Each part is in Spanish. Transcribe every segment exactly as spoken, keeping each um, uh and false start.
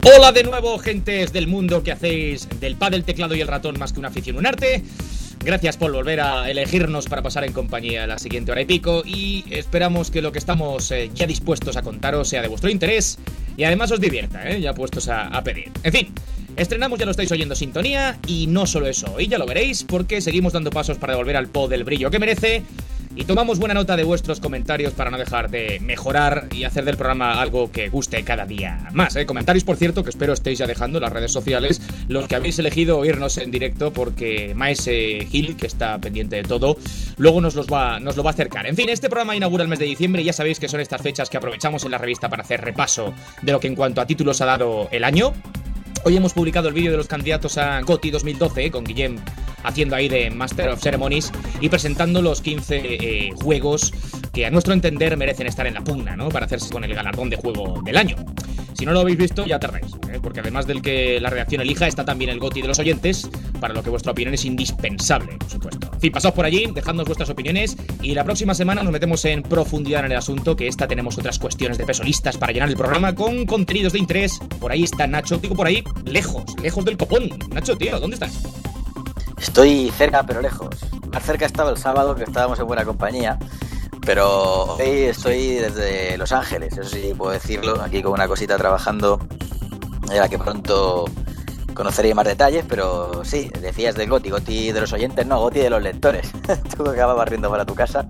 Hola de nuevo, gentes del mundo que hacéis del pádel, teclado y el ratón más que una afición, un arte. Gracias por volver a elegirnos para pasar en compañía la siguiente hora y pico, y esperamos que lo que estamos eh, ya dispuestos a contaros sea de vuestro interés y además os divierta, ¿eh? Ya puestos a, a pedir. En fin, estrenamos, ya lo estáis oyendo, Sintonía, y no solo eso, y ya lo veréis porque seguimos dando pasos para devolver al pod el brillo que merece. Y tomamos buena nota de vuestros comentarios para no dejar de mejorar y hacer del programa algo que guste cada día más, ¿eh? Comentarios, por cierto, que espero estéis ya dejando en las redes sociales, los que habéis elegido oírnos en directo, porque Maese Gil, que está pendiente de todo, luego nos, los va, nos lo va a acercar. En fin, este programa inaugura el mes de diciembre y ya sabéis que son estas fechas que aprovechamos en la revista para hacer repaso de lo que en cuanto a títulos ha dado el año. Hoy hemos publicado el vídeo de los candidatos a GOTY dos mil doce, con Guillem haciendo ahí de Master of Ceremonies y presentando los quince eh, juegos que a nuestro entender merecen estar en la pugna, ¿no? Para hacerse con el galardón de juego del año. Si no lo habéis visto, ya tardáis, ¿eh? Porque además del que la redacción elija, está también el GOTY de los oyentes, para lo que vuestra opinión es indispensable, por supuesto. En fin, pasaos por allí, dejadnos vuestras opiniones y la próxima semana nos metemos en profundidad en el asunto, que esta tenemos otras cuestiones de peso listas para llenar el programa con contenidos de interés. Por ahí está Nacho, digo por ahí, lejos, lejos del copón. Nacho, tío, ¿dónde estás? Estoy cerca, pero lejos. Más cerca estaba el sábado, que estábamos en buena compañía, pero hoy estoy desde Los Ángeles, eso sí puedo decirlo, aquí con una cosita trabajando, de la que pronto conoceréis más detalles, pero sí, decías del GOTY, GOTY de los oyentes, no, GOTY de los lectores. Tú acabas barriendo para tu casa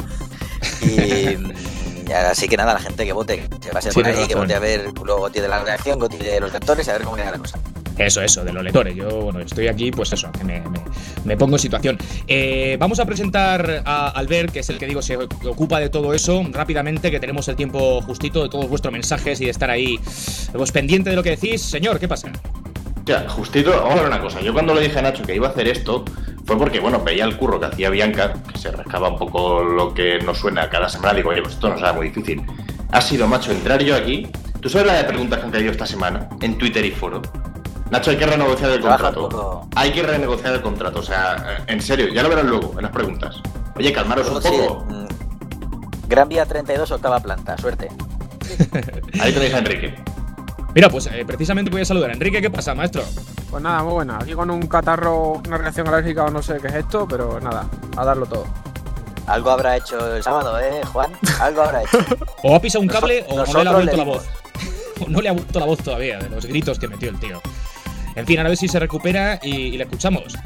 y... Así que nada, la gente que vote, que se pase por ahí, que vote a ver luego GOTY de la redacción, GOTY de los lectores, a ver cómo queda la cosa. Eso, eso, de los lectores. Yo, bueno, estoy aquí, pues eso, que me, me, me pongo en situación. Eh, vamos a presentar a Albert, que es el que digo se ocupa de todo eso, rápidamente, que tenemos el tiempo justito de todos vuestros mensajes y de estar ahí, pues, pendiente de lo que decís. Señor, ¿qué pasa? Ya, justito, vamos a ver una cosa. Yo cuando le dije a Nacho que iba a hacer esto, fue porque, bueno, veía el curro que hacía Bianca, que se rascaba un poco lo que nos suena cada semana. Digo, oye, pues esto no será muy difícil. Ha sido, macho, entrar yo aquí. ¿Tú sabes la de preguntas que han caído esta semana en Twitter y foro? Nacho, hay que renegociar el contrato. Hay que renegociar el contrato, o sea, en serio, ya lo verán luego en las preguntas. Oye, calmaros un poco. Sí. Gran Vía treinta y dos, octava planta, suerte. Ahí tenéis a Enrique. Mira, pues eh, precisamente voy a saludar a Enrique. ¿Qué pasa, maestro? Pues nada, muy buena. Aquí con un catarro, una reacción alérgica o no sé qué es esto, pero nada, a darlo todo. Algo habrá hecho el sábado, ¿eh, Juan? Algo habrá hecho. O ha pisado un cable o no le ha vuelto la voz. dimos. No le ha vuelto la voz todavía de los gritos que metió el tío. En fin, a ver si se recupera y, y le escuchamos.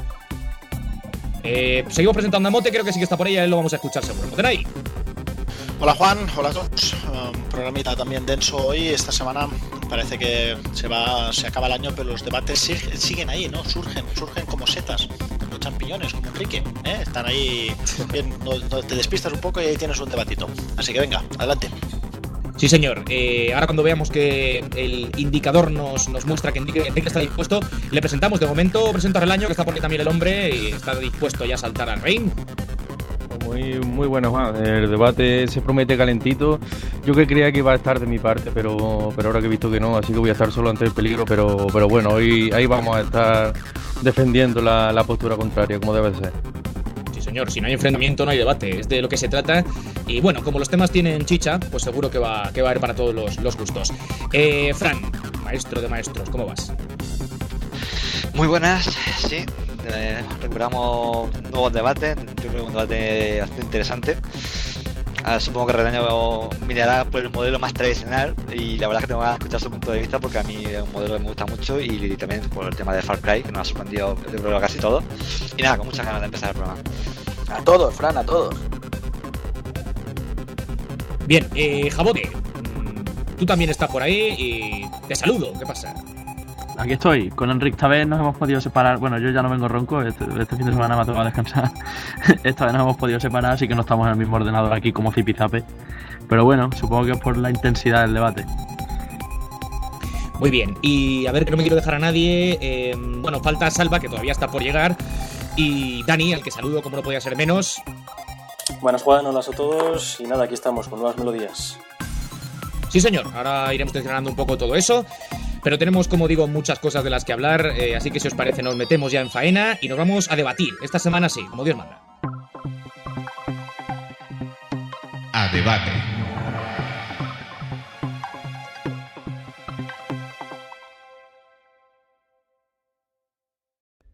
Eh, seguimos presentando a Mote, creo que sí que está por ella, él lo vamos a escuchar seguro. Motenay. Hola Juan, hola a todos. Un programita también denso hoy. Esta semana parece que se va, se acaba el año, pero los debates sig- siguen ahí, ¿no? Surgen, surgen como setas, como champiñones, como Enrique, ¿eh? Están ahí, bien, no, no, te despistas un poco y ahí tienes un debatito. Así que venga, adelante. Sí, señor. Eh, ahora cuando veamos que el indicador nos, nos muestra que Enrique, Enrique está dispuesto, le presentamos. De momento presento a Relaño, que está por aquí también el hombre y está dispuesto ya a saltar al ring. Muy, muy bueno, Juan. El debate se promete calentito. Yo que creía que iba a estar de mi parte, pero, pero ahora que he visto que no, así que voy a estar solo ante el peligro. Pero, pero bueno, hoy ahí vamos a estar defendiendo la, la postura contraria, como debe ser. Señor, si no hay enfrentamiento no hay debate, es de lo que se trata. Y bueno, como los temas tienen chicha, pues seguro que va, que va a haber para todos los, los gustos. Eh, Fran, maestro de maestros, ¿cómo vas? Muy buenas, sí. Eh, recuperamos nuevos debates. Yo creo que un debate bastante interesante. Ah, supongo que Relaño mirará por el modelo más tradicional y la verdad es que tengo que escuchar su punto de vista porque a mí es un modelo que me gusta mucho y también por el tema de Far Cry, que nos ha sorprendido yo creo casi todo. Y nada, con muchas ganas de empezar el programa. A todos, Fran, a todos. Bien, eh, Jabote, tú también estás por ahí y te saludo, ¿qué pasa? Aquí estoy, con Enrique. Esta vez nos hemos podido separar. Bueno, yo ya no vengo ronco, este, este fin de semana me ha tocado descansar. Esta vez nos hemos podido separar, así que no estamos en el mismo ordenador aquí como zipizape. Pero bueno, supongo que es por la intensidad del debate. Muy bien, y a ver, que no me quiero dejar a nadie. Eh, bueno, falta Salva, que todavía está por llegar. Y Dani, al que saludo como no podía ser menos. Buenas, Juan, hola a todos. Y nada, aquí estamos con nuevas melodías. Sí, señor, ahora iremos gestionando un poco todo eso. Pero tenemos, como digo, muchas cosas de las que hablar, eh, así que si os parece nos metemos ya en faena y nos vamos a debatir. Esta semana sí, como Dios manda. A debate.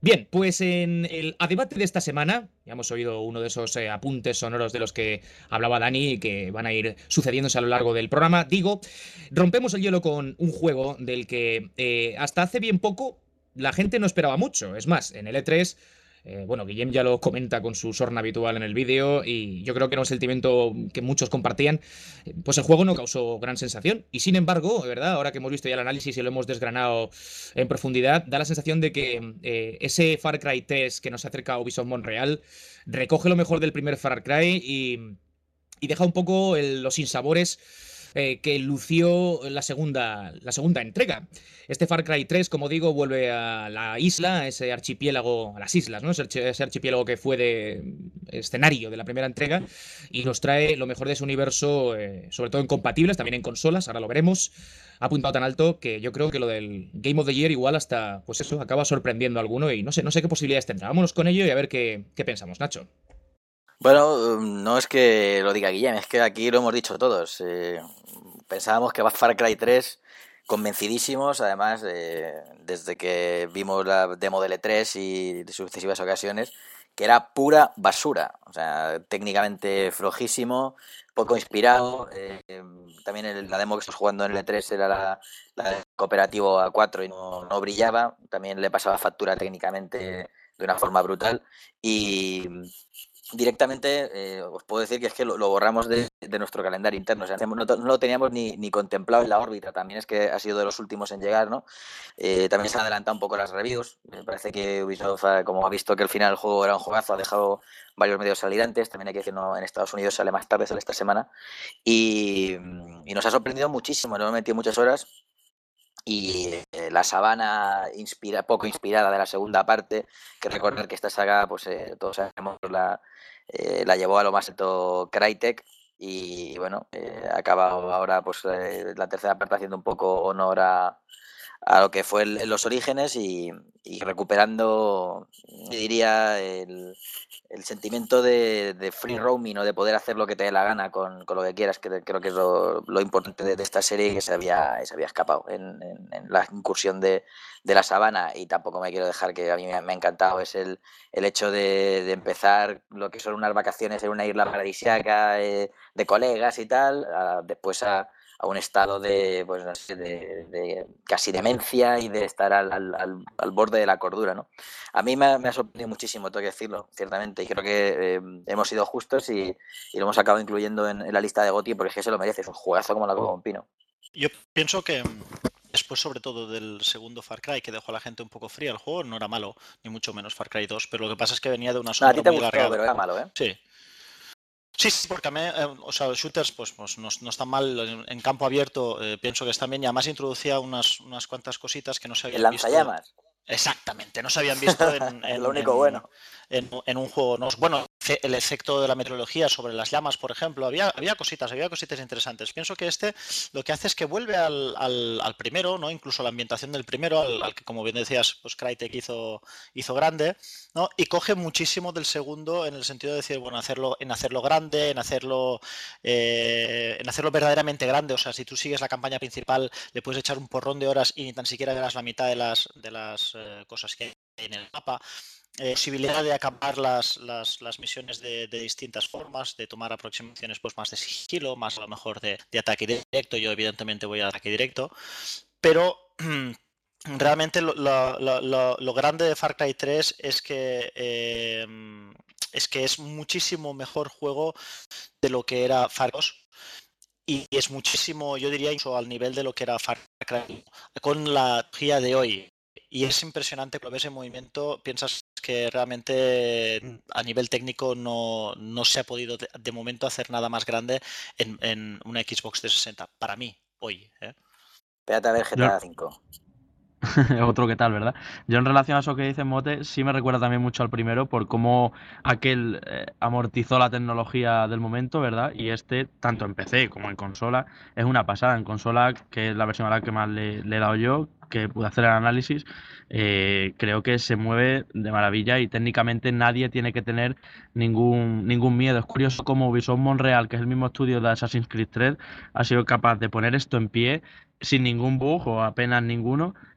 Bien, pues en el a debate de esta semana, ya hemos oído uno de esos eh, apuntes sonoros de los que hablaba Dani y que van a ir sucediéndose a lo largo del programa. Digo, rompemos el hielo con un juego del que eh, hasta hace bien poco la gente no esperaba mucho. Es más, en el E tres, eh, bueno, Guillem ya lo comenta con su sorna habitual en el vídeo y yo creo que era un sentimiento que muchos compartían. Pues el juego no causó gran sensación y sin embargo, ¿verdad? Ahora que hemos visto ya el análisis y lo hemos desgranado en profundidad, da la sensación de que eh, ese Far Cry tres que nos acerca a Ubisoft Montreal recoge lo mejor del primer Far Cry y, y deja un poco el, los sinsabores eh, que lució la segunda, la segunda entrega. Este Far Cry tres, como digo, vuelve a la isla, a ese archipiélago, a las islas, ¿no? Ese, ese archipiélago que fue de escenario de la primera entrega y nos trae lo mejor de ese universo, eh, sobre todo en compatibles, también en consolas, ahora lo veremos. Ha apuntado tan alto que yo creo que lo del Game of the Year igual hasta, pues eso, acaba sorprendiendo a alguno y no sé, no sé qué posibilidades tendrá. Vámonos con ello y a ver qué, qué pensamos, Nacho. Bueno, no es que lo diga Guillem, es que aquí lo hemos dicho todos. Eh, pensábamos que va Far Cry tres convencidísimos, además, eh, desde que vimos la demo del E tres y de sucesivas ocasiones, que era pura basura. O sea, técnicamente flojísimo, poco inspirado. Eh, también el, la demo que estás jugando en el E tres era la, la de cooperativo A cuatro y no, no brillaba. También le pasaba factura técnicamente de una forma brutal. Y directamente eh, os puedo decir que es que lo, lo borramos de, de nuestro calendario interno. O sea, no, no lo teníamos ni, ni contemplado en la órbita. También es que ha sido de los últimos en llegar, ¿no? Eh, también se han adelantado un poco las reviews. Me parece que Ubisoft, como ha visto que al final el juego era un juegazo, ha dejado varios medios salir antes. También hay que decir, no, en Estados Unidos sale más tarde, sale esta semana. Y, y nos ha sorprendido muchísimo. Nos hemos metido muchas horas. Y eh, la sabana inspira, poco inspirada de la segunda parte, que recordar que esta saga, pues eh, todos sabemos, la, eh, la llevó a lo más alto Crytek y bueno, eh, acaba ahora pues eh, la tercera parte haciendo un poco honor a, a lo que fue el, los orígenes y, y recuperando, diría, el, el sentimiento de, de free roaming o de poder hacer lo que te dé la gana con, con lo que quieras, que creo que es lo, lo importante de, de esta serie, que se había, se había escapado en, en, en la incursión de, de la sabana. Y tampoco me quiero dejar, que a mí me, me ha encantado, es el, el hecho de, de empezar lo que son unas vacaciones en una isla paradisíaca eh, de colegas y tal, a, después a a un estado de, pues no sé, de, de casi demencia y de estar al, al, al borde de la cordura, ¿no? A mí me ha, me ha sorprendido muchísimo, tengo que decirlo, ciertamente, y creo que eh, hemos sido justos y, y lo hemos acabado incluyendo en, en la lista de GOTY porque es que se lo merece, es un juegazo como la copa con pino. Yo pienso que después, sobre todo del segundo Far Cry, que dejó a la gente un poco fría, el juego no era malo, ni mucho menos Far Cry dos, pero lo que pasa es que venía de una sombra no, a ti te muy gustó, larga. Pero era malo, ¿eh? Sí. Sí, sí, porque a mí, eh, o sea, los shooters pues, pues no, no están mal, en, en campo abierto eh, pienso que están bien y además introducía unas, unas cuantas cositas que no se habían ¿El visto. lanzallamas? Exactamente, no se habían visto en, en lo único en, bueno. En, en un juego. ¿No? Bueno, el efecto de la meteorología sobre las llamas, por ejemplo, había, había cositas, había cositas interesantes. Pienso que este lo que hace es que vuelve al, al, al primero, ¿no? Incluso la ambientación del primero, al, al que, como bien decías, pues Crytek hizo, hizo grande, ¿no? Y coge muchísimo del segundo en el sentido de decir, bueno, hacerlo, en hacerlo grande, en hacerlo, eh, en hacerlo verdaderamente grande. O sea, si tú sigues la campaña principal, le puedes echar un porrón de horas y ni tan siquiera verás la mitad de las, de las eh, cosas que hay en el mapa. Eh, posibilidad de acabar las, las, las misiones de, de distintas formas, de tomar aproximaciones pues más de sigilo, más a lo mejor de, de ataque directo. Yo evidentemente voy a ataque directo, pero realmente lo, lo, lo, lo grande de Far Cry tres es que eh, es que es muchísimo mejor juego de lo que era Far Cry dos. Y es muchísimo, yo diría, incluso al nivel de lo que era Far Cry con la tecnología de hoy. Y es impresionante, lo ves en movimiento, piensas que realmente a nivel técnico no, no se ha podido de, de momento hacer nada más grande en, en una Xbox trescientos sesenta, para mí, hoy. ¿eh? Espérate a ver G T A cinco. Otro que tal, ¿verdad? Yo en relación a eso que dice Mote, sí me recuerda también mucho al primero por cómo aquel eh, amortizó la tecnología del momento, ¿verdad? Y este, tanto en P C como en consola, es una pasada. En consola, que es la versión a la que más le, le he dado yo, que pude hacer el análisis, eh, creo que se mueve de maravilla y técnicamente nadie tiene que tener ningún, ningún miedo. Es curioso cómo Ubisoft Montreal, que es el mismo estudio de Assassin's Creed tres, ha sido capaz de poner esto en pie sin ningún bug o apenas ninguno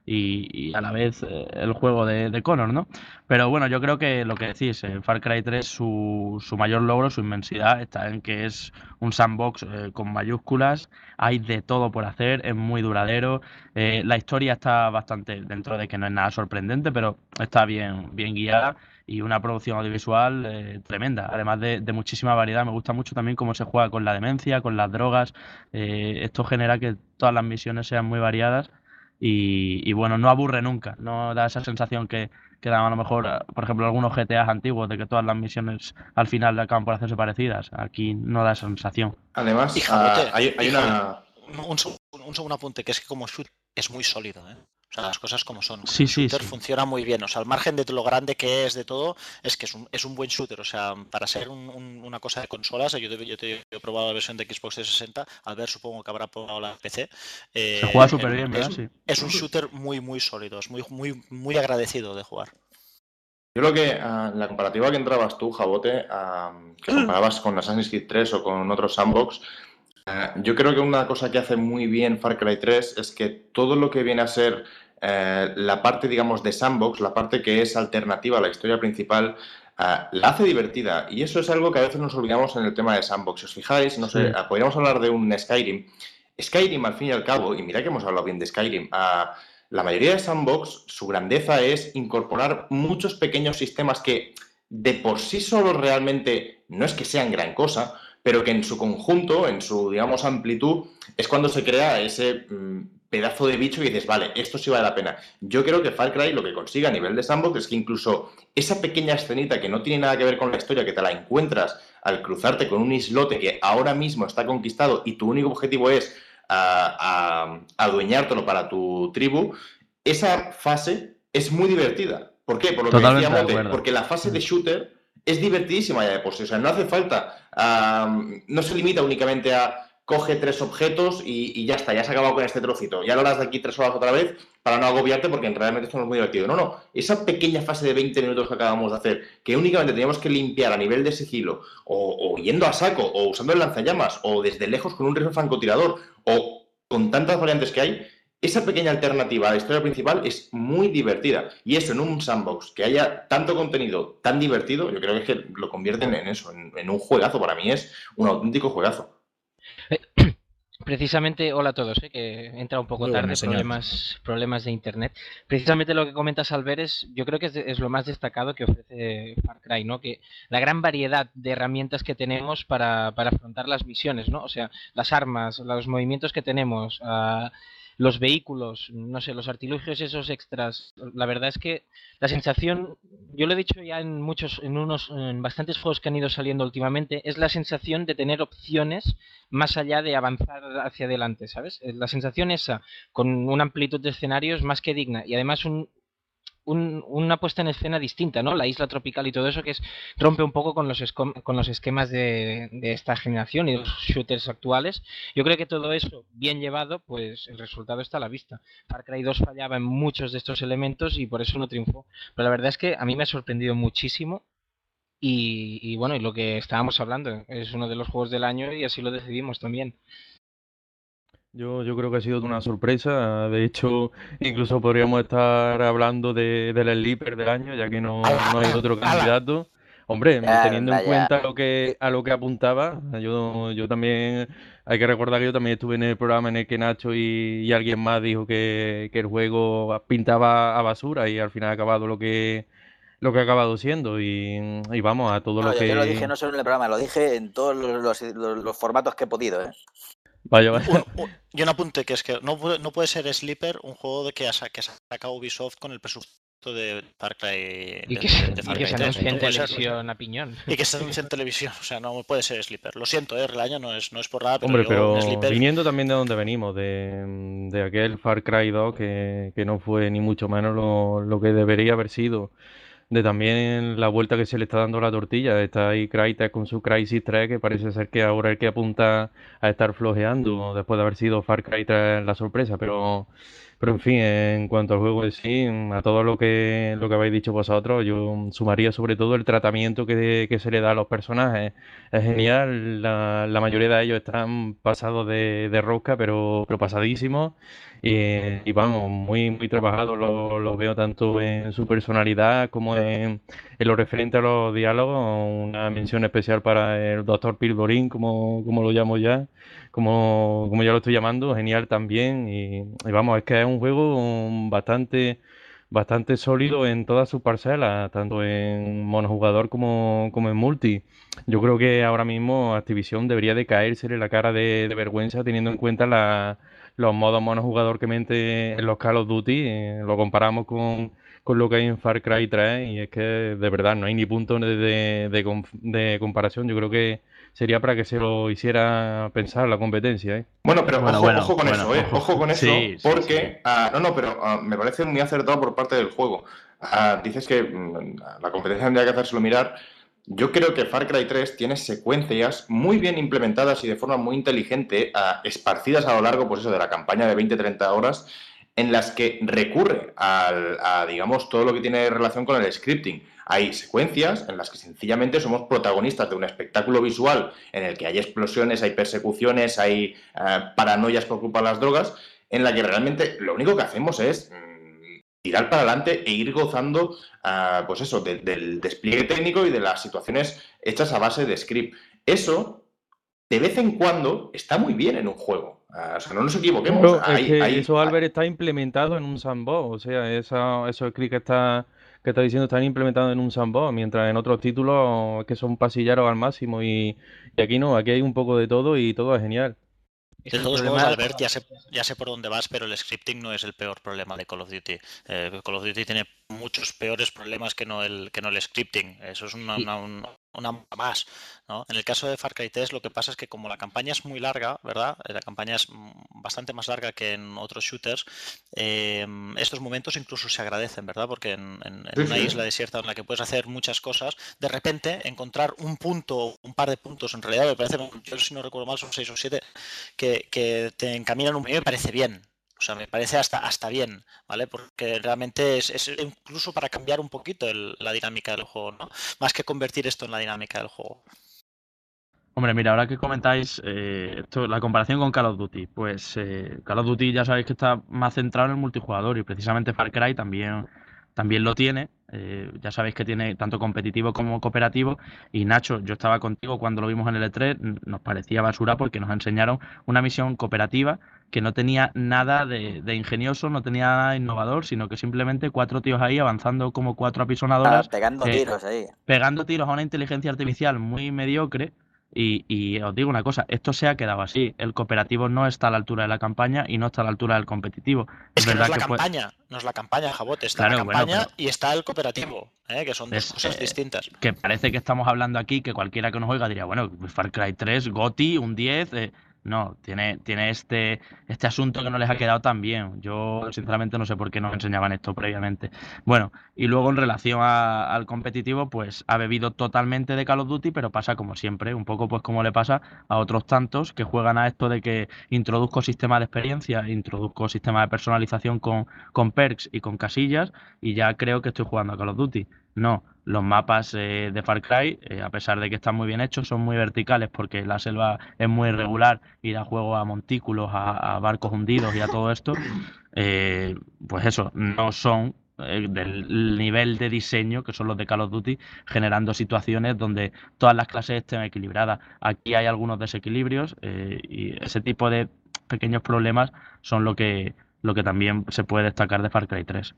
y, y a la vez eh, el juego de, de Connor, ¿no? Pero bueno, yo creo que lo que decís, eh, Far Cry tres, su, su mayor logro, su inmensidad, está en que es un sandbox eh, con mayúsculas, hay de todo por hacer, es muy duradero, eh, la historia está bastante, dentro de que no es nada sorprendente, pero está bien, bien guiada y una producción audiovisual eh, tremenda, además de, de muchísima variedad. Me gusta mucho también cómo se juega con la demencia, con las drogas, eh, esto genera que todas las misiones sean muy variadas. Y, y bueno, no aburre nunca, no da esa sensación que, que dan a lo mejor, eh, por ejemplo, algunos G T A antiguos de que todas las misiones al final acaban por hacerse parecidas. Aquí no da esa sensación. Además, Y Jabote, ah, hay, hay y una... Un, seg- un segundo apunte, que es que como shoot es muy sólido, ¿eh? O sea, las cosas como son. Sí, El sí, shooter sí. funciona muy bien. O sea, al margen de lo grande que es de todo, es que es un, es un buen shooter. O sea, para ser un- un- una cosa de consolas, yo, te- yo, te- yo he probado la versión de Xbox trescientos sesenta, Albert supongo que habrá probado la P C. eh, Se juega súper el- bien, ¿verdad? es, Sí. es un shooter muy, muy sólido. Es muy, muy, muy agradecido de jugar. Yo creo que ah, la comparativa que entrabas tú, Jabote, ah, que comparabas con Assassin's Creed tres o con otros sandbox, ah, yo creo que una cosa que hace muy bien Far Cry tres es que todo lo que viene a ser eh, la parte, digamos, de sandbox, la parte que es alternativa a la historia principal, ah, la hace divertida. Y eso es algo que a veces nos olvidamos en el tema de sandbox. Si os fijáis, no sé, Sí. ah, podríamos hablar de un Skyrim. Skyrim, al fin y al cabo, y mira que hemos hablado bien de Skyrim, ah, la mayoría de sandbox, su grandeza es incorporar muchos pequeños sistemas que de por sí solo realmente no es que sean gran cosa, pero que en su conjunto, en su, digamos, amplitud, es cuando se crea ese mm, pedazo de bicho y dices, vale, esto sí vale la pena. Yo creo que Far Cry lo que consigue a nivel de sandbox es que incluso esa pequeña escenita que no tiene nada que ver con la historia, que te la encuentras al cruzarte con un islote que ahora mismo está conquistado y tu único objetivo es a, a adueñártelo para tu tribu, esa fase es muy divertida. ¿Por qué? Por lo que Totalmente decía de Mote, acuerdo. porque la fase de shooter es divertidísima ya de por sí. O sea, no hace falta, um, no se limita únicamente a coge tres objetos y, y ya está, ya se ha acabado con este trocito. Ya lo harás de aquí tres horas otra vez para no agobiarte porque realmente esto no es muy divertido. No, no, esa pequeña fase de veinte minutos que acabamos de hacer, que únicamente teníamos que limpiar a nivel de sigilo, o, o yendo a saco, o usando el lanzallamas, o desde lejos con un rifle francotirador, o con tantas variantes que hay, esa pequeña alternativa a la historia principal es muy divertida. Y eso en un sandbox, que haya tanto contenido tan divertido, yo creo que es que lo convierten en eso, en, en un juegazo. Para mí es un auténtico juegazo. Precisamente, hola a todos, eh, que entra un poco Muy tarde, buenas, señor. problemas, problemas de internet. Precisamente lo que comentas, Albert, es, yo creo que es, es lo más destacado que ofrece Far Cry, ¿no? Que la gran variedad de herramientas que tenemos para, para afrontar las misiones, ¿no? O sea, las armas, los movimientos que tenemos, uh, los vehículos, no sé, los artilugios esos extras. La verdad es que la sensación, yo lo he dicho ya en muchos, en unos, en bastantes juegos que han ido saliendo últimamente, es la sensación de tener opciones más allá de avanzar hacia adelante, ¿sabes? La sensación esa, con una amplitud de escenarios más que digna y además un, un, una puesta en escena distinta, ¿no? La isla tropical y todo eso que es rompe un poco con los, esco- con los esquemas de, de esta generación y de los shooters actuales. Yo creo que todo eso bien llevado, pues el resultado está a la vista. Far Cry dos fallaba en muchos de estos elementos y por eso no triunfó. Pero la verdad es que a mí me ha sorprendido muchísimo. Y, y bueno, y lo que estábamos hablando, es uno de los juegos del año y así lo decidimos también. Yo, yo creo que ha sido una sorpresa. De hecho, incluso podríamos estar hablando de, del Sleeper del año, ya que no, no hay otro candidato. Hombre, Ya, teniendo en anda, ya. cuenta lo que, a lo que apuntaba, yo, yo también, hay que recordar que yo también estuve en el programa en el que Nacho y, y alguien más dijo que, que el juego pintaba a basura y al final ha acabado lo que, lo que ha acabado siendo. Y, y vamos, a todo No, lo yo, yo lo dije que... no solo en el programa, lo dije en todos los, los- los- los formatos que he podido, ¿eh? Vaya, vaya. Un- un- y un apunte que es que no puede, no puede ser Sleeper un juego de que ha, sa- que ha sacado Ubisoft con el presupuesto de Far Cry Y de, que, de- se- de y Far que Cry se tres. anuncia en No puede ser. televisión a piñón. Y que se anuncia en televisión, o sea, no puede ser Sleeper. Lo siento, ¿eh? El año no es, no es por nada, pero Hombre, yo pero un Sleeper... viniendo también de donde venimos, de, de aquel Far Cry dos que, que no fue ni mucho menos lo, lo que debería haber sido, de también la vuelta que se le está dando a la tortilla, está ahí Crytek con su Crysis tres, que parece ser que ahora es el que apunta a estar flojeando después de haber sido Far Cry tres la sorpresa, pero, Pero en fin, en cuanto al juego en sí, a todo lo que lo que habéis dicho vosotros, yo sumaría sobre todo el tratamiento que, que se le da a los personajes. Es genial, la, la mayoría de ellos están pasados de, de rosca, pero, pero pasadísimos. Y, y vamos, muy, muy trabajados los los veo tanto en su personalidad como en, en lo referente a los diálogos. Una mención especial para el doctor Pildorín, como, como lo llamo ya, como, como ya lo estoy llamando, genial también. Y, y vamos, es que es un juego um, bastante, bastante sólido en todas sus parcelas, tanto en monojugador como, como en multi. Yo creo que ahora mismo Activision debería de caérsele la cara de, de vergüenza teniendo en cuenta la, los modos monojugador que mete en los Call of Duty. Eh, lo comparamos con, con lo que hay en Far Cry tres y es que de verdad no hay ni punto de, de, de com- de comparación. Yo creo que sería para que se lo hiciera pensar la competencia, ¿eh? Bueno, pero Bueno, ojo, bueno, ojo con bueno, eso, ¿eh? ojo. Ojo con eso, Sí, sí, porque... sí. ah, no, no, pero ah, me parece muy acertado por parte del juego. Ah, dices que mm, la competencia tendría que hacérselo mirar. Yo creo que Far Cry tres tiene secuencias muy bien implementadas y de forma muy inteligente, ah, esparcidas a lo largo, pues eso, de la campaña de veinte treinta horas, en las que recurre al- a, digamos, todo lo que tiene relación con el scripting. Hay secuencias en las que sencillamente somos protagonistas de un espectáculo visual en el que hay explosiones, hay persecuciones, hay eh, paranoias por culpa de las drogas, en la que realmente lo único que hacemos es mm, tirar para adelante e ir gozando, ah, pues eso, de- del despliegue técnico y de las situaciones hechas a base de script. Eso, de vez en cuando, está muy bien en un juego. Ah, o sea, no nos equivoquemos. Claro, es Hay, que hay, eso, Albert, está implementado en un sandbox, o sea, esa, esos scripts que está, que está diciendo están implementados en un sandbox, mientras en otros títulos es que son pasilleros al máximo y, y aquí no, aquí hay un poco de todo y todo es genial. Es De el todos modos, problema. Albert, ya sé, ya sé por dónde vas, pero el scripting no es el peor problema de Call of Duty. Eh, Call of Duty tiene muchos peores problemas que no el, que no el scripting. Eso es una, Y, una, un- una más, ¿no? En el caso de Far Cry tres, lo que pasa es que como la campaña es muy larga, ¿verdad? Eh, La campaña es mm, bastante más larga que en otros shooters. eh, estos momentos incluso se agradecen, ¿verdad? Porque en, en- en sí, una sí. isla desierta en la que puedes hacer muchas cosas, de repente encontrar un punto, un par de puntos, en realidad me parece, yo si no recuerdo mal, son seis o siete, que, que te encaminan un medio, me parece bien. O sea, me parece hasta, hasta bien, ¿vale? Porque realmente es, es incluso para cambiar un poquito el- la dinámica del juego, ¿no? Más que convertir esto en la dinámica del juego. Hombre, mira, ahora que comentáis eh, esto, la comparación con Call of Duty, pues eh, Call of Duty ya sabéis que está más centrado en el multijugador y precisamente Far Cry también, también lo tiene. Eh, ya sabéis que tiene tanto competitivo como cooperativo. Y Nacho, yo estaba contigo cuando lo vimos en el E tres, n- nos parecía basura porque nos enseñaron una misión cooperativa que no tenía nada de, de ingenioso, no tenía nada de innovador, sino que simplemente cuatro tíos ahí avanzando como cuatro Ah, apisonadoras, pegando eh, tiros ahí. pegando tiros a una inteligencia artificial muy mediocre. Y, y os digo una cosa, esto se ha quedado así. El cooperativo no está a la altura de la campaña y no está a la altura del competitivo. Es Es que no es verdad la que fue... campaña, no es la campaña, Jabote. Está la Claro, bueno, campaña pero y está el cooperativo, ¿eh? Que son dos es cosas eh, distintas. que parece que estamos hablando aquí, que cualquiera que nos oiga diría, bueno, Far Cry tres, GOTY, un diez. eh, No, tiene, tiene este, este asunto que no les ha quedado tan bien. Yo, sinceramente, no sé por qué nos enseñaban esto previamente. Bueno, y luego en relación a- al competitivo, pues ha bebido totalmente de Call of Duty, pero pasa como siempre, un poco pues como le pasa a otros tantos que juegan a esto de que introduzco sistema de experiencia, introduzco sistema de personalización con, con perks y con casillas, y ya creo que estoy jugando a Call of Duty. No, los mapas eh, de Far Cry, eh, a pesar de que están muy bien hechos, son muy verticales porque la selva es muy irregular y da juego a montículos, a, a barcos hundidos y a todo esto. Eh, pues eso, no son eh, del nivel de diseño que son los de Call of Duty, generando situaciones donde todas las clases estén equilibradas. Aquí hay algunos desequilibrios eh, y ese tipo de pequeños problemas son lo que, lo que también se puede destacar de Far Cry tres.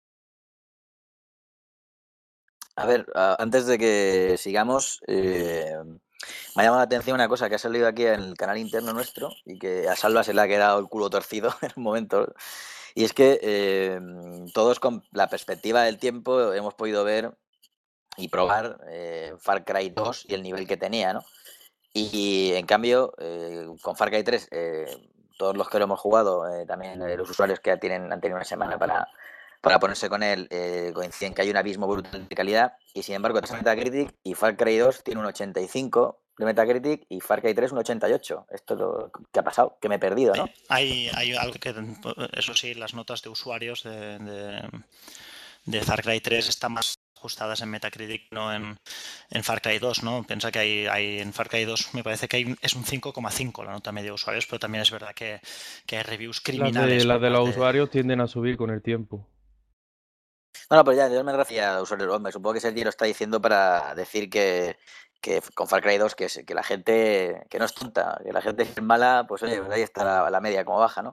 A ver, a- antes de que sigamos, eh, me ha llamado la atención una cosa que ha salido aquí en el canal interno nuestro y que a Salva se le ha quedado el culo torcido en un momento. Y es que eh, todos con la perspectiva del tiempo hemos podido ver y probar eh, Far Cry dos y el nivel que tenía, ¿no? Y en cambio, eh, con Far Cry tres, eh, todos los que lo hemos jugado, eh, también eh, los usuarios que tienen, han tenido una semana para, para ponerse con él, eh, coinciden que hay un abismo brutal de calidad. Y sin embargo, te Metacritic y Far Cry dos tiene un ochenta y cinco de Metacritic y Far Cry tres un ochenta y ocho. Esto es lo que ha pasado, que me he perdido, ¿no? Hay, hay algo que, eso sí, las notas de usuarios de, de, de Far Cry tres están más ajustadas en Metacritic, no en, en Far Cry dos, ¿no? Piensa que hay, hay en Far Cry dos me parece que hay, es un cinco coma cinco la nota media de usuarios, pero también es verdad que, que hay reviews criminales. Las de, las de los parte... usuarios tienden a subir con el tiempo. No, no, pero ya, yo me refería a usuarios. Hombre, supongo que Sergi lo está diciendo para decir que, que con Far Cry dos que, que la gente, que no es tonta, que la gente es mala, pues oye, ahí está la, la media como baja, ¿no?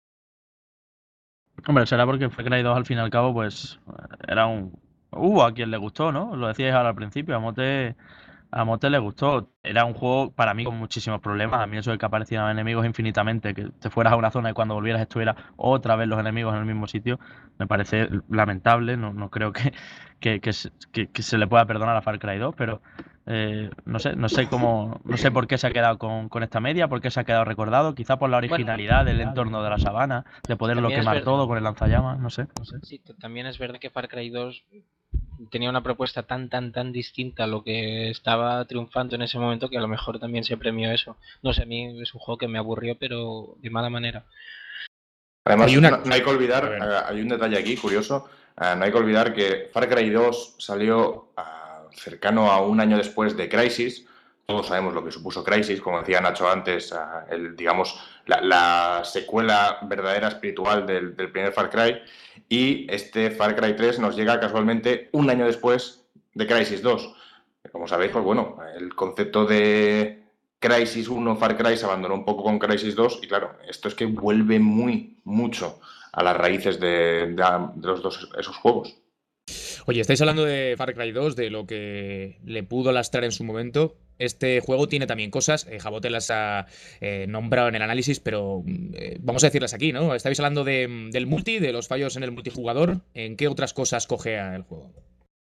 Hombre, será porque Far Cry dos al fin y al cabo, pues, era un... Hubo a quien le gustó, ¿no? Lo decíais ahora al principio, a Mote, a Mote le gustó. Era un juego, para mí, con muchísimos problemas. A mí eso de que aparecían enemigos infinitamente, que te fueras a una zona y cuando volvieras estuvieras otra vez los enemigos en el mismo sitio, me parece lamentable. No, no creo que, que, que, se, que, que se le pueda perdonar a Far Cry dos, pero eh, no sé, no sé cómo, no sé por qué se ha quedado con, con esta media, por qué se ha quedado recordado, quizá por la originalidad bueno, del entorno de la sabana, de poderlo quemar todo con el lanzallamas, no sé, no sé. Sí, también es verdad que Far Cry dos tenía una propuesta tan, tan, tan distinta a lo que estaba triunfando en ese momento que a lo mejor también se premió eso. No sé, a mí es un juego que me aburrió, pero de mala manera. Además, hay una... no, no hay que olvidar, hay un detalle aquí curioso, uh, no hay que olvidar que Far Cry dos salió uh, cercano a un año después de Crysis. Todos sabemos lo que supuso Crysis, como decía Nacho antes, uh, el, digamos, la, la secuela verdadera espiritual del, del primer Far Cry. Y este Far Cry tres nos llega casualmente un año después de Crysis dos. Como sabéis, pues bueno, el concepto de Crysis uno, Far Cry se abandonó un poco con Crysis dos y claro, esto es que vuelve muy, mucho a las raíces de, de, de los dos esos juegos. Oye, estáis hablando de Far Cry dos, de lo que le pudo lastrar en su momento. Este juego tiene también cosas, eh, Jabote las ha eh, nombrado en el análisis, pero eh, vamos a decirlas aquí, ¿no? Estáis hablando de, del multi, de los fallos en el multijugador. ¿En qué otras cosas cojea el juego?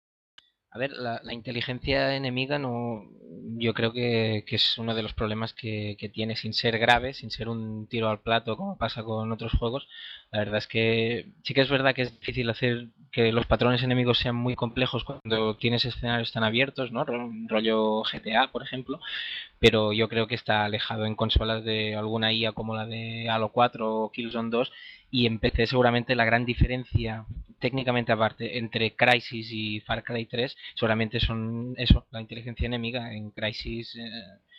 A ver, la, la inteligencia enemiga no, yo creo que, que es uno de los problemas que, que tiene, sin ser grave, sin ser un tiro al plato como pasa con otros juegos. La verdad es que sí que es verdad que es difícil hacer que los patrones enemigos sean muy complejos cuando tienes escenarios tan abiertos, ¿no? Rollo G T A, por ejemplo. Pero yo creo que está alejado en consolas de alguna I A como la de Halo cuatro o Killzone dos, y en P C seguramente la gran diferencia, técnicamente aparte, entre Crysis y Far Cry tres seguramente son eso, la inteligencia enemiga. En Crysis eh,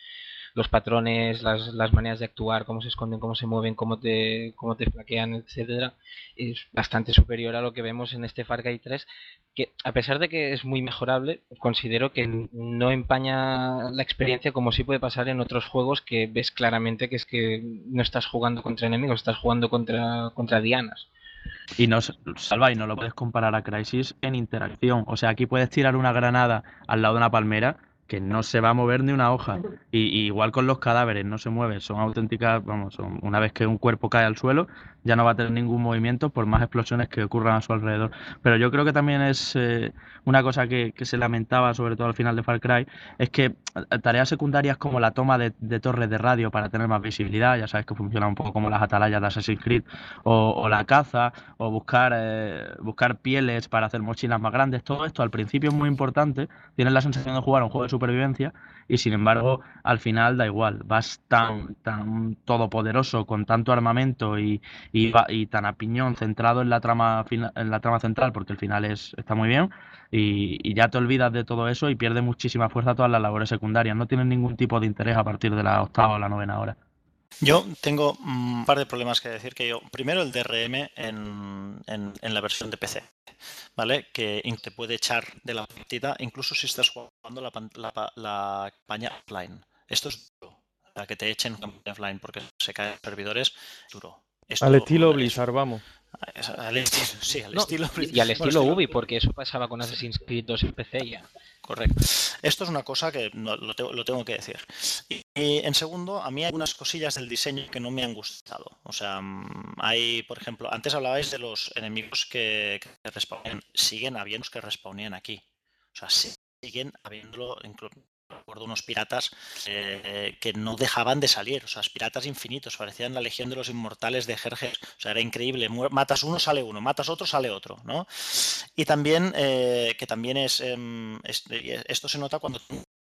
los patrones, las, las maneras de actuar, cómo se esconden, cómo se mueven, cómo te, cómo te flaquean, etcétera, es bastante superior a lo que vemos en este Far Cry tres, que a pesar de que es muy mejorable, considero que no empaña la experiencia como sí puede pasar en otros juegos que ves claramente que es que no estás jugando contra enemigos, estás jugando contra, contra dianas. Y no, Salva, y no lo puedes comparar a Crysis en interacción. O sea, aquí puedes tirar una granada al lado de una palmera que no se va a mover ni una hoja. Y, y igual con los cadáveres, no se mueve. Son auténticas, vamos, son, una vez que un cuerpo cae al suelo, ya no va a tener ningún movimiento por más explosiones que ocurran a su alrededor. Pero yo creo que también es eh, una cosa que, que se lamentaba, sobre todo al final de Far Cry, es que tareas secundarias como la toma de, de torres de radio para tener más visibilidad, ya sabes que funciona un poco como las atalayas de Assassin's Creed, o, o la caza, o buscar, eh, buscar pieles para hacer mochilas más grandes, todo esto al principio es muy importante, tienes la sensación de jugar un juego de supervivencia y sin embargo al final da igual, vas tan, tan todopoderoso con tanto armamento y, y, y tan a piñón centrado en la trama en la trama central, porque el final es, está muy bien, y, y ya te olvidas de todo eso y pierde muchísima fuerza todas las labores secundarias, no tienes ningún tipo de interés a partir de la octava o la novena hora. Yo tengo un par de problemas que decir. Que yo, primero, el D R M en, en, en la versión de P C, ¿vale? Que te puede echar de la partida incluso si estás jugando la, la, la campaña offline. Esto es duro, para que te echen campaña offline porque se caen servidores, duro. Esto, al estilo Blizzard, vamos. Al estilo, sí, al no, estilo y al estilo Ubi, porque eso pasaba con Assassin's Creed dos en P C ya. Correcto. Esto es una cosa que no, lo, te, lo tengo que decir. Y, y en segundo, a mí hay algunas cosillas del diseño que no me han gustado. O sea, hay, por ejemplo, antes hablabais de los enemigos que, que respawnían. Siguen habiendo que respawnían aquí. O sea, siguen habiéndolo, incluso recuerdo unos piratas eh, que no dejaban de salir, o sea, piratas infinitos, parecían la Legión de los Inmortales de Jerjes, o sea, era increíble, matas uno, sale uno, matas otro, sale otro, ¿no? Y también, eh, que también es, eh, es, esto se nota cuando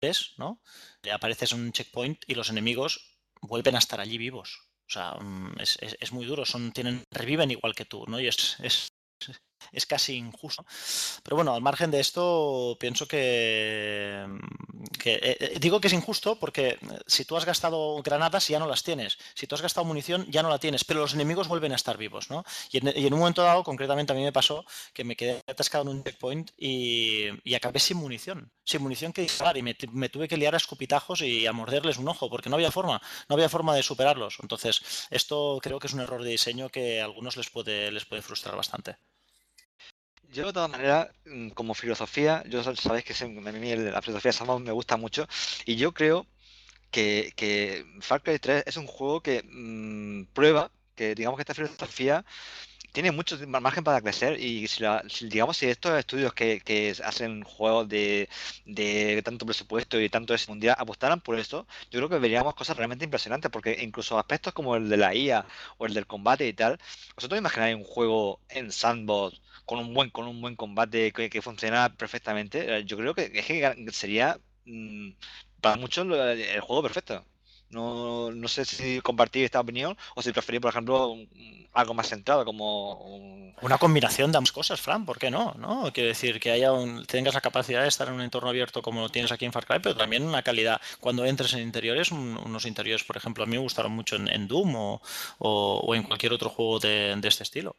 ¿no? Apareces en un checkpoint y los enemigos vuelven a estar allí vivos. O sea, es, es, es muy duro, son, tienen, reviven igual que tú, ¿no? Y es, es, es casi injusto. Pero bueno, al margen de esto, pienso que, que eh, digo que es injusto porque si tú has gastado granadas ya no las tienes, si tú has gastado munición ya no la tienes, pero los enemigos vuelven a estar vivos, ¿no? Y en, y en un momento dado, concretamente a mí me pasó que me quedé atascado en un checkpoint y, y acabé sin munición, sin munición que disparar y me, me tuve que liar a escupitajos y a morderles un ojo porque no había forma, no había forma de superarlos. Entonces, esto creo que es un error de diseño que a algunos les puede, les puede frustrar bastante. Yo de todas maneras, como filosofía, yo sabéis que a mí la filosofía de Sandbox me gusta mucho y yo creo que, que Far Cry tres es un juego que mmm, prueba que digamos que esta filosofía tiene mucho margen para crecer y si, la, si digamos si estos estudios que, que hacen juegos de, de tanto presupuesto y tanto ese mundial apostaran por esto, yo creo que veríamos cosas realmente impresionantes porque incluso aspectos como el de la I A o el del combate y tal, ¿vosotros imagináis un juego en Sandbox con un buen con un buen combate que, que funciona perfectamente? Yo creo que, es que sería mmm, para muchos el juego perfecto. No, no sé si compartir esta opinión o si preferir, por ejemplo, algo más centrado como... Un... Una combinación de ambas cosas, Fran, ¿por qué no? ¿No? Quiero decir, que haya un, tengas la capacidad de estar en un entorno abierto como lo tienes aquí en Far Cry, pero también una calidad. Cuando entres en interiores, un, unos interiores, por ejemplo, a mí me gustaron mucho en, en Doom o, o, o en cualquier otro juego de, de este estilo.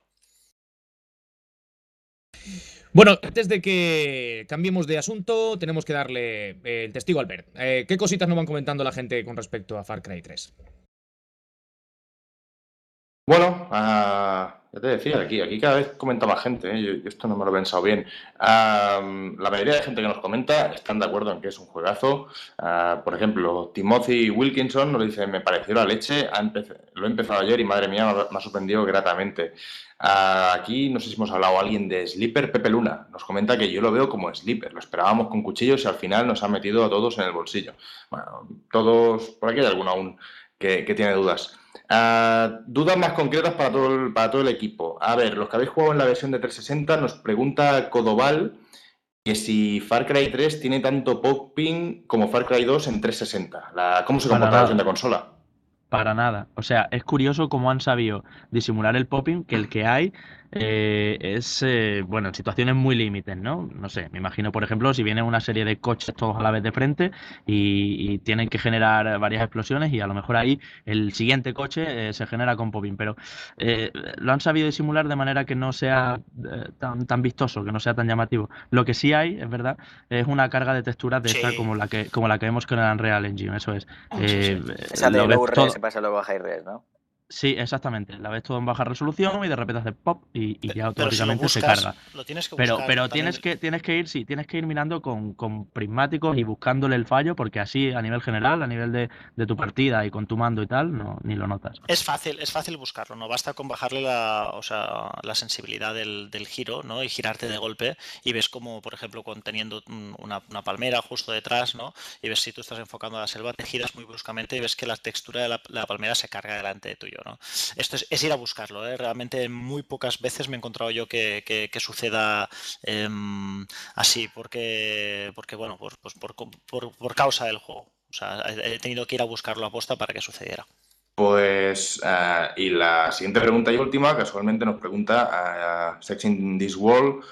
Bueno, antes de que cambiemos de asunto, tenemos que darle eh, el testigo a Albert. Eh, ¿Qué cositas nos van comentando la gente con respecto a Far Cry tres? Bueno, uh, ya te decía, aquí, aquí cada vez comenta más gente, ¿eh? yo, yo esto no me lo he pensado bien. Uh, la mayoría de gente que nos comenta están de acuerdo en que es un juegazo. Uh, por ejemplo, Timothy Wilkinson nos dice, me pareció la leche, ha lo he empezado ayer y madre mía, me ha sorprendido gratamente. Uh, aquí no sé si hemos hablado a alguien de Sleeper, Pepe Luna, nos comenta que yo lo veo como Sleeper, lo esperábamos con cuchillos y al final nos ha metido a todos en el bolsillo. Bueno, todos, por aquí hay alguno aún que, que tiene dudas. Uh, dudas más concretas para todo, el, para todo el equipo. A ver, los que habéis jugado en la versión de trescientos sesenta nos pregunta Codoval que si Far Cry tres tiene tanto popping como Far Cry dos en trescientos sesenta. La, ¿Cómo se comporta la versión de consola? Para nada. O sea, es curioso cómo han sabido disimular el popping, que el que hay eh, es, eh, bueno, en situaciones muy límites, ¿no? No sé, me imagino, por ejemplo, si viene una serie de coches todos a la vez de frente y, y tienen que generar varias explosiones y a lo mejor ahí el siguiente coche eh, se genera con popping, pero eh, lo han sabido disimular de manera que no sea eh, tan, tan vistoso, que no sea tan llamativo. Lo que sí hay, es verdad, es una carga de texturas de sí. esta como la que como la que vemos con el Unreal Engine, eso es. Eh, sí, sí. Esa de low res se pasa luego a high res, ¿no? Sí, exactamente. La ves todo en baja resolución y de repente hace pop y, y ya automáticamente si buscas, se carga. Lo tienes que pero buscar, pero también... tienes que tienes que ir, sí, tienes que ir mirando con, con prismáticos y buscándole el fallo, porque así a nivel general, a nivel de, de tu partida y con tu mando y tal, no, ni lo notas. Es fácil, es fácil buscarlo, no basta con bajarle la, o sea, la sensibilidad del, del giro, ¿no? Y girarte de golpe y ves como, por ejemplo, con, teniendo una, una palmera justo detrás, ¿no? Y ves si tú estás enfocando a la selva, te giras muy bruscamente y ves que la textura de la, la palmera se carga delante de tuyo, ¿no? Esto es, es ir a buscarlo, ¿eh? Realmente muy pocas veces me he encontrado yo que, que, que suceda eh, así, porque, porque bueno, por, pues por, por, por causa del juego. O sea, he tenido que ir a buscarlo a posta para que sucediera. Pues, uh, y la siguiente pregunta y última, casualmente nos pregunta uh, Sex in This World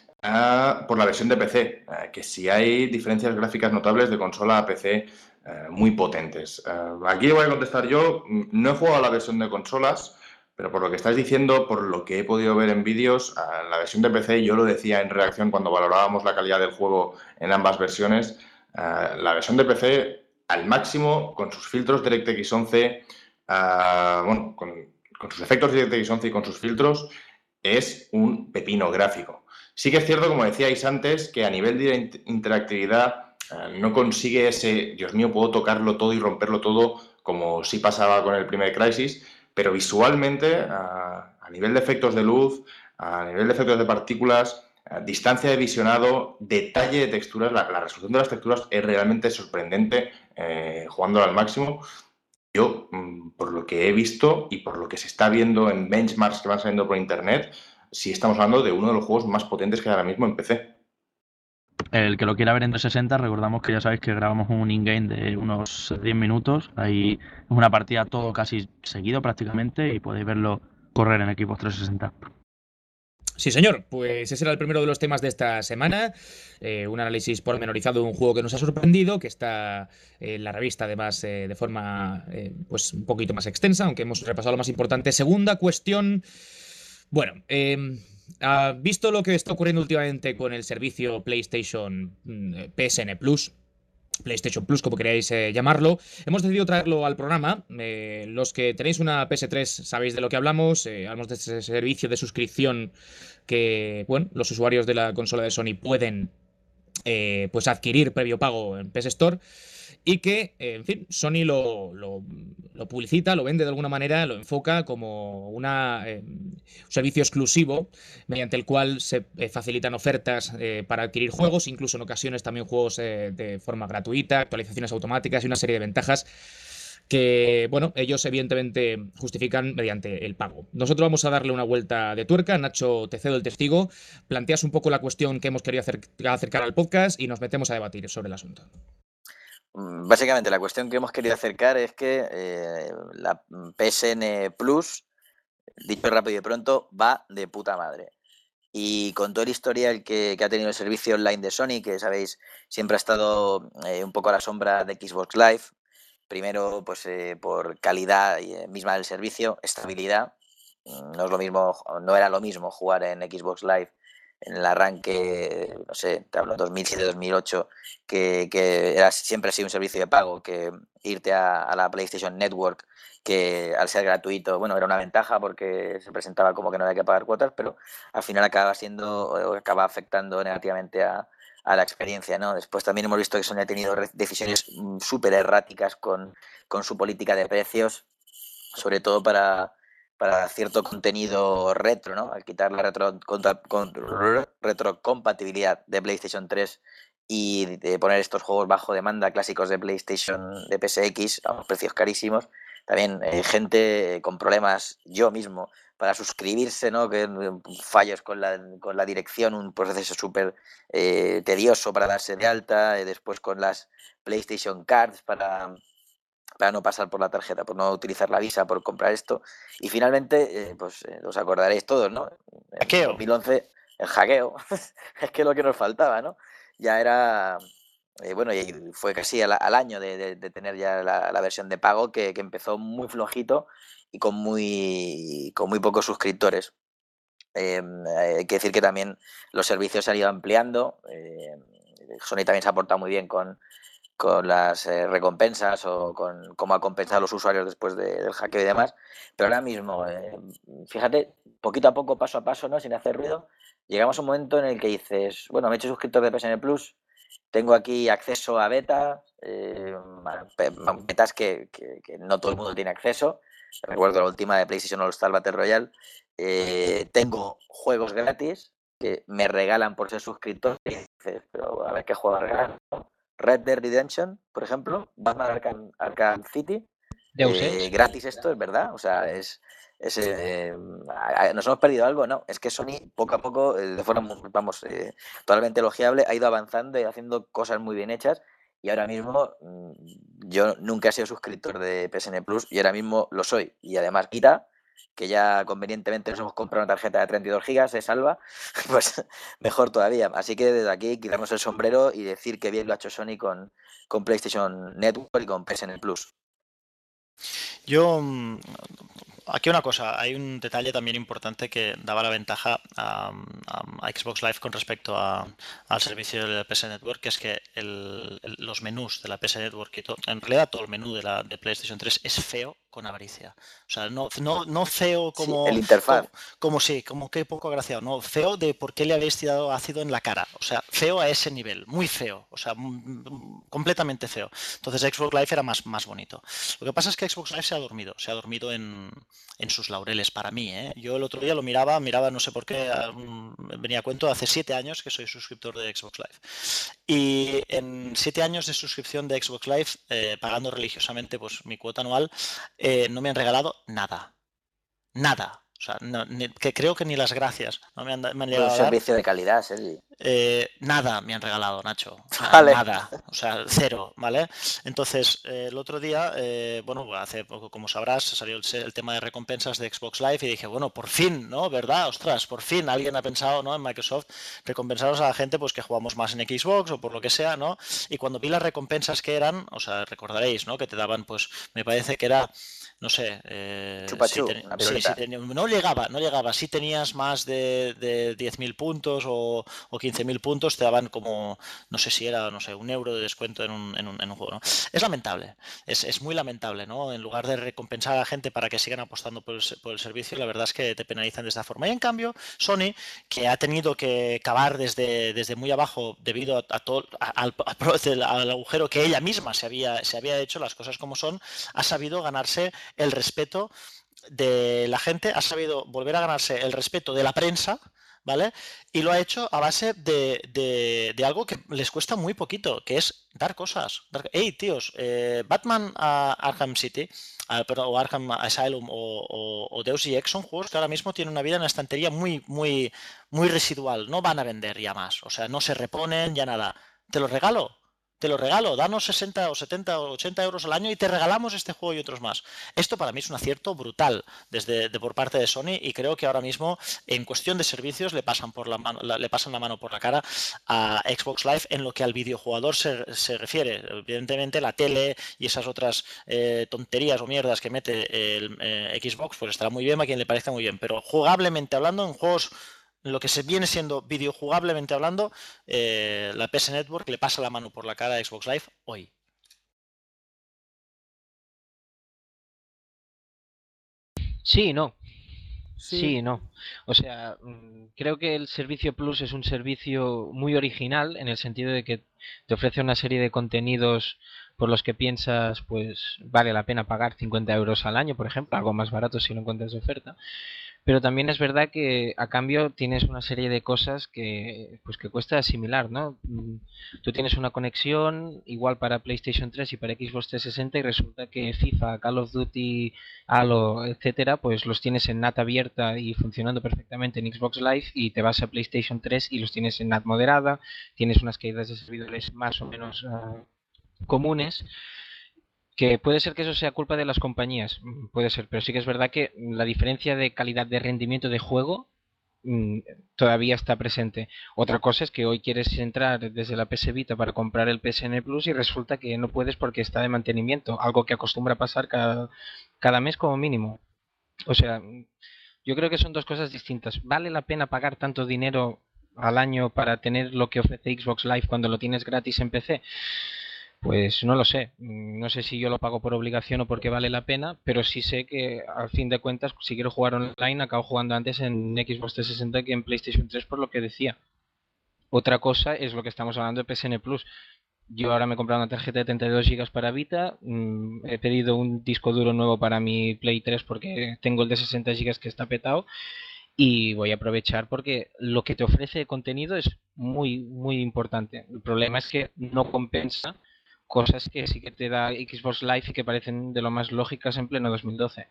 uh, por la versión de P C, uh, que si hay diferencias gráficas notables de consola a P C uh, muy potentes. Uh, aquí voy a contestar yo, no he jugado a la versión de consolas, pero por lo que estáis diciendo, por lo que he podido ver en vídeos, uh, la versión de P C, yo lo decía en reacción cuando valorábamos la calidad del juego en ambas versiones, uh, la versión de P C al máximo, con sus filtros DirectX once, uh, bueno, con, con sus efectos DirectX once y con sus filtros, es un pepino gráfico. Sí que es cierto, como decíais antes, que a nivel de interactividad uh, no consigue ese, Dios mío, puedo tocarlo todo y romperlo todo, como sí pasaba con el primer Crysis, pero visualmente, uh, a nivel de efectos de luz, a nivel de efectos de partículas, Uh, distancia de visionado, detalle de texturas, la, la resolución de las texturas es realmente sorprendente eh, jugándolo al máximo. Yo, mm, por lo que he visto y por lo que se está viendo en benchmarks que van saliendo por internet, sí estamos hablando de uno de los juegos más potentes que hay ahora mismo en P C. El que lo quiera ver en trescientos sesenta, recordamos que ya sabéis que grabamos un in-game de unos diez minutos. Ahí es una partida todo casi seguido prácticamente y podéis verlo correr en Xbox trescientos sesenta. Sí, señor. Pues ese era el primero de los temas de esta semana. Eh, un análisis pormenorizado de un juego que nos ha sorprendido, que está en la revista, además, eh, de forma eh, pues un poquito más extensa, aunque hemos repasado lo más importante. Segunda cuestión. Bueno, eh, ¿ha visto lo que está ocurriendo últimamente con el servicio PlayStation P S N Plus? PlayStation Plus, como queráis eh, llamarlo. Hemos decidido traerlo al programa. Eh, los que tenéis una P S tres sabéis de lo que hablamos. Eh, hablamos de ese servicio de suscripción que, bueno, los usuarios de la consola de Sony pueden eh, pues adquirir previo pago en P S Store. Y que, en fin, Sony lo, lo, lo publicita, lo vende de alguna manera, lo enfoca como una, eh, un servicio exclusivo mediante el cual se eh, facilitan ofertas eh, para adquirir juegos, incluso en ocasiones también juegos eh, de forma gratuita, actualizaciones automáticas y una serie de ventajas que, bueno, ellos evidentemente justifican mediante el pago. Nosotros vamos a darle una vuelta de tuerca. Nacho, te cedo el testigo. Planteas un poco la cuestión que hemos querido hacer, acercar al podcast y nos metemos a debatir sobre el asunto. Básicamente la cuestión que hemos querido acercar es que eh, la P S N Plus, dicho rápido y pronto, va de puta madre. Y con todo el historial que, que ha tenido el servicio online de Sony, que sabéis, siempre ha estado eh, un poco a la sombra de Xbox Live, primero pues eh, por calidad eh, misma del servicio, estabilidad. No es lo mismo, no era lo mismo jugar en Xbox Live en el arranque, no sé, te hablo dos mil siete dos mil ocho, que, que era, siempre ha sido un servicio de pago, que irte a, a la PlayStation Network, que al ser gratuito, bueno, era una ventaja porque se presentaba como que no había que pagar cuotas, pero al final acaba siendo, acaba afectando negativamente a, a la experiencia, ¿no? Después también hemos visto que Sony ha tenido decisiones súper erráticas con, con su política de precios, sobre todo para... para cierto contenido retro, ¿no? Al quitar la retro, contra, con, retrocompatibilidad de PlayStation tres y de poner estos juegos bajo demanda clásicos de PlayStation, de P S X, a unos precios carísimos. También eh, gente con problemas, yo mismo, para suscribirse, ¿no? Que fallos con la, con la dirección, un proceso súper eh, tedioso para darse de alta, eh, después con las PlayStation Cards para... para no pasar por la tarjeta, por no utilizar la Visa, por comprar esto. Y finalmente, eh, pues eh, os acordaréis todos, ¿no? En hackeo. dos mil once, el hackeo. Es que lo que nos faltaba, ¿no? Ya era... Eh, bueno, y fue casi al, al año de, de, de tener ya la, la versión de pago, que, que empezó muy flojito y con muy, con muy pocos suscriptores. Eh, hay que decir que también los servicios se han ido ampliando. Eh, Sony también se ha portado muy bien con... con las eh, recompensas o con cómo ha compensado a los usuarios después de, del hackeo y demás, pero ahora mismo, eh, fíjate, poquito a poco, paso a paso, ¿no? Sin hacer ruido, llegamos a un momento en el que dices, bueno, me he hecho suscriptor de P S N Plus, tengo aquí acceso a beta, eh, betas que, que, que no todo el mundo tiene acceso, recuerdo la última de PlayStation All Star Battle Royale, eh, tengo juegos gratis que me regalan por ser suscriptor y dices, pero a ver qué juego regalan, ¿no? Red Dead Redemption, por ejemplo, Batman Arkham, Arkham City, eh, gratis esto, es verdad, o sea, es, es eh, nos hemos perdido algo, no, es que Sony poco a poco, eh, de forma, vamos, eh, totalmente elogiable, ha ido avanzando y haciendo cosas muy bien hechas, y ahora mismo yo nunca he sido suscriptor de P S N Plus y ahora mismo lo soy, y además quita que ya convenientemente nos hemos comprado una tarjeta de treinta y dos gigas, se salva, pues mejor todavía. Así que desde aquí quitarnos el sombrero y decir que bien lo ha hecho Sony con, con PlayStation Network y con P S N Plus. Yo, aquí una cosa, hay un detalle también importante que daba la ventaja a, a, a Xbox Live con respecto a, al servicio de la P S Network, que es que el, el, los menús de la P S Network y todo, en realidad todo el menú de la de PlayStation tres es feo con avaricia. O sea, no, no, no feo como... Sí, el interfaz. Como, como sí, como que poco agraciado. No, feo de por qué le habéis tirado ácido en la cara. O sea, feo a ese nivel, muy feo. O sea, completamente feo. Entonces Xbox Live era más, más bonito. Lo que pasa es que Xbox Live se ha dormido. Se ha dormido en, en sus laureles para mí, ¿eh? Yo el otro día lo miraba, miraba no sé por qué, venía a cuento, hace siete años que soy suscriptor de Xbox Live. Y en siete años de suscripción de Xbox Live, eh, pagando religiosamente pues mi cuota anual, eh, no me han regalado nada. Nada. O sea, no, ni, que creo que ni las gracias no me han, me han llegado a dar. Un servicio de calidad, Sergi. Eh, nada me han regalado, Nacho. O sea, vale. Nada. O sea, cero, ¿vale? Entonces, eh, el otro día, eh, bueno, hace poco, como sabrás, salió el, el tema de recompensas de Xbox Live y dije, bueno, por fin, ¿no? ¿Verdad? Ostras, por fin alguien ha pensado, ¿no? En Microsoft, recompensaros a la gente pues que jugamos más en Xbox o por lo que sea, ¿no? Y cuando vi las recompensas que eran, o sea, recordaréis, ¿no? Que te daban, pues, me parece que era... No sé, eh, Chupachú, si ten, sí, si ten, no llegaba, no llegaba. Si tenías más de, de diez mil puntos o, o quince mil puntos, te daban como, no sé si era, no sé, un euro de descuento en un, en un, en un juego, ¿no? Es lamentable, es, es muy lamentable, ¿no? En lugar de recompensar a la gente para que sigan apostando por el, por el servicio, la verdad es que te penalizan de esta forma. Y en cambio, Sony, que ha tenido que cavar desde, desde muy abajo debido a, a todo, a, al, al, al agujero que ella misma se había, se había hecho, las cosas como son, ha sabido ganarse el respeto de la gente, ha sabido volver a ganarse el respeto de la prensa, ¿vale? Y lo ha hecho a base de, de, de algo que les cuesta muy poquito, que es dar cosas. Dar... Hey, tíos, eh, Batman a Arkham City, a, perdón, o Arkham Asylum o, o, o Deus Ex son juegos que ahora mismo tienen una vida en la estantería muy, muy, muy residual. No van a vender ya más. O sea, no se reponen ya nada. Te los regalo. Te lo regalo, danos sesenta o setenta o ochenta euros al año y te regalamos este juego y otros más. Esto para mí es un acierto brutal desde de, por parte de Sony y creo que ahora mismo en cuestión de servicios le pasan por la mano, la, le pasan la mano por la cara a Xbox Live en lo que al videojugador se, se refiere. Evidentemente la tele y esas otras eh, tonterías o mierdas que mete el eh, Xbox pues estará muy bien a quien le parezca muy bien, pero jugablemente hablando en juegos lo que se viene siendo videojugablemente hablando, eh, la P S Network le pasa la mano por la cara a Xbox Live hoy. Sí, no. Sí. sí, no. O sea, creo que el servicio Plus es un servicio muy original en el sentido de que te ofrece una serie de contenidos por los que piensas, pues vale la pena pagar cincuenta euros al año, por ejemplo, algo más barato si lo encuentras de oferta. Pero también es verdad que a cambio tienes una serie de cosas que pues que cuesta asimilar, ¿no? Tú tienes una conexión igual para PlayStation tres y para Xbox trescientos sesenta y resulta que FIFA, Call of Duty, Halo, etcétera, pues los tienes en N A T abierta y funcionando perfectamente en Xbox Live y te vas a PlayStation tres y los tienes en N A T moderada, tienes unas caídas de servidores más o menos uh, comunes. Que puede ser que eso sea culpa de las compañías, puede ser, pero sí que es verdad que la diferencia de calidad de rendimiento de juego mmm, todavía está presente. Otra cosa es que hoy quieres entrar desde la P S Vita para comprar el P S N Plus y resulta que no puedes porque está de mantenimiento, algo que acostumbra a pasar cada, cada mes como mínimo. O sea, yo creo que son dos cosas distintas. ¿Vale la pena pagar tanto dinero al año para tener lo que ofrece Xbox Live cuando lo tienes gratis en P C? Pues no lo sé, no sé si yo lo pago por obligación o porque vale la pena, pero sí sé que al fin de cuentas si quiero jugar online acabo jugando antes en Xbox trescientos sesenta que en PlayStation tres por lo que decía. Otra cosa es lo que estamos hablando de P S N Plus. Yo ahora me he comprado una tarjeta de treinta y dos gigas para Vita, mmm, he pedido un disco duro nuevo para mi Play tres porque tengo el de sesenta gigas que está petado y voy a aprovechar porque lo que te ofrece de contenido es muy, muy importante. El problema es que no compensa cosas que sí que te da Xbox Live y que parecen de lo más lógicas en pleno dos mil doce.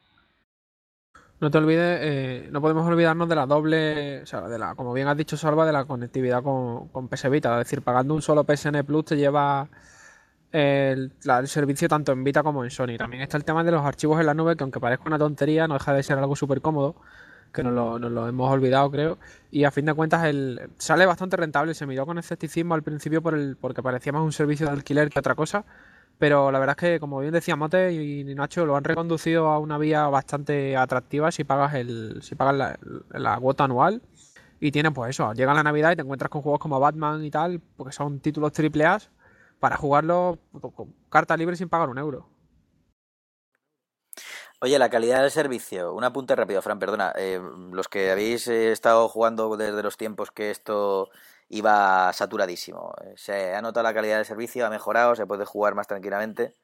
No te olvides, eh, no podemos olvidarnos de la doble, o sea, de la, como bien has dicho, Salva, de la conectividad con, con P S Vita. Es decir, pagando un solo P S N Plus te lleva el, la, el servicio tanto en Vita como en Sony. También está el tema de los archivos en la nube, que aunque parezca una tontería, no deja de ser algo súper cómodo, que nos lo, nos lo hemos olvidado, creo. Y a fin de cuentas el, sale bastante rentable. Se miró con escepticismo al principio por el, porque parecía más un servicio de alquiler que otra cosa. Pero la verdad es que, como bien decía Mote y Nacho, lo han reconducido a una vía bastante atractiva si pagas el si pagas la, la cuota anual. Y tienen pues eso, llega la Navidad y te encuentras con juegos como Batman y tal, porque son títulos triple A para jugarlo con carta libre sin pagar un euro. Oye, la calidad del servicio, un apunte rápido, Fran, perdona. Eh, los que habéis eh, estado jugando desde los tiempos que esto iba saturadísimo, ¿se ha notado la calidad del servicio? ¿Ha mejorado? ¿Se puede jugar más tranquilamente?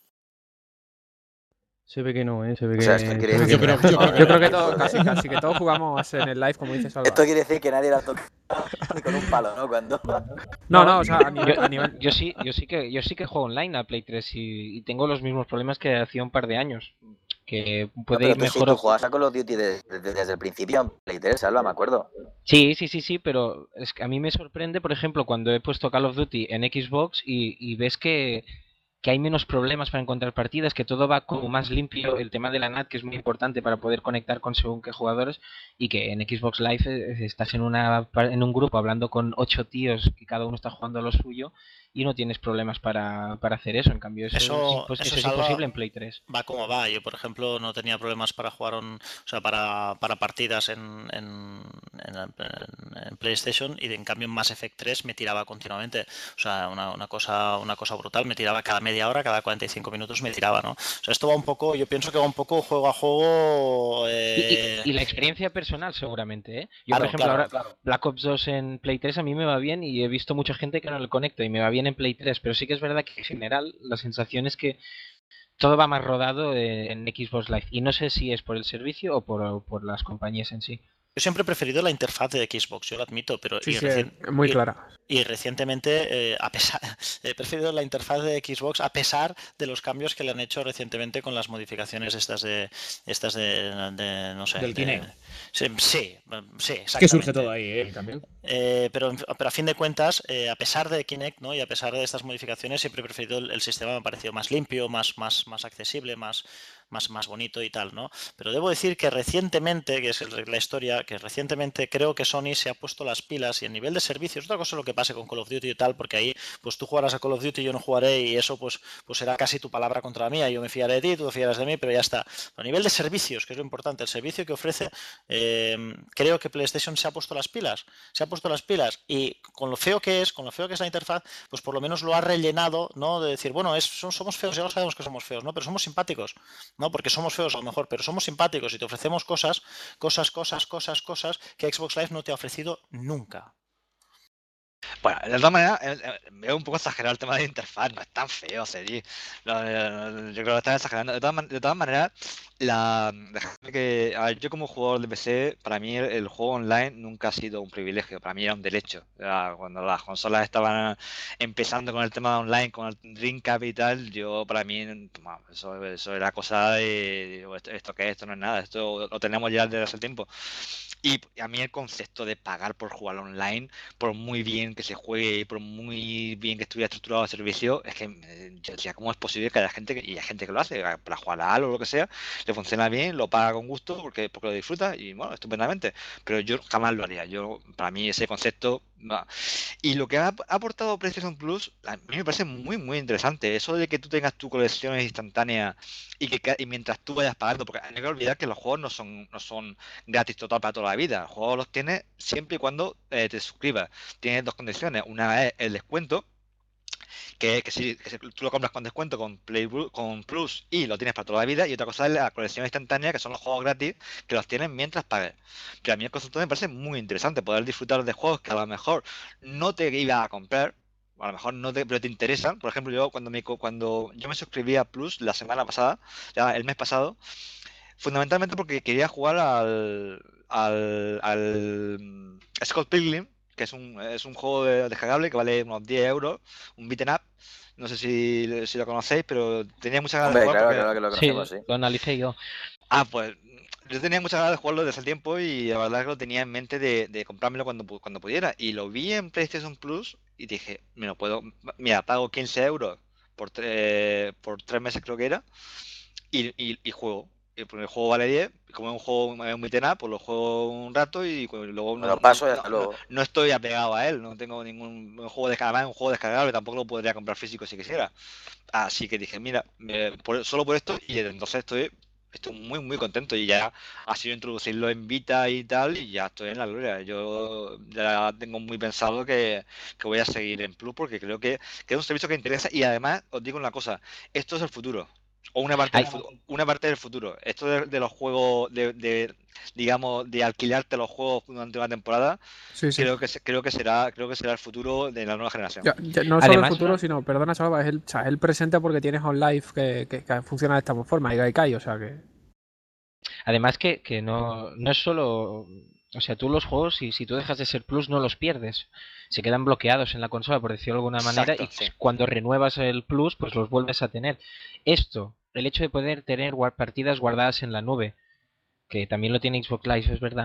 Se ve que no, ¿eh? Se ve que... O sea, esto quiere decir... Yo creo, yo creo, yo creo que todo, casi, casi que todos jugamos en el live, como dices, Salva. Esto quiere decir que nadie la toca ni con un palo, ¿no? Cuando... No, no, o sea, a nivel... Yo, a nivel... yo sí, yo sí que yo sí que juego online a Play tres y, y tengo los mismos problemas que hacía un par de años. que No, puede pero ir tú sí, mejor. tú o- jugabas a Call of Duty de- de- desde el principio en Play tres, Alba, me acuerdo. Sí, sí, sí, sí, pero es que a mí me sorprende, por ejemplo, cuando he puesto Call of Duty en Xbox y, y ves que, que hay menos problemas para encontrar partidas, que todo va como más limpio, el tema de la N A T, que es muy importante para poder conectar con según qué jugadores, y que en Xbox Live eh, estás en una pa- en un grupo hablando con ocho tíos que cada uno está jugando a lo suyo y no tienes problemas para, para hacer eso. En cambio, eso, es, Eso, impos- eso eso es salva, imposible en Play tres. va como va. Yo, por ejemplo, no tenía problemas para jugar, un- o sea, para, para partidas en, en, en, en- en PlayStation y en cambio en Mass Effect tres me tiraba continuamente. O sea, una, una cosa, una cosa brutal. Me tiraba cada media hora, cada cuarenta y cinco minutos me tiraba, ¿no? O sea, esto va un poco, yo pienso que va un poco juego a juego. Y, y- eh, y la experiencia personal seguramente, ¿eh? Yo, por Claro, ejemplo, claro. ahora Black Ops dos en Play tres a mí me va bien y he visto mucha gente que no lo conecta y me va bien en Play tres, pero sí que es verdad que en general la sensación es que todo va más rodado eh, en Xbox Live y no sé si es por el servicio o por, o por las compañías en sí. Yo siempre he preferido la interfaz de Xbox, yo lo admito, pero Sí, y, sí, es recien- es muy y- clara. y recientemente, eh, a pesar, he preferido la interfaz de Xbox a pesar de los cambios que le han hecho recientemente con las modificaciones estas de, estas de, de- no sé, Del de- Kinect. sí, sí, sí, Es que surge exactamente. todo ahí, ¿eh? También. Eh, pero, pero a fin de cuentas, eh, a pesar de Kinect, ¿no? Y a pesar de estas modificaciones, siempre he preferido el, el sistema, me ha parecido más limpio, más, más, más accesible, más, más, más bonito y tal, ¿no? Pero debo decir que recientemente, que es el- la historia, que recientemente creo que Sony se ha puesto las pilas y a nivel de servicios, otra cosa es lo que pase con Call of Duty y tal, porque ahí pues tú jugarás a Call of Duty y yo no jugaré y eso pues, pues será casi tu palabra contra la mía, yo me fiaré de ti, tú te fiarás de mí, pero ya está. A nivel de servicios, que es lo importante, el servicio que ofrece, eh, creo que PlayStation se ha puesto las pilas, se ha puesto las pilas y con lo feo que es, con lo feo que es la interfaz, pues por lo menos lo ha rellenado, ¿no? De decir, bueno, es, son- somos feos, ya lo sabemos que somos feos, ¿no? Pero somos simpáticos, ¿no? Porque somos feos a lo mejor, pero somos simpáticos y te ofrecemos cosas, cosas, cosas, cosas, cosas que Xbox Live no te ha ofrecido nunca. Bueno, de todas maneras, eh, eh, veo un poco exagerado el tema de la interfaz, no es tan feo, Sergi. No, eh, yo creo que están exagerando. De todas, man- de todas maneras, la, dejadme que, a ver, yo como jugador de P C, para mí el, el juego online nunca ha sido un privilegio, para mí era un derecho. Era cuando las consolas estaban empezando con el tema online, con el Dreamcast y tal, yo para mí, bueno, eso, eso era cosa de, digo, esto, esto qué es, esto no es nada, esto lo tenemos ya desde hace tiempo. Y a mí el concepto de pagar por jugar online, por muy bien que se juegue y por muy bien que estuviera estructurado el servicio, es que eh, yo decía, ¿cómo es posible que haya gente que, y hay gente que lo hace para jugar a algo o lo que sea, le funciona bien, lo paga con gusto porque, porque lo disfruta y bueno, estupendamente, pero yo jamás lo haría. Yo, para mí ese concepto no. Y lo que ha ha aportado PlayStation Plus, a mí me parece muy muy interesante, eso de que tú tengas tus colecciones instantáneas y que ca- y mientras tú vayas pagando, porque no hay que olvidar que los juegos no son no son gratis total para toda la vida. El juego los tienes siempre y cuando eh, te suscribas. Tienes dos condiciones. Una es el descuento, que, que si que si tú lo compras con descuento con Play Blu- con Plus y lo tienes para toda la vida. Y otra cosa es la colección instantánea, que son los juegos gratis que los tienes mientras pagues. Que a mí el concepto me parece muy interesante, poder disfrutar de juegos que a lo mejor no te iba a comprar. A lo mejor no te, pero te interesan. Por ejemplo, yo cuando me co- cuando yo me suscribí a Plus la semana pasada, ya el mes pasado, fundamentalmente porque quería jugar al, al, al mm, Scott Pilgrim, que es un, es un juego de- descargable que vale unos diez euros, un beat'em up. No sé si, si lo conocéis, pero tenía muchas ganas de Hombre, jugar claro, porque... claro que lo Sí, conocemos, sí. lo analicé yo. Ah, pues yo tenía muchas ganas de jugarlo desde hace tiempo y la verdad es que lo tenía en mente de, de comprármelo cuando, pu- cuando pudiera. Y lo vi en PlayStation Plus y dije, me lo puedo... Mira, pago quince euros por, tre- por tres meses creo que era y, y, y juego. Y pues el juego vale diez, y como es un juego, es un beat'em up, pues lo juego un rato y cu- luego Me no, lo no, paso y no, hasta no, luego. no estoy apegado a él, no tengo ningún un juego descargable, un juego descargable, tampoco lo podría comprar físico si quisiera. Así que dije, mira, me- por- solo por esto, y desde entonces estoy, estoy muy, muy contento. Y ya ha sido introducirlo en Vita y tal, y ya estoy en la gloria. Yo ya tengo muy pensado que, que voy a seguir en Plus porque creo que, que es un servicio que interesa. Y además, os digo una cosa, esto es el futuro. O una parte del Hay, futuro, una parte del futuro. Esto de, de los juegos, de, de, digamos, de alquilarte los juegos durante una temporada, Sí, sí. creo que se- creo que será, creo que será el futuro de la nueva generación. Ya- ya no solo el además, futuro, sino, perdona, Salva, es el, o sea, es el presente porque tienes OnLive que, que, que funciona de esta forma y Gaikai, o sea que. además que, que no, no es solo... O sea, tú los juegos, si, si tú dejas de ser Plus, no los pierdes. Se quedan bloqueados en la consola, por decirlo de alguna manera, Exacto, y sí. cuando renuevas el Plus, pues los vuelves a tener. Esto, el hecho de poder tener partidas guardadas en la nube, que también lo tiene Xbox Live, es verdad,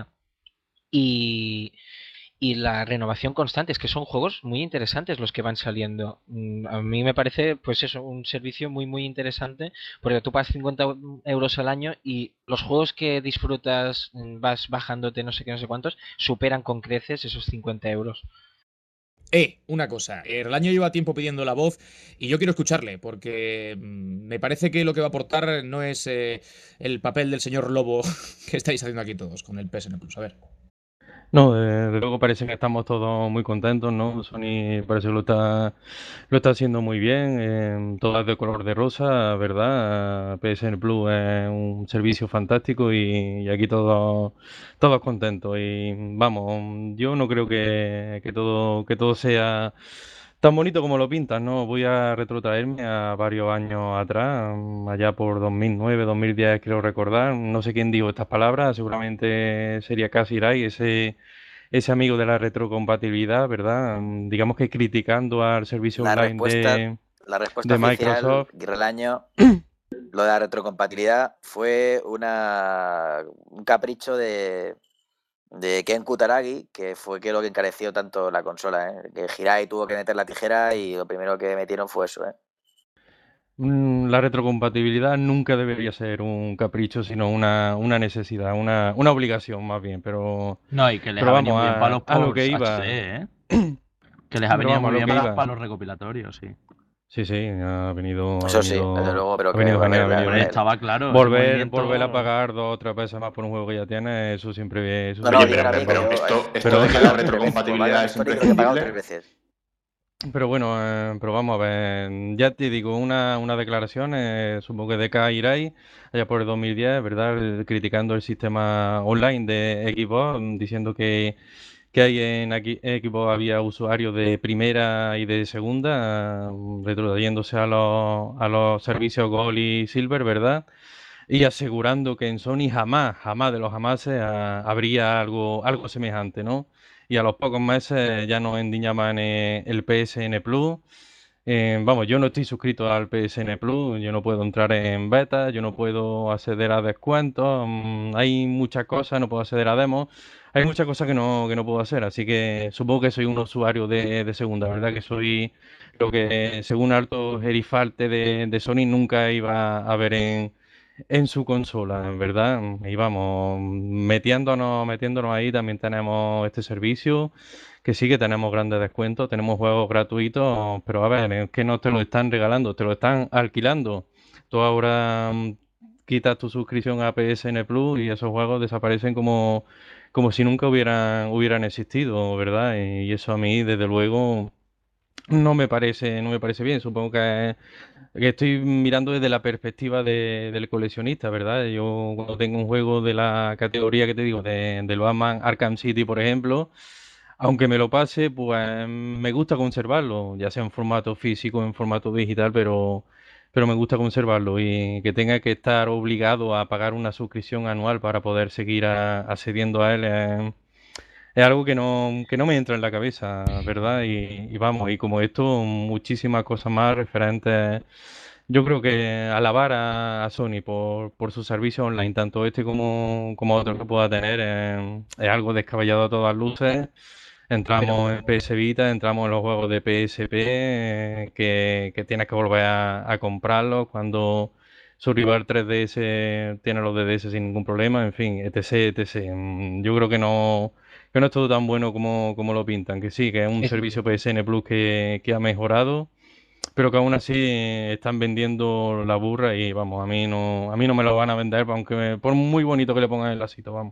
y, y la renovación constante, es que son juegos muy interesantes los que van saliendo. A mí me parece, pues eso, un servicio muy muy interesante, porque tú pagas cincuenta euros al año y los juegos que disfrutas, vas bajándote no sé qué, no sé cuántos, superan con creces esos cincuenta euros. Eh, una cosa, el año lleva tiempo pidiendo la voz y yo quiero escucharle porque me parece que lo que va a aportar no es eh, el papel del señor Lobo que estáis haciendo aquí todos con el P S N Plus. A ver. No, desde luego parece que estamos todos muy contentos, ¿no? Sony parece que lo está, lo está haciendo muy bien, eh, todo es de color de rosa, ¿verdad? P S N Plus es un servicio fantástico y, y aquí todos, todos contentos. Y vamos, yo no creo que, que todo, que todo sea tan bonito como lo pintan, ¿no? Voy a retrotraerme a varios años atrás, allá por dos mil nueve, dos mil diez, creo recordar. No sé quién dijo estas palabras, seguramente sería Casi Hirai, ese, ese amigo de la retrocompatibilidad, ¿verdad? Digamos que criticando al servicio La online respuesta, de, la respuesta de oficial, Microsoft. del año, lo de la retrocompatibilidad fue una, un capricho de, de Ken Kutaragi, que fue que lo que encareció tanto la consola, ¿eh? Que Hirai tuvo que meter la tijera y lo primero que metieron fue eso, ¿eh? La retrocompatibilidad nunca debería ser un capricho, sino una, una necesidad, una, una obligación más bien, pero, No, y que les pero ha venido vamos muy bien a, para los a lo ports que iba. H D, ¿eh? Que les ha Pero venido vamos, muy a lo bien que para, iba. para los recopilatorios, sí. Sí, sí, ha venido, ha Eso sí, venido, desde luego, pero ha que venido volver, genial, ha venido volver- genial. Estaba claro, ese Volver, movimiento- volver a pagar dos o tres veces más por un juego que ya tienes, eso siempre, eso No, no, Oye, siempre pero, dígame pero que yo- esto, esto Pero- de que la Tres veces, retrocompatibilidad es por Valorant Story creo que he pagado imprescindible. tres veces. Pero bueno, eh, pero vamos a ver, ya te digo, una, una declaración, eh, supongo que de K. Hirai, allá por el dos mil diez, ¿verdad? Criticando el sistema online de Xbox, diciendo que, que hay en aquí- Xbox había usuarios de primera y de segunda, eh, retrotrayéndose a los, a los servicios Gold y Silver, ¿verdad? Y asegurando que en Sony jamás, jamás de los jamases ah, habría algo, algo semejante, ¿no? Y a los pocos meses ya nos endiñaban eh, el P S N Plus. Eh, vamos, yo no estoy suscrito al P S N Plus, yo no puedo entrar en beta, yo no puedo acceder a descuentos, mm, hay muchas cosas, no puedo acceder a demos, hay muchas cosas que no, que no puedo hacer, así que supongo que soy un usuario de, de segunda, ¿verdad? Que soy lo que según Alto Gerifalte de, de Sony nunca iba a ver en, en su consola, ¿verdad? Y vamos, metiéndonos, metiéndonos ahí también tenemos este servicio, que sí que tenemos grandes descuentos, tenemos juegos gratuitos, pero a ver, es que no te lo están regalando, te lo están alquilando. Tú ahora mm, quitas tu suscripción a P S N Plus y esos juegos desaparecen como, como si nunca hubieran, hubieran existido, ¿verdad? Y eso a mí, desde luego, no me parece, no me parece bien. Supongo que, que estoy mirando desde la perspectiva de- del coleccionista, ¿verdad? Yo cuando tengo un juego de la categoría que te digo, de, del Batman Arkham City, por ejemplo, aunque me lo pase, pues me gusta conservarlo, ya sea en formato físico o en formato digital, pero, pero me gusta conservarlo y que tenga que estar obligado a pagar una suscripción anual para poder seguir a- accediendo a él. eh, es algo que no, que no me entra en la cabeza, ¿verdad? Y, y vamos, y como esto, muchísimas cosas más referentes. Yo creo que alabar a, a Sony por, por su servicio online, tanto este como, como otro que pueda tener, eh, es algo descabellado a todas luces. Entramos en P S Vita, entramos en los juegos de P S P, eh, que, que tienes que volver a, a comprarlos cuando su rival tres D S tiene los de D S sin ningún problema, en fin, etc, etcétera. Mm, Yo creo que no, que no es todo tan bueno como, como lo pintan, que sí, que es un Es- servicio P S N Plus que, que ha mejorado, pero que aún así eh, están vendiendo la burra y vamos, a mí no, a mí no me lo van a vender, aunque me- por muy bonito que le pongan el lacito, vamos.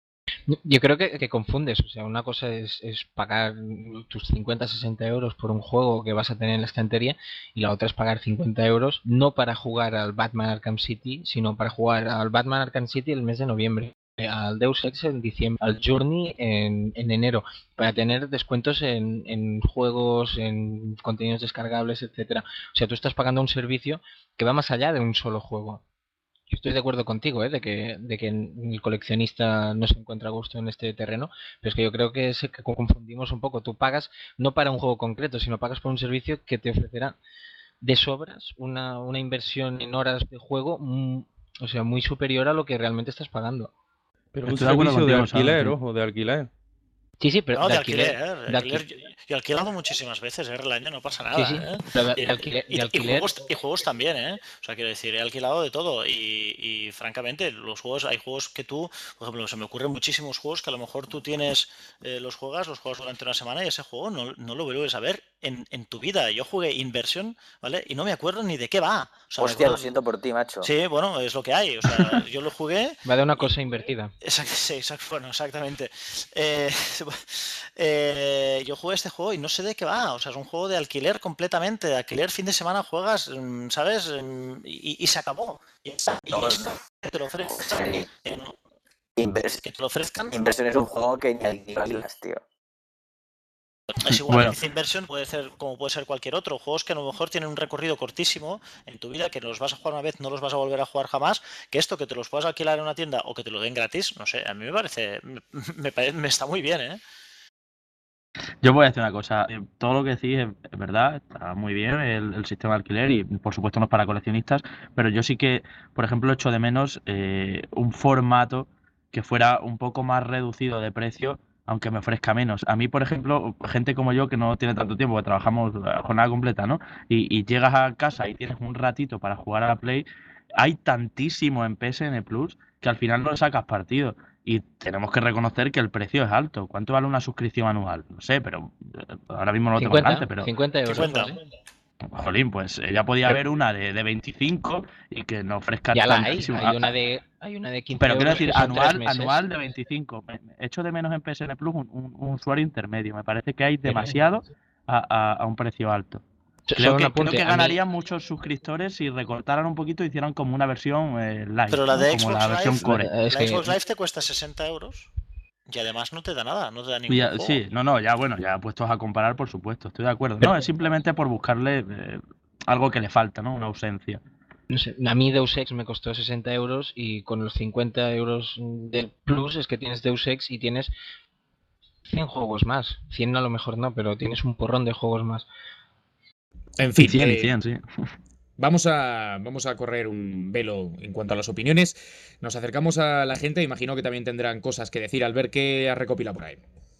Yo creo que, que confundes, o sea, una cosa es, es pagar tus cincuenta, sesenta euros por un juego que vas a tener en la estantería y la otra es pagar cincuenta euros no para jugar al Batman Arkham City, sino para jugar al Batman Arkham City el mes de noviembre, al Deus Ex en diciembre, al Journey en, en enero, para tener descuentos en, en juegos, en contenidos descargables, etcétera. O sea, tú estás pagando un servicio que va más allá de un solo juego. Yo estoy de acuerdo contigo, ¿eh? de que, de que el coleccionista no se encuentra a gusto en este terreno, pero es que yo creo que, es que confundimos un poco. Tú pagas no para un juego concreto, sino pagas por un servicio que te ofrecerá de sobras una, una inversión en horas de juego, mm, o sea, muy superior a lo que realmente estás pagando. Pero un servicio de alquiler, ojo, de alquiler. Sí, sí, pero no, de de alquiler. alquiler, ¿eh? De de alquiler. alquiler. Yo, yo he alquilado muchísimas veces, ¿eh? El año no pasa nada. Sí, sí, ¿eh? pero de Y, alquiler, y- de y alquiler. juegos, y juegos también, ¿eh? O sea, quiero decir, he alquilado de todo. Y, y, francamente, los juegos, hay juegos que tú, por ejemplo, se me ocurren muchísimos juegos que a lo mejor tú tienes, eh, los juegas, los juegas durante una semana y ese juego no, no lo vuelves a ver en, en tu vida. Yo jugué Inversion, ¿vale? Y no me acuerdo ni de qué va. O sea, me Hostia, acuerdo- lo siento por ti, macho. Sí, bueno, es lo que hay. O sea, yo lo jugué. Va de una cosa invertida. Exacto, sí, exacto, bueno, exactamente. Eh, eh, yo jugué este juego y no sé de qué va. O sea, es un juego de alquiler completamente. De alquiler fin de semana juegas, mm, ¿sabes? Mm, Y, y se acabó. Y, está, y No, es que te lo ofrezcan. sí. eh, no, Invers- que te lo ofrezcan. Inversión es un juego que ni alquilas, tío. Es igual, Bueno. dice Inversion puede ser como puede ser cualquier otro. Juegos que a lo mejor tienen un recorrido cortísimo en tu vida, que los vas a jugar una vez, no los vas a volver a jugar jamás. Que esto que te los puedas alquilar en una tienda o que te lo den gratis, no sé, a mí me parece, me, me parece- me está muy bien, ¿eh? Yo voy a decir una cosa, eh, todo lo que decís es, es verdad, está muy bien el, el sistema de alquiler y por supuesto no es para coleccionistas, pero yo sí que, por ejemplo, echo de menos eh, un formato que fuera un poco más reducido de precio, aunque me ofrezca menos. A mí, por ejemplo, gente como yo que no tiene tanto tiempo, que trabajamos a jornada completa, ¿no? Y, y llegas a casa y tienes un ratito para jugar a la Play, hay tantísimo en P S N Plus que al final no le sacas partido. Y tenemos que reconocer que el precio es alto. ¿Cuánto vale una suscripción anual? No sé, pero eh, ahora mismo no lo tengo cincuenta, delante, pero... cincuenta euros. cincuenta. ¿sí? Jolín, pues eh, ya podía Pero- haber una de, de veinticinco y que no ofrezca Ya la hay, tantísimo. hay una de, hay una de quince Pero quiero euros decir, que son tres anual, meses. anual de veinticinco. Me- me echo de menos en P S N Plus un, un- un usuario intermedio. Me parece que hay demasiado a, a- a un precio alto. Creo Solo un que, apunte, creo que a mí- ganarían muchos suscriptores si recortaran un poquito y hicieran como una versión eh, live, Pero la ¿no? de Como Xbox la versión Live, core. Eh, es la que- Xbox Live te cuesta sesenta euros y además no te da nada, no te da ningún Ya, juego. sí, no, no, ya bueno, ya puestos a comparar, por supuesto, estoy de acuerdo. No, es simplemente por buscarle eh, algo que le falta, ¿no? Una ausencia. No sé, a mí Deus Ex me costó sesenta euros y con los cincuenta euros del Plus es que tienes Deus Ex y tienes cien juegos más. cien a lo mejor no, pero tienes un porrón de juegos más. En fin, cien y eh, cien, sí. Vamos a, vamos a correr un velo en cuanto a las opiniones. Nos acercamos a la gente. Imagino que también tendrán cosas que decir al ver qué ha recopilado por ahí.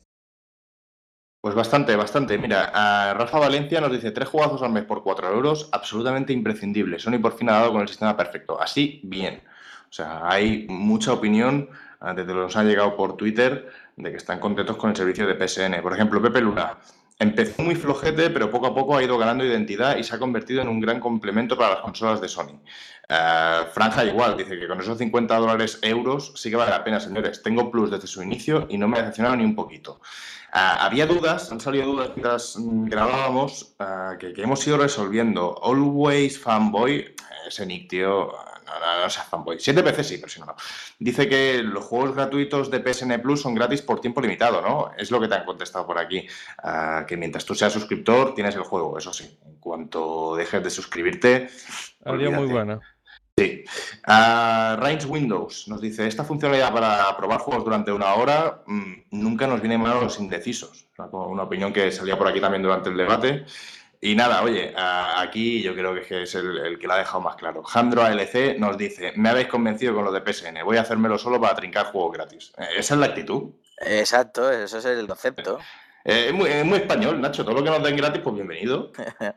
Pues bastante, bastante. Mira, a Rafa Valencia nos dice tres juegazos al mes por cuatro euros, absolutamente imprescindible. Sony por fin ha dado con el sistema perfecto. Así, bien. O sea, hay mucha opinión, eh, desde los que han llegado por Twitter, de que están contentos con el servicio de P S N. Por ejemplo, Pepe Luna. Empezó muy flojete, pero poco a poco ha ido ganando identidad y se ha convertido en un gran complemento para las consolas de Sony. Uh, Franja igual, dice que con esos cincuenta dólares euros sí que vale la pena, señores. Tengo Plus desde su inicio y no me ha decepcionado ni un poquito. Uh, había dudas, han salido dudas mientras grabábamos, uh, que, que hemos ido resolviendo. Always Fanboy, ese nick, tío, no, no, no seas fanboy. Si es de P C sí, pero si no, no. Dice que los juegos gratuitos de P S N Plus son gratis por tiempo limitado, ¿no? Es lo que te han contestado por aquí. Uh, que mientras tú seas suscriptor, tienes el juego, eso sí. En cuanto dejes de suscribirte... Adiós, muy olvídate. buena. Sí. Uh, Reigns Windows nos dice, esta funcionalidad para probar juegos durante una hora mmm, nunca nos viene mal a los indecisos. O sea, una opinión que salía por aquí también durante el debate. Y nada, oye, uh, aquí yo creo que es el, el que lo ha dejado más claro. Jandro A L C nos dice, me habéis convencido con lo de P S N, voy a hacérmelo solo para trincar juegos gratis. Esa es la actitud. Exacto, eso es el concepto. Eh, es, muy, es muy español, Nacho. Todo lo que nos den gratis, pues bienvenido.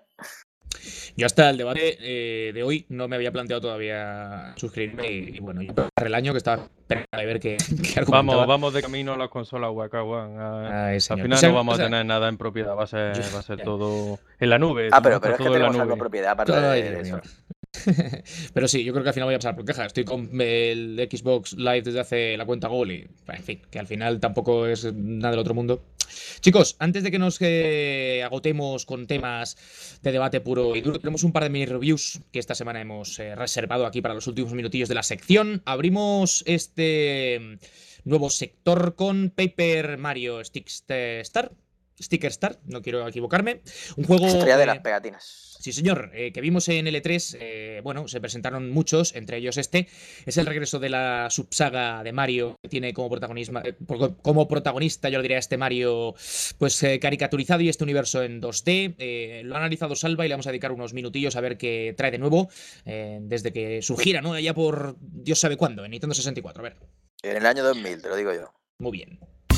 Yo hasta el debate eh, de hoy no me había planteado todavía suscribirme y, y bueno, yo para el año que estaba esperando a ver qué, qué argumentaba. Vamos, vamos de camino a las consolas Waka One. A- Ay, al señor. final O sea, no vamos o sea, a tener nada en propiedad, va a ser, yo- va a ser ya. todo en la nube. Ah, pero, va a pero estar es que todo en la tenemos algo nube. de propiedad aparte Ay, de Dios eso. mío. Pero sí, yo creo que al final voy a pasar por queja. Estoy con el Xbox Live desde hace la cuenta Gol y, en fin, que al final tampoco es nada del otro mundo. Chicos, antes de que nos eh, agotemos con temas de debate puro y duro, tenemos un par de mini reviews que esta semana hemos eh, reservado aquí para los últimos minutillos de la sección. Abrimos este nuevo sector con Paper Mario Sticker Sticker Star, no quiero equivocarme. Un juego Historia de eh, las pegatinas. Sí, señor, eh, que vimos en L tres, eh, eh, bueno, se presentaron muchos, entre ellos este. Es el regreso de la subsaga de Mario, que tiene como protagonista, eh, como protagonista, yo lo diría, este Mario pues eh, caricaturizado y este universo en dos D. Eh, lo ha analizado Salva y le vamos a dedicar unos minutillos a ver qué trae de nuevo eh, desde que surgiera, ¿no? Allá por Dios sabe cuándo, en Nintendo sesenta y cuatro. A ver. En el año dos mil, te lo digo yo. Muy bien.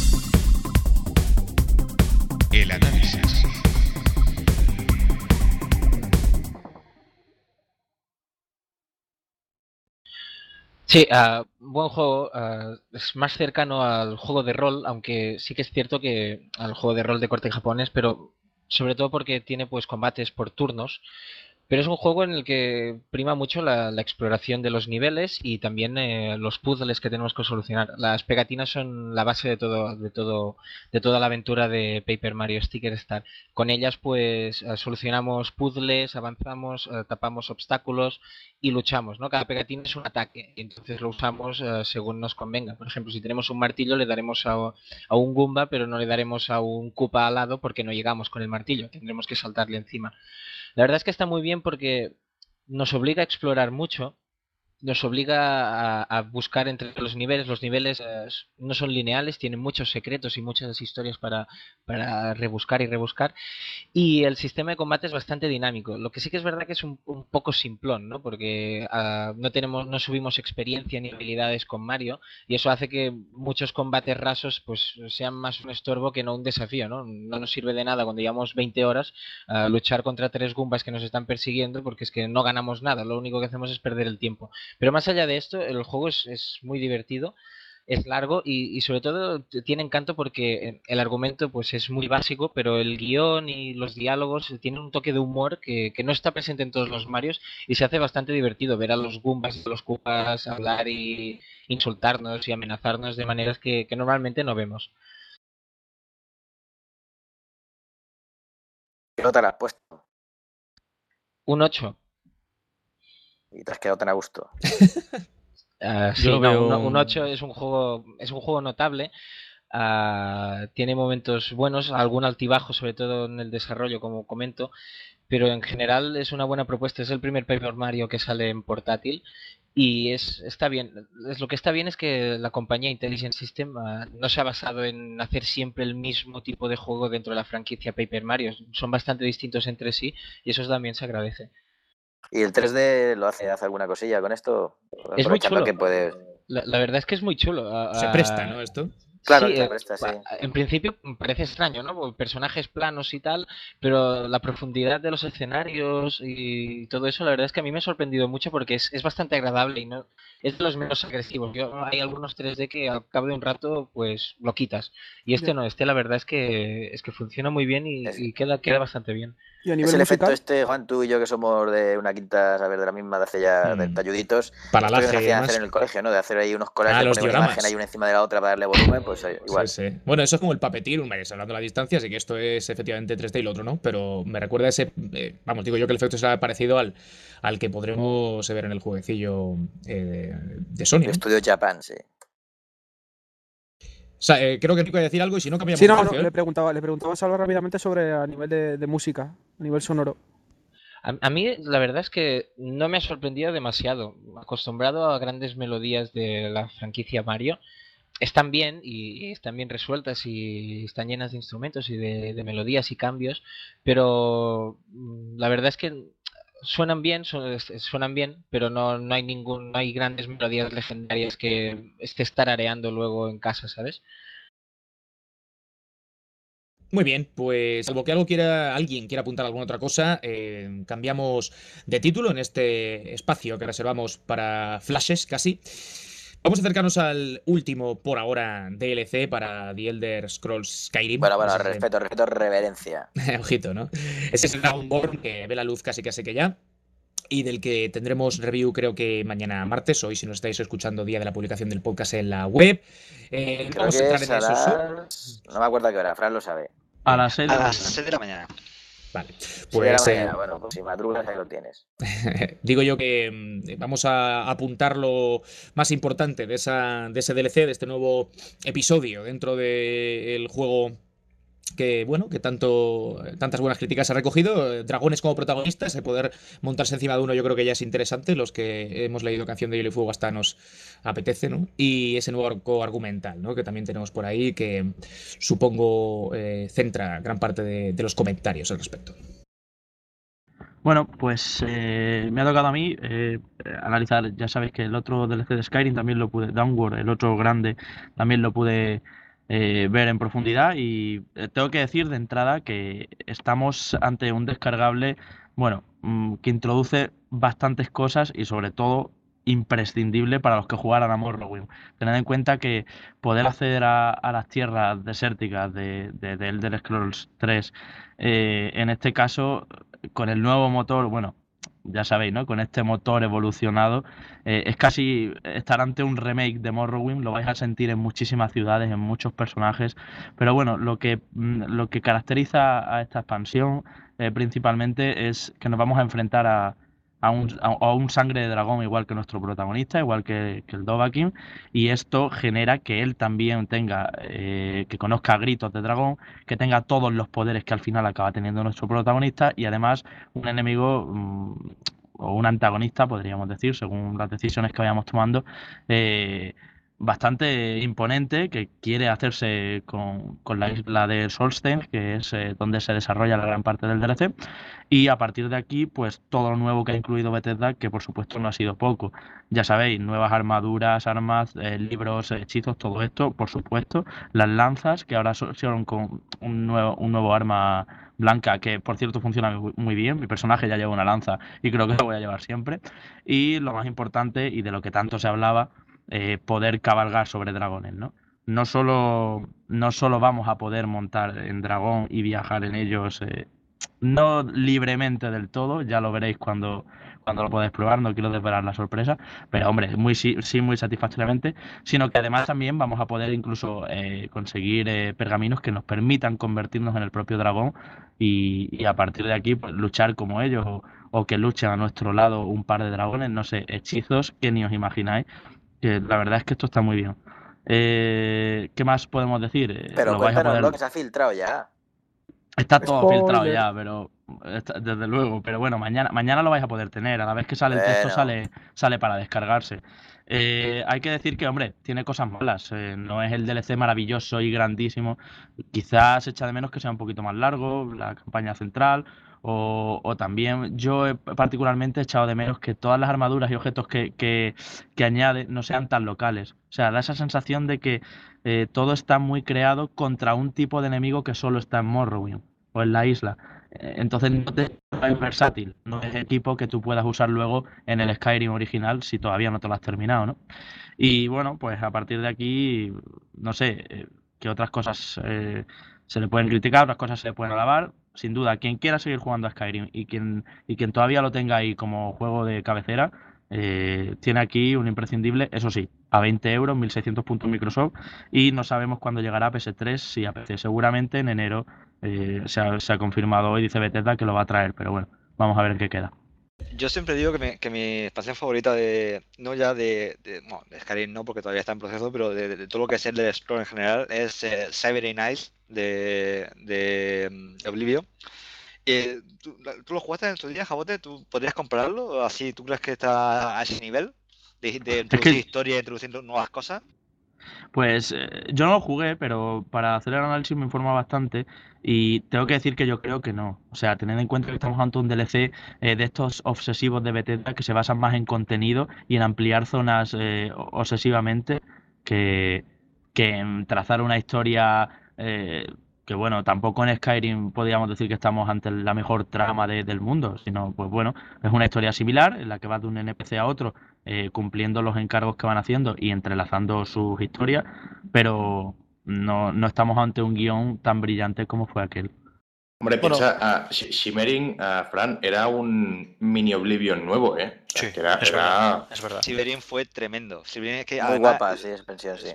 El análisis. Sí, uh, buen juego. Uh, es más cercano al juego de rol, aunque sí que es cierto que al juego de rol de corte japonés, pero sobre todo porque tiene pues combates por turnos. Pero es un juego en el que prima mucho la, la exploración de los niveles y también eh, los puzzles que tenemos que solucionar. Las pegatinas son la base de todo, de todo, de toda la aventura de Paper Mario Sticker Star. Con ellas, pues, eh, solucionamos puzzles, avanzamos, eh, tapamos obstáculos y luchamos, ¿no? Cada pegatina es un ataque, y entonces lo usamos eh, según nos convenga. Por ejemplo, si tenemos un martillo, le daremos a, a un Goomba, pero no le daremos a un Koopa alado porque no llegamos con el martillo. Tendremos que saltarle encima. La verdad es que está muy bien porque nos obliga a explorar mucho, nos obliga a, a buscar entre los niveles. Los niveles eh, no son lineales, tienen muchos secretos y muchas historias para, para rebuscar y rebuscar. Y el sistema de combate es bastante dinámico. Lo que sí que es verdad que es un, un poco simplón, ¿no? Porque uh, no tenemos, no subimos experiencia ni habilidades con Mario, y eso hace que muchos combates rasos pues sean más un estorbo que no un desafío, ¿no? No nos sirve de nada cuando llevamos veinte horas uh, luchar contra tres Goombas que nos están persiguiendo, porque es que no ganamos nada, lo único que hacemos es perder el tiempo. Pero más allá de esto, el juego es, es muy divertido. Es largo y, y sobre todo tiene encanto porque el argumento pues es muy básico, pero el guión y los diálogos tienen un toque de humor que, que no está presente en todos los Marios y se hace bastante divertido ver a los Goombas y los Koopas hablar y insultarnos y amenazarnos de maneras que, que normalmente no vemos. ¿Qué nota le has puesto? Un ocho. Y te has quedado tan a gusto. Uh, sí, no, veo... un, un ocho es un juego es un juego notable. Uh, tiene momentos buenos, algún altibajo, sobre todo en el desarrollo, como comento, pero en general es una buena propuesta. Es el primer Paper Mario que sale en portátil y es está bien. Es, lo que está bien es que la compañía Intelligent System uh, no se ha basado en hacer siempre el mismo tipo de juego dentro de la franquicia Paper Mario. Son bastante distintos entre sí y eso también se agradece. ¿Y el tres D lo hace, hace alguna cosilla con esto? Es muy chulo. Que puede... la, la verdad es que es muy chulo. Uh, se presta, ¿no? Esto. Claro, sí, se presta, sí. En principio parece extraño, ¿no? Personajes planos y tal, pero la profundidad de los escenarios y todo eso, la verdad es que a mí me ha sorprendido mucho porque es, es bastante agradable y no es de los menos agresivos. Yo, hay algunos tres D que al cabo de un rato pues lo quitas y este no, este la verdad es que es que funciona muy bien y, y queda, queda bastante bien. ¿Y a nivel es el musical? Efecto este, Juan, tú y yo que somos de una quinta, saber de la misma de hace ya mm. de talluditos, para la que nos hacían hacer en el colegio, ¿no? De hacer ahí unos collages, ah, poner una imagen ahí una encima de la otra para darle volumen, pues igual. Sí, sí. Bueno, eso es como el papetir, un mes hablando de la distancia, así que esto es efectivamente tres D y lo otro no, pero me recuerda a ese, eh, vamos, digo yo que el efecto será parecido al, al que podremos ver en el jueguecillo eh, de Sony. El Studio Japan, sí. O sea, eh, creo que Nico iba a decir algo y si no cambiamos sí, no, de no, le preguntaba, le preguntaba a Salva rápidamente sobre a nivel de, de música, a nivel sonoro. A, a mí la verdad es que no me ha sorprendido demasiado. Acostumbrado a grandes melodías de la franquicia Mario, están bien y, y están bien resueltas y están llenas de instrumentos y de, de melodías y cambios, pero la verdad es que suenan bien, suenan bien, pero no, no hay ningún, no hay grandes melodías legendarias que estés tarareando luego en casa, ¿sabes? Muy bien, pues salvo que algo quiera, alguien quiera apuntar alguna otra cosa, eh, cambiamos de título en este espacio que reservamos para flashes casi. Vamos a acercarnos al último, por ahora, D L C para The Elder Scrolls Skyrim. Bueno, bueno, ese respeto, respeto, reverencia. Ojito, ¿no? Ese es el Dragonborn que ve la luz casi casi que ya. Y del que tendremos review creo que mañana martes, hoy si nos estáis escuchando día de la publicación del podcast en la web. Eh, creo vamos que a entrar en esos... No me acuerdo a qué hora, Fran lo sabe. A las seis a las seis de la mañana. Vale, pues eh, mañana. Bueno, pues si madrugas ahí lo tienes. Digo yo que mm, vamos a apuntar lo más importante de, esa, de ese D L C, de este nuevo episodio dentro del juego que bueno, que tanto tantas buenas críticas ha recogido. Dragones como protagonistas, el poder montarse encima de uno yo creo que ya es interesante. Los que hemos leído Canción de Hielo y Fuego hasta nos apetece, ¿no? Y ese nuevo arco argumental, ¿no? Que también tenemos por ahí, que supongo eh, centra gran parte de, de los comentarios al respecto. Bueno, pues eh, me ha tocado a mí eh, analizar, ya sabéis que el otro D L C de Skyrim también lo pude, Downward, el otro grande, también lo pude eh, ver en profundidad y eh, tengo que decir de entrada que estamos ante un descargable, bueno, mmm, que introduce bastantes cosas y sobre todo imprescindible para los que jugaran a Morrowind. Tened en cuenta que poder acceder a, a las tierras desérticas de, de, de Elder Scrolls tres, eh, en este caso con el nuevo motor, bueno, ya sabéis, ¿no? Con este motor evolucionado, eh, es casi estar ante un remake de Morrowind, lo vais a sentir en muchísimas ciudades, en muchos personajes, pero bueno, lo que, lo que caracteriza a esta expansión eh, principalmente es que nos vamos a enfrentar a A un, a un sangre de dragón igual que nuestro protagonista, igual que, que el Dovahkiin, y esto genera que él también tenga, eh, que conozca gritos de dragón, que tenga todos los poderes que al final acaba teniendo nuestro protagonista y además un enemigo mmm, o un antagonista, podríamos decir, según las decisiones que vayamos tomando, eh, bastante imponente, que quiere hacerse con, con la isla de Solstheim, que es eh, donde se desarrolla la gran parte del D L C, y a partir de aquí, pues todo lo nuevo que ha incluido Bethesda, que por supuesto no ha sido poco. Ya sabéis, nuevas armaduras, armas, eh, libros, hechizos, todo esto, por supuesto. Las lanzas, que ahora son con un nuevo, un nuevo arma blanca, que por cierto funciona muy bien. Mi personaje ya lleva una lanza y creo que lo voy a llevar siempre. Y lo más importante, y de lo que tanto se hablaba, eh, poder cabalgar sobre dragones, ¿no? No solo, no solo vamos a poder montar en dragón y viajar en ellos, eh, no libremente del todo, ya lo veréis cuando, cuando lo podáis probar, no quiero desvelar la sorpresa, pero hombre, muy sí, sí muy satisfactoriamente, sino que además también vamos a poder incluso eh, conseguir eh, pergaminos que nos permitan convertirnos en el propio dragón y, y a partir de aquí pues, luchar como ellos o, o que luchen a nuestro lado un par de dragones, no sé, hechizos que ni os imagináis, que la verdad es que esto está muy bien. Eh, ¿Qué más podemos decir? Eh, Pero lo vais a cuéntanos poder... lo que se ha filtrado ya. Está todo Spoiler. filtrado ya, pero está- desde luego. Pero bueno, mañana, mañana lo vais a poder tener. A la vez que sale el texto, Bueno. sale, sale para descargarse. Eh, hay que decir que, hombre, tiene cosas malas. Eh, no es el D L C maravilloso y grandísimo. Quizás echa de menos que sea un poquito más largo, la campaña central. O, o también yo he particularmente he echado de menos que todas las armaduras y objetos que, que, que añade no sean tan locales. O sea, da esa sensación de que eh, todo está muy creado contra un tipo de enemigo que solo está en Morrowind o en la isla. Eh, entonces no te es versátil, no es equipo que tú puedas usar luego en el Skyrim original si todavía no te lo has terminado, ¿no? Y bueno, pues a partir de aquí, no sé, eh, qué otras cosas eh, se le pueden criticar, otras cosas se le pueden alabar. Sin duda, quien quiera seguir jugando a Skyrim y quien, y quien todavía lo tenga ahí como juego de cabecera, eh, tiene aquí un imprescindible, eso sí, a veinte euros, mil seiscientos puntos Microsoft, y no sabemos cuándo llegará a P S tres y a P C. Seguramente en enero eh, se, ha, se ha confirmado hoy, dice Bethesda, que lo va a traer, pero bueno, vamos a ver en qué queda. Yo siempre digo que mi, que mi expansión favorita de, no ya de, de, bueno, de Skyrim no, porque todavía está en proceso, pero de, de, de todo lo que es el de Scroll en general, es eh, Siberian Ice de, de um, Oblivion. Eh, ¿tú, ¿Tú lo jugaste en tu día, Jabote? ¿Tú podrías comprarlo? ¿Así tú crees que está a ese nivel? De, de introducir que... historia, introducir nuevas cosas. Pues eh, yo no lo jugué, pero para hacer el análisis me informa bastante y tengo que decir que yo creo que no. O sea, tened en cuenta que estamos ante un D L C eh, de estos obsesivos de Bethesda que se basan más en contenido y en ampliar zonas eh, obsesivamente que, que en trazar una historia eh, que, bueno, tampoco en Skyrim podríamos decir que estamos ante la mejor trama de, del mundo, sino, pues bueno, es una historia similar en la que vas de un N P C a otro Eh, cumpliendo los encargos que van haciendo y entrelazando sus historias, pero no, no estamos ante un guión tan brillante como fue aquel. Hombre, bueno, piensa, uh, Shimmerin, uh, Fran, era un mini Oblivion nuevo, ¿eh? O sea, sí, que era, es, era... verdad, es verdad. Shimmerin fue tremendo. Shimmerin es que, Muy además, guapa, sí, expansión, sí.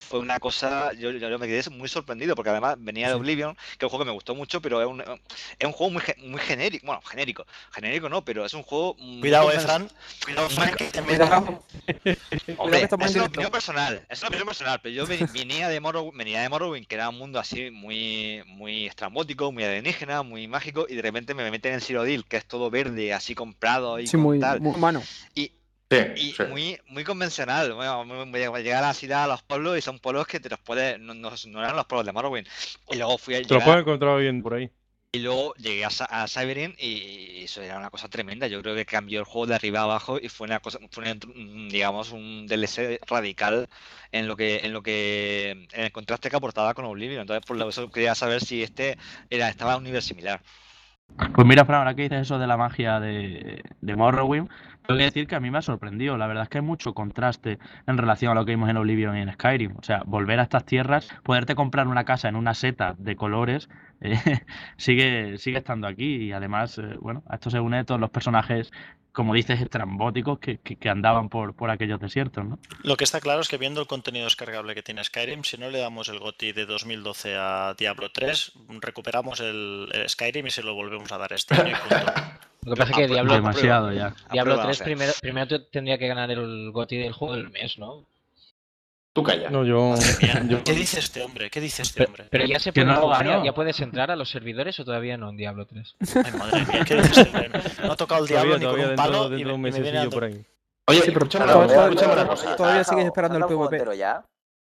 fue una cosa, yo, yo, yo me quedé muy sorprendido porque además venía de Sí. Oblivion, que es un juego que me gustó mucho, pero es un, es un juego muy, ge- muy genérico, bueno, genérico, genérico no, pero es un juego muy Cuidado, eh, conven- Fran. Cuidado, Fran, que te Cuidado. meto. Cuidado Hombre, que estamos en es una directo. opinión personal, es una opinión personal, pero yo ven- venía de Morrowind, venía de Morrowind, que era un mundo así muy, muy estrambótico, muy alienígena, muy mágico, y de repente me meten en Cyrodiil, que es todo verde, así comprado y Sí, con muy, tal, muy humano. y, Sí, y sí. muy, muy convencional. Bueno, muy- muy- llegar a la ciudad, a los pueblos, y son pueblos que te los puedes, no, no, no eran los pueblos de Morrowind. Y luego fui a Te lo puedes llegar, encontrar bien por ahí. y luego llegué a, Sa- a Cyberinn y eso era una cosa tremenda. Yo creo que cambió el juego de arriba a abajo y fue una cosa, fue una intro- un, digamos, un D L C radical en lo que, en lo que, en el contraste que aportaba con Oblivion. Entonces, por eso quería saber si este era, estaba a un nivel similar. Pues mira, Fran, ahora que dices eso de la magia de, de Morrowind, tengo que decir que a mí me ha sorprendido. La verdad es que hay mucho contraste en relación a lo que vimos en Oblivion y en Skyrim. O sea, volver a estas tierras, poderte comprar una casa en una seta de colores, eh, sigue, sigue estando aquí. Y además, eh, bueno, a esto se une todos los personajes, como dices, estrambóticos que, que, que andaban por, por aquellos desiertos, ¿no? Lo que está claro es que viendo el contenido descargable que tiene Skyrim, si no le damos el GOTY de dos mil doce a Diablo tres, recuperamos el, el Skyrim y se lo volvemos a dar este año y punto. Lo que pasa es que Diablo, Demasiado ya. Diablo Aprueba, tres o sea. primero, primero te- tendría que ganar el GOTY del juego del mes, ¿no? Tú calla. No, yo, Madre mía, yo- ¿qué dice este hombre? ¿Qué dice este Pero, hombre? pero ya se Que puede no lo jugar, ya, ganó. ya puedes entrar a los servidores o todavía no en Diablo tres. Ay, madre mía, ¿qué dice este hombre? No ha tocado el diablo todavía, ni con todavía un dentro, palo y dentro de un me, y me viene mesecillo dando... por ahí. Oye, Sí, pero escúchame Claro, una pero- cosa, escúchame una pero- cosa. Todavía ¿Has sigues dejado- esperando has el dado juego PvP. entero ya?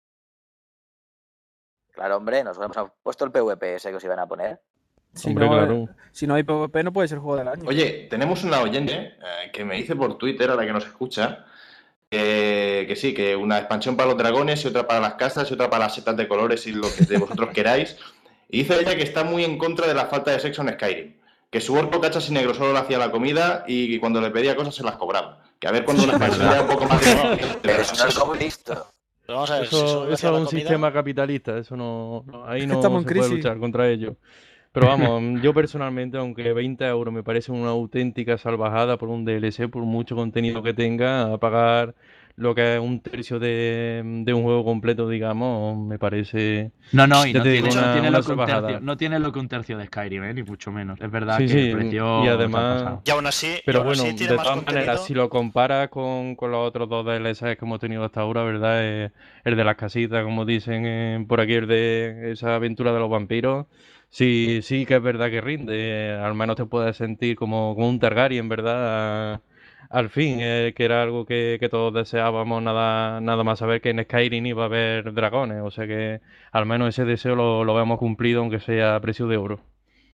Claro, hombre, nos hemos puesto el PvP ese que os iban a poner. Si Hombre, no, claro. si no hay PvP, no puede ser juego del año. Oye, tenemos una oyente eh, que me dice por Twitter, a la que nos escucha, que, que sí, que una expansión para los dragones y otra para las casas y otra para las setas de colores y lo que de vosotros queráis. Y dice ella que está muy en contra de la falta de sexo en Skyrim. Que su orco cachas y negro solo le hacía la comida y cuando le pedía cosas se las cobraba. Que a ver cuando una expansión era un poco más de... Pero es un orco listo. Pero vamos a ver, si Eso, solo eso hacía es la un comida... sistema capitalista, eso no, no- ahí no Estamos se en puede crisis. luchar contra ello. Pero vamos, yo personalmente, aunque veinte euros me parece una auténtica salvajada por un D L C, por mucho contenido que tenga, a pagar lo que es un tercio de, de un juego completo, digamos, me parece, No, no, y ya no te tiene, digo, no una, tiene una lo que un salvajada. tercio, no tiene lo que un tercio de Skyrim, ¿eh? Ni mucho menos. Es verdad Sí, que sí, el precio y se han además, pasado. Y aún así, y pero aún bueno, así tiene de más todas maneras, contenido... si lo comparas con, con los otros dos D L Cs que hemos tenido hasta ahora, ¿verdad? Eh, el de las casitas, como dicen eh, por aquí, el de esa aventura de los vampiros, sí, sí que es verdad que rinde. eh, al menos te puedes sentir como, como un Targaryen, ¿verdad? A- al fin, eh, que era algo que, que todos deseábamos, nada, nada más saber que en Skyrim iba a haber dragones. O sea que al menos ese deseo lo, lo hemos cumplido, aunque sea a precio de oro.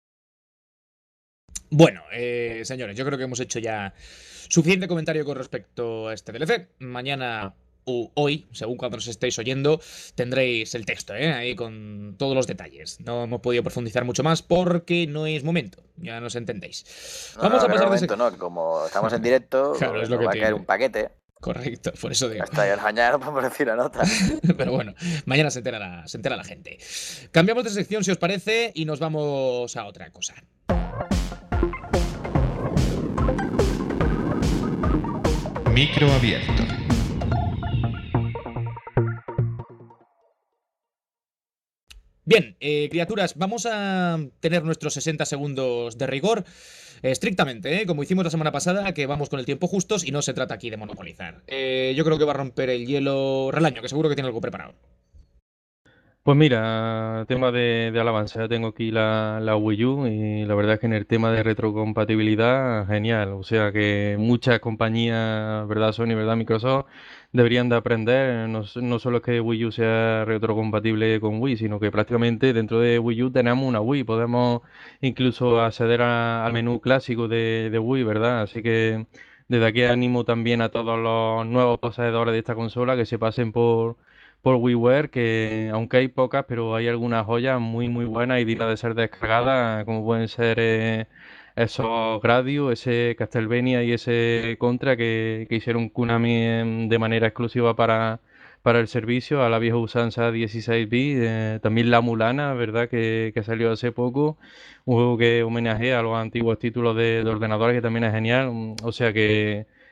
Bueno, eh, señores, yo creo que hemos hecho ya suficiente comentario con respecto a este D L C. Mañana u hoy, según cuando nos estéis oyendo, tendréis el texto, ¿eh? Ahí con todos los detalles. No hemos podido profundizar mucho más porque no es momento, ya nos entendéis. No, Vamos no, a que pasar no de es momento, sec- no, que como estamos en directo, Claro, pues es lo nos que va a caer tiene. un paquete. Correcto, por eso digo. Hasta el mañana no podemos decir la nota. Pero bueno, mañana se entera, la, se entera la gente. Cambiamos de sección si os parece y nos vamos a otra cosa. Micro abierto. Bien, eh, criaturas, vamos a tener nuestros sesenta segundos de rigor eh, estrictamente, ¿eh? Como hicimos la semana pasada, que vamos con el tiempo justos y no se trata aquí de monopolizar. Eh, yo creo que va a romper el hielo Relaño, que seguro que tiene algo preparado. Pues mira, tema de, de alabanza, ya tengo aquí la, la Wii U y la verdad es que en el tema de retrocompatibilidad, genial. O sea que muchas compañías, ¿verdad? Sony, ¿verdad? Microsoft, deberían de aprender, no, s- no solo es que Wii U sea retrocompatible con Wii, sino que prácticamente dentro de Wii U tenemos una Wii, podemos incluso acceder a- al menú clásico de, de Wii, ¿verdad? Así que desde aquí animo también a todos los nuevos poseedores de esta consola que se pasen por por WiiWare, que aunque hay pocas, pero hay algunas joyas muy muy buenas y dignas de ser descargadas, como pueden ser eh, esos Gradius, ese Castlevania y ese Contra que, que hicieron Konami em, de manera exclusiva para, para el servicio, a la vieja usanza dieciséis bits, eh, también la Mulana, ¿verdad? Que, que salió hace poco, un juego que homenajea a los antiguos títulos de, de ordenadores, que también es genial, mm, o sea que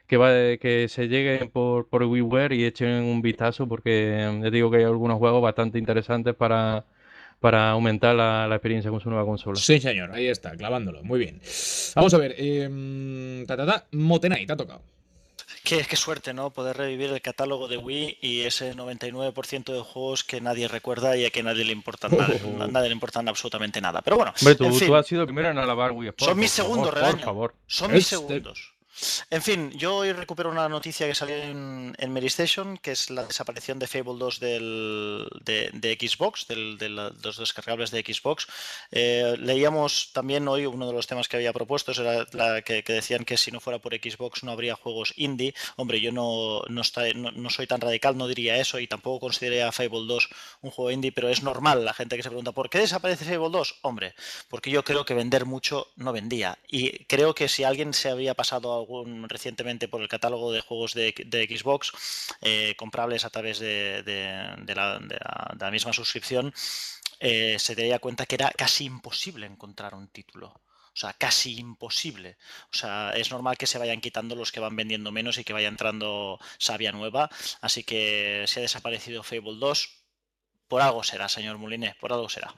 que, va, que se lleguen por, por WiiWare y echen un vistazo porque les digo que hay algunos juegos bastante interesantes para, para aumentar la, la experiencia con su nueva consola. Sí, señor, ahí está, clavándolo. Muy bien. Vamos a ver. Eh, ta, ta, ta. Motenay, te ha tocado. Qué, qué suerte, ¿no? Poder revivir el catálogo de Wii y ese noventa y nueve por ciento de juegos que nadie recuerda y a que nadie le importan, Oh. nadie, nadie le importan absolutamente nada. Pero bueno, Hombre, tú, en fin, tú has sido el primero en alabar Wii Sport. son mis por segundos, favor, Redaño. por favor. Son mis Este- segundos. En fin, yo hoy recupero una noticia que salió en, en Medistation, que es la desaparición de Fable dos del, de, de Xbox, del, de la- los descargables de Xbox. Eh, leíamos también hoy uno de los temas que había propuesto, era la que, que decían que si no fuera por Xbox no habría juegos indie. Hombre, yo no, no, está- no- no soy tan radical, no diría eso y tampoco consideraría a Fable dos un juego indie, pero es normal la gente que se pregunta ¿por qué desaparece Fable dos? Hombre, porque yo creo que vender mucho no vendía. Y creo que si alguien se había pasado algún recientemente por el catálogo de juegos de, de Xbox, eh, comprables a través de, de- de la, de la- de la misma suscripción, eh, se daría cuenta que era casi imposible encontrar un título. O sea, casi imposible. O sea, es normal que se vayan quitando los que van vendiendo menos y que vaya entrando savia nueva. Así que si ha desaparecido Fable dos, por algo será, señor Mouliné, por algo será.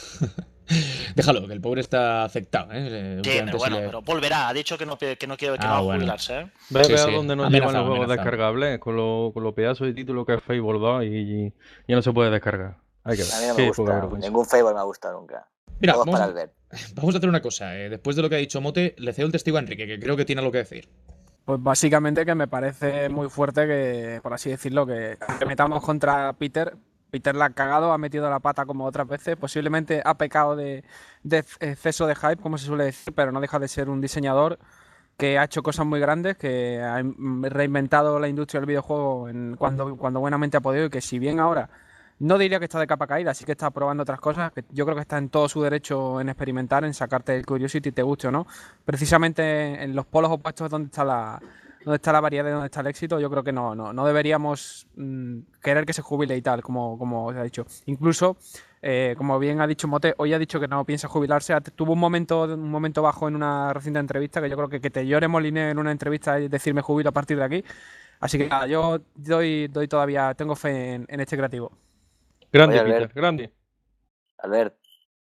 Déjalo, que el pobre está afectado. ¿eh? Eh, Que, últimamente bueno, sí le- pero volverá. Ha dicho que no, que no quiere que Ah, no va a bueno. jubilarse, ¿eh? Ve, Sí, ve a sí. dónde nos Amenazado, llevan los juegos amenazado. descargables con los con los pedazos de títulos que es Fable dos y ya no se puede descargar. Hay que ver. A mí no me Qué poca gusta. vergüenza. Ningún Fable me ha gustado nunca. Mira, Todos vamos para a, el ver. vamos a hacer una cosa. eh, Después de lo que ha dicho Mote, le cedo el testigo a Enrique, que creo que tiene algo que decir. Pues básicamente que me parece muy fuerte que, por así decirlo, que, que metamos contra Peter. Peter la ha cagado, ha metido la pata como otras veces. Posiblemente ha pecado de, de exceso de hype, como se suele decir, pero no deja de ser un diseñador que ha hecho cosas muy grandes, que ha in- reinventado la industria del videojuego en cuando, cuando buenamente ha podido y que si bien ahora no diría que está de capa caída, sí que está probando otras cosas, que yo creo que está en todo su derecho en experimentar, en sacarte el Curiosity, te guste o no. Precisamente en los polos opuestos es donde está la, donde está la variedad y donde está el éxito. Yo creo que no, no, no deberíamos mm, querer que se jubile y tal, como, como os ha dicho. Incluso, eh, como bien ha dicho Mote, hoy ha dicho que no piensa jubilarse. Ha- Tuvo un momento, un momento bajo en una reciente entrevista, que yo creo que que te llore Moliné en una entrevista y decirme jubilo a partir de aquí. Así que nada, yo doy, doy todavía, tengo fe en, en este creativo. Grande, Oye, Peter, Albert. grande. Albert,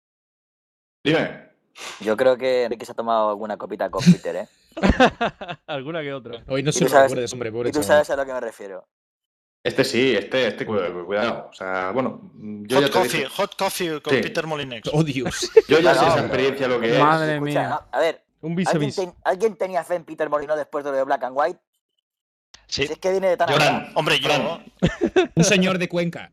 Dime. yo creo que Enrique se ha tomado alguna copita con Peter, ¿eh? Alguna que otra. Hoy no Y se tú lo sabes- recuerdes, hombre, pobre Y tú chaval. sabes a lo que me refiero. Este sí, este, este, cu- cuidado. O sea, bueno, yo Hot ya te coffee, dije. hot coffee con Sí. Peter Molinex. Oh, Dios. Yo ya No, sé no, esa pero- experiencia lo que es. Madre Escucha, mía. no, a ver, Un bis a ¿alguien, bis. ten- ¿alguien tenía fe en Peter Molino después de lo de Black and White? Sí. Si es que viene de tan Lloran. atrás. Hombre, yo Fran. Un señor de Cuenca.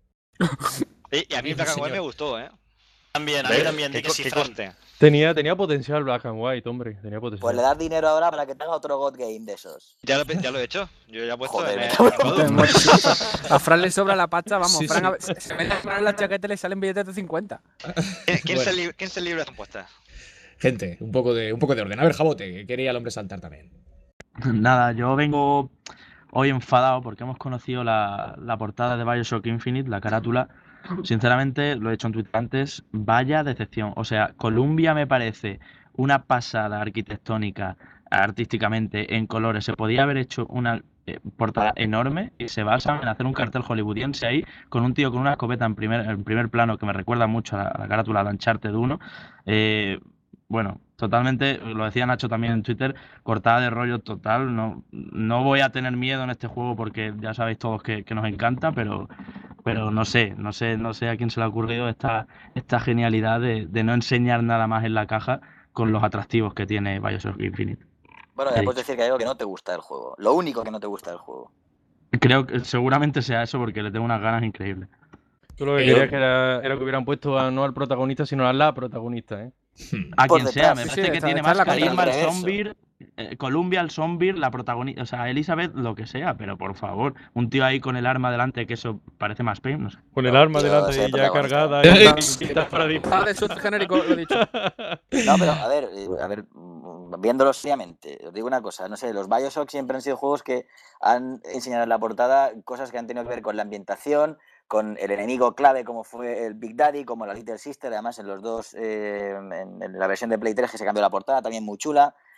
Y, y a mí Bien, Black and White señor. me gustó, ¿eh? también, a mí ¿Ves? también, Que, di que co- sí, que Fran. conste. Tenía, tenía potencial Black and White, hombre. Tenía potencial. Pues le das dinero ahora para que tenga otro God Game de esos. Ya lo, he- ya lo he hecho. Yo ya he puesto Joder, en me el cago en Cloud. A Fran le sobra la pasta, vamos. Sí, Fran sí. a ver, se se mete a Fran en la chaqueta y le salen billetes de cincuenta. ¿Quién, quién Bueno. se li- quién se libra de puestas? Gente, un poco de, un poco de orden. A ver, Jabote, que quería el hombre saltar también. Nada, yo vengo hoy enfadado porque hemos conocido la, la portada de Bioshock Infinite, la carátula. Sinceramente, lo he hecho en Twitter antes, vaya decepción. O sea, Columbia me parece una pasada arquitectónica, artísticamente, en colores. Se podía haber hecho una eh, portada enorme y se basa en hacer un cartel hollywoodiense ahí con un tío con una escopeta en primer, en primer plano que me recuerda mucho a la, a la carátula de Uncharted uno. Eh, bueno, totalmente, lo decía Nacho también en Twitter, cortada de rollo total. No, no voy a tener miedo en este juego porque ya sabéis todos que, que nos encanta, pero, pero no sé, no sé, no sé a quién se le ha ocurrido esta, esta genialidad de, de no enseñar nada más en la caja con los atractivos que tiene Bioshock Infinite. Bueno, He ya puedes dicho. decir que hay algo que no te gusta del juego. Lo único que no te gusta del juego. Creo que seguramente sea eso porque le tengo unas ganas increíbles. Yo lo que Eh, quería yo- que era, era que hubieran puesto a- no al protagonista, sino a la protagonista, ¿eh? A Por quien sea, detrás. me Sí, parece sí, que está- tiene está en más la carisma el reverso. Zombie, eh, Columbia, el Zombie, la protagonista, o sea, Elizabeth, lo que sea, pero por favor, un tío ahí con el arma delante, que eso parece más Pain, no sé. Con el No, arma tío, delante soy y ya protagonista. cargada Eh, y quitas para disparar. Ah, de su genérico, lo he dicho. No, pero a ver, eh, a ver, mm, viéndolo seriamente, os digo una cosa, no sé, los Bioshock siempre han sido juegos que han enseñado en la portada cosas que han tenido que ver con la ambientación, con el enemigo clave como fue el Big Daddy, como la Little Sister, además en los dos, eh, en, en la versión de Play tres que se cambió la portada, también muy chula.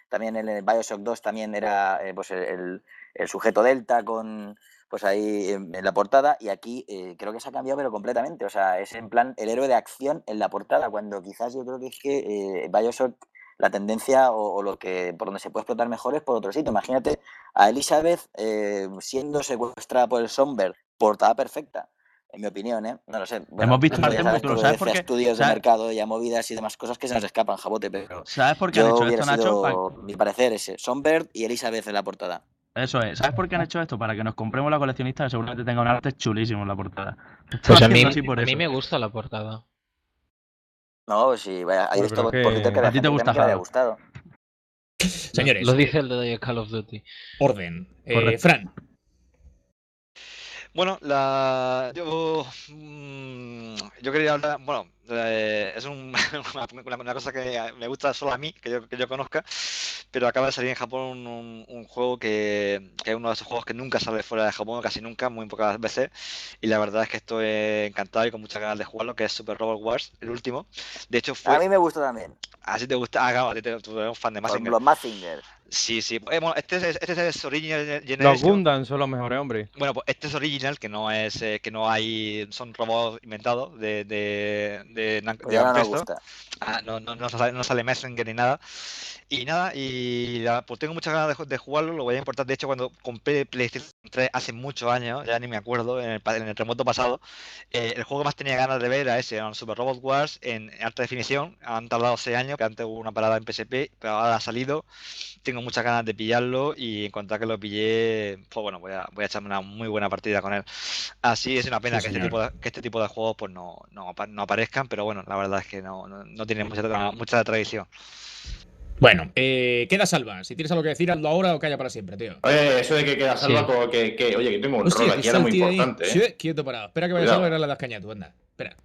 también en el Bioshock dos también era eh, pues el, el sujeto Delta con pues ahí en, en la portada, y aquí eh, creo que se ha cambiado pero completamente, o sea, es en plan el héroe de acción en la portada, cuando quizás yo creo que es que eh, Bioshock, la tendencia o, o lo que por donde se puede explotar mejor es por otro sitio. Imagínate a Elizabeth eh, siendo secuestrada por el Songbird, portada perfecta. En mi opinión, ¿eh? No lo sé. Bueno, Hemos visto ya arte sabes, muy duro, todo ¿sabes de por qué? estudios de ¿Sabes? mercado y a movidas y demás cosas que se nos escapan, Jabote, pero ¿Sabes por qué han yo hecho hubiera esto, Nacho? sido, Pa- mi parecer, ese. Songbird y Elizabeth en la portada. Eso es. ¿Sabes por qué han hecho esto? Para que nos compremos la coleccionista, que seguramente tenga un arte chulísimo en la portada. Lo están Pues a mí, haciendo así por a eso. mí me gusta la portada. No, pues sí, vaya, hay Bueno, visto pero por es Twitter que que había a ti te gente que gusta también que le había Halo. gustado. Señores, Lo dice el de Call of Duty. orden. Eh, Correcto. Fran, Bueno, la yo mm, yo quería hablar, bueno, eh, es un- una, una cosa que me gusta solo a mí, que yo, que yo conozca, pero acaba de salir en Japón un, un- un juego que, que es uno de esos juegos que nunca sale fuera de Japón, casi nunca, muy pocas veces, y la verdad es que estoy encantado y con muchas ganas de jugarlo, que es Super Robot Wars, el último. De hecho A fue, mí me gustó también. así te gusta, ah, claro, a ti te- tú eres un fan de Por Mazinger. los Mazinger. Sí, sí, eh, bueno, este es, este es Original Los Generation. Gundam son los mejores, hombre. Bueno, pues este es original, que no es, eh, que no hay, son robots inventados de, de, de, Nan- Pues de ya no nos Namco. gusta. Ah, no, no, no sale, no sale Messenger ni nada. Y nada, y la- pues tengo muchas ganas de, ju- de jugarlo, lo voy a importar. De hecho, cuando compré PlayStation tres hace muchos años, ya ni me acuerdo, en el, pa- en el remoto pasado, eh, el juego que más tenía ganas de ver era ese, era un Super Robot Wars en alta definición. Han tardado seis años, que antes hubo una parada en P S P, pero ahora ha salido. Tengo muchas ganas de pillarlo y en cuanto a que lo pillé, pues bueno, voy a, voy a echarme una muy buena partida con él. Así es una pena Sí, que, este señor. tipo de, que este tipo de juegos pues no, no, apa- no aparezcan, pero bueno, la verdad es que no, no, no tienen mucha, tra- mucha tradición. bueno, eh, queda Salva. Si tienes algo que decir, hazlo ahora o calla para siempre, tío. Oye, eso de que queda salva, Sí. como que, que, oye, que tengo un Hostia, rol que aquí está era el muy tío ahí. importante, Sí, ¿eh? quieto parado. Espera que vaya Cuidado. Salva y ahora la das caña tú, anda. Espera.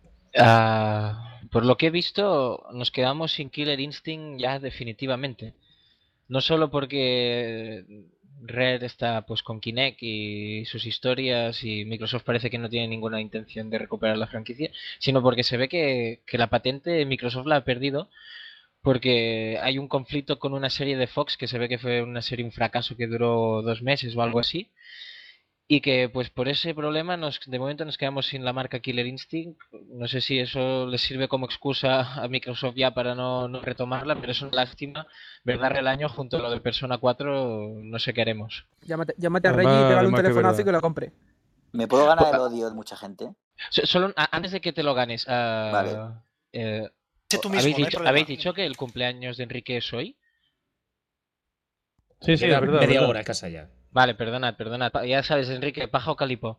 Ah, por lo que he visto, nos quedamos sin Killer Instinct ya definitivamente. No solo porque Red está pues con Kinect y sus historias y Microsoft parece que no tiene ninguna intención de recuperar la franquicia, sino porque se ve que, que la patente Microsoft la ha perdido porque hay un conflicto con una serie de Fox que se ve que fue una serie, un fracaso que duró dos meses o algo así. Y que pues por ese problema nos, de momento nos quedamos sin la marca Killer Instinct. No sé si eso les sirve como excusa a Microsoft ya para no, no retomarla, pero es una lástima, ¿verdad? El año junto a lo de Persona cuatro, no sé qué haremos. Llámate, llámate a Además- Reggie y pégale un además que es telefonazo y verdad. que lo compre. ¿Me puedo ganar Pues- el odio de mucha gente? So- Solo a- antes de que te lo ganes, ah, Vale. eh, Sé tú mismo, ¿habéis, no hay dicho, problema. ¿habéis dicho que el cumpleaños de Enrique es hoy? Sí, sí, Queda es verdad. media verdad. hora en casa ya. Vale, perdonad, perdonad. Pa- Ya sabes, Enrique, paja o calipo.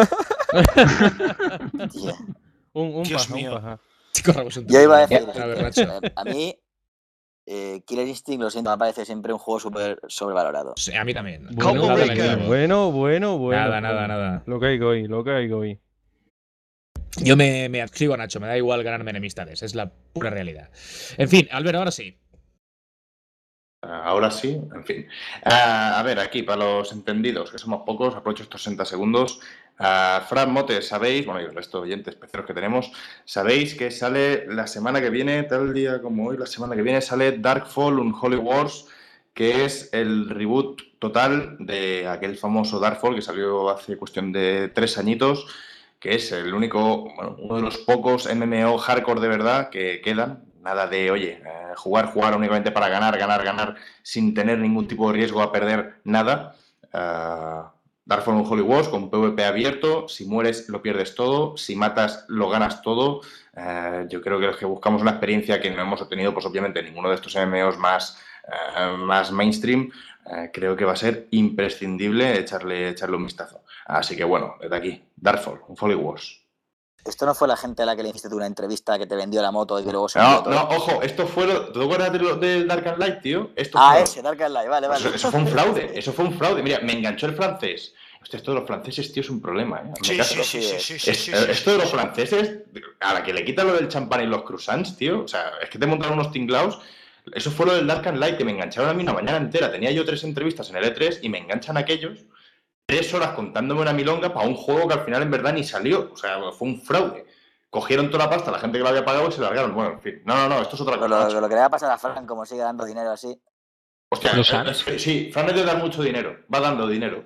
Tía. Un, un Dios paja, mío. un paja. Corramos un Yo iba a tubo. decir, A ver, Nacho. eh, a mí eh, Killer Instinct, lo siento, me parece siempre un juego súper sobrevalorado. Sí, a mí también. Combo Nada Breaker. negativo. Bueno, bueno, bueno. Nada, nada, bueno. nada. Lo que hay hoy, lo que hay hoy. Yo me, me adscribo a Nacho, me da igual ganarme enemistades, es la pura realidad. En fin, Albert, ahora sí. Ahora sí, en fin. Ah, a ver, aquí, para los entendidos, que somos pocos, aprovecho estos sesenta segundos. Ah, Fran Mote, sabéis, bueno, y el resto de oyentes peceros que tenemos, sabéis que sale la semana que viene, tal día como hoy, la semana que viene sale Darkfall Unholy Wars, que es el reboot total de aquel famoso Darkfall que salió hace cuestión de tres añitos, que es el único, bueno, uno de los pocos M M O hardcore de verdad que quedan. Nada de, oye, eh, jugar, jugar únicamente para ganar, ganar, ganar, sin tener ningún tipo de riesgo a perder nada. Uh, Darkfall Unholy Wars con PvP abierto, si mueres lo pierdes todo, si matas lo ganas todo. Uh, yo creo que los que buscamos una experiencia que no hemos obtenido, pues obviamente ninguno de estos M M Os más, uh, más mainstream, uh, creo que va a ser imprescindible echarle, echarle un vistazo. Así que bueno, desde aquí, Darkfall Unholy Wars. ¿Esto no fue la gente a la que le hiciste tú una entrevista que te vendió la moto y que luego se vendió No, todo? no, ojo, esto fue lo, ¿te acuerdas de lo- del Dark and Light, tío? Esto Ah, fue- ese, Dark and Light, vale, Pues vale. eso, eso fue un fraude, eso fue un fraude. Mira, me enganchó el francés. Hostia, esto de los franceses, tío, es un problema, ¿eh? Me Sí, caso. sí, sí, sí, sí, sí, Es- sí, eh, sí, esto de sí, los sí. franceses, a la que le quitan lo del champán y los croissants, tío, o sea, es que te montaron unos tinglaos. Eso fue lo del Dark and Light, que me engancharon a mí una mañana entera. Tenía yo tres entrevistas en el E tres y me enganchan aquellos tres horas contándome una milonga para un juego que al final en verdad ni salió. O sea, fue un fraude. Cogieron toda la pasta, la gente que lo había pagado y se largaron. Bueno, en fin. No, no, no, esto es otra Lo, cosa. lo- Nacho. lo que le va a pasar a Frank, como sigue dando dinero así. Hostia, ¿Los han? eh, sí, Fran es de dar mucho dinero. Va dando dinero.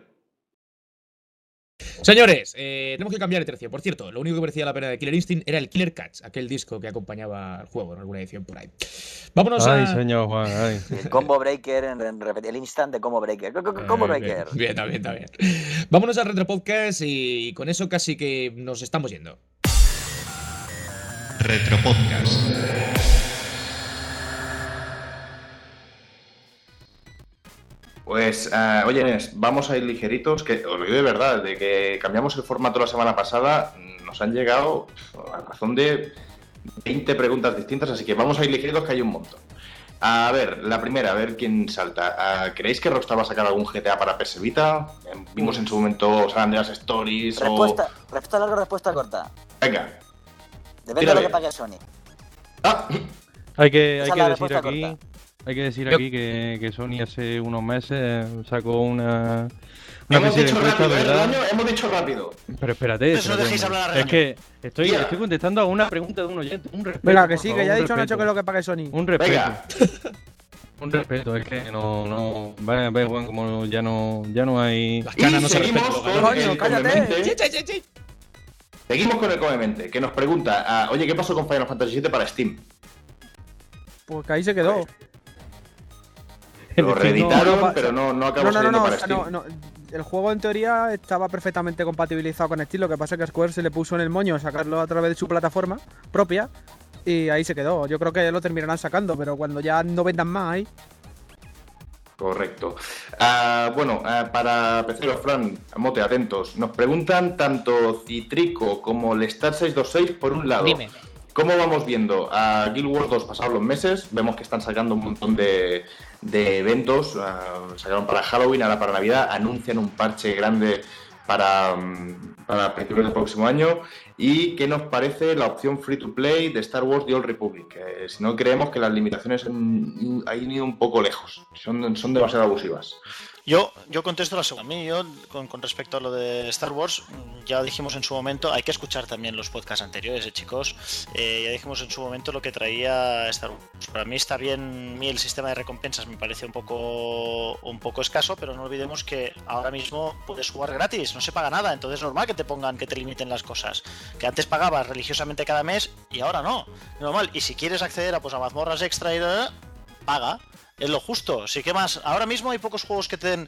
Señores, eh, tenemos que cambiar de tercio. Por cierto, lo único que merecía la pena de Killer Instinct era el Killer Catch, aquel disco que acompañaba al juego en alguna edición por ahí. Vámonos Ay, a... señor Juan, ay. El combo breaker, en, en, el instant de combo breaker. Co- co- Combo Eh, breaker. Bien, bien, está bien, está bien. Vámonos al Retro Podcast y con eso casi que nos estamos yendo. Retropodcast. Pues, uh, oye, vamos a ir ligeritos, que os lo digo de verdad, de que cambiamos el formato la semana pasada, nos han llegado a razón de veinte preguntas distintas, así que vamos a ir ligeritos, que hay un montón. A ver, la primera, a ver quién salta. Uh, ¿Creéis que Rockstar va a sacar algún G T A para P S Vita? Eh, vimos en su momento San Andreas Stories Respuesta, o... respuesta larga, respuesta corta. Venga. Depende Tírale. de lo que pague Sony. Ah, Hay que, Esa hay es que la decir respuesta aquí, corta. hay que decir Yo- aquí que, que Sony hace unos meses sacó una, una hemos especie de dicho encuesta, rápido, ¿eh, ¿verdad? Redoño? Hemos dicho rápido. Pero espérate, Eso espérate, dejéis hombre. hablar a Es Redoño. que estoy, Tía. estoy contestando a una pregunta de un oyente. Un respeto, Venga, que por sí, favor, que ya ha un dicho Nacho respeto. que es lo que pague Sony. Un respeto. Venga. Un respeto, es que no, no, vaya, vaya, Juan, como ya no, ya no hay. Las canas Y no se seguimos respetan. con Coño, el cállate. Comemente. Sí, sí, sí, sí. Seguimos con el Comemente, que nos pregunta, ah, oye, ¿qué pasó con Final Fantasy siete para Steam? Pues que ahí se quedó. Lo reeditaron, no, no, pero no, no acabó No, no, no, saliendo no, para o sea, Steam. no, no. El juego en teoría estaba perfectamente compatibilizado con Steam. Lo que pasa es que Square se le puso en el moño sacarlo a través de su plataforma propia y ahí se quedó. Yo creo que lo terminarán sacando, pero cuando ya no vendan más ahí. Correcto. Ah, bueno, ah, para P C, Fran, mote, atentos. Nos preguntan tanto Citrico como el Stat seiscientos veintiséis por un lado. Dime. ¿Cómo vamos viendo a Guild Wars dos pasados los meses? Vemos que están sacando un montón de, de eventos. Uh, sacaron para Halloween, ahora para Navidad. Anuncian un parche grande para, um, para principios del próximo año. ¿Y qué nos parece la opción free to play de Star Wars The Old Republic? Eh, si no, creemos que las limitaciones han, han ido un poco lejos. Son, son demasiado abusivas. Yo, yo contesto la segunda. A mí, yo, con, con respecto a lo de Star Wars, ya dijimos en su momento, hay que escuchar también los podcasts anteriores, ¿eh, chicos? Eh, ya dijimos en su momento lo que traía Star Wars. Para mí está bien, a mí el sistema de recompensas me parece un poco, un poco escaso, pero no olvidemos que ahora mismo puedes jugar gratis, no se paga nada, entonces es normal que te pongan, que te limiten las cosas. Que antes pagabas religiosamente cada mes y ahora no, normal. Y si quieres acceder a, pues, a mazmorras extra, y paga. Es lo justo. Sí, que más. Ahora mismo hay pocos juegos que te den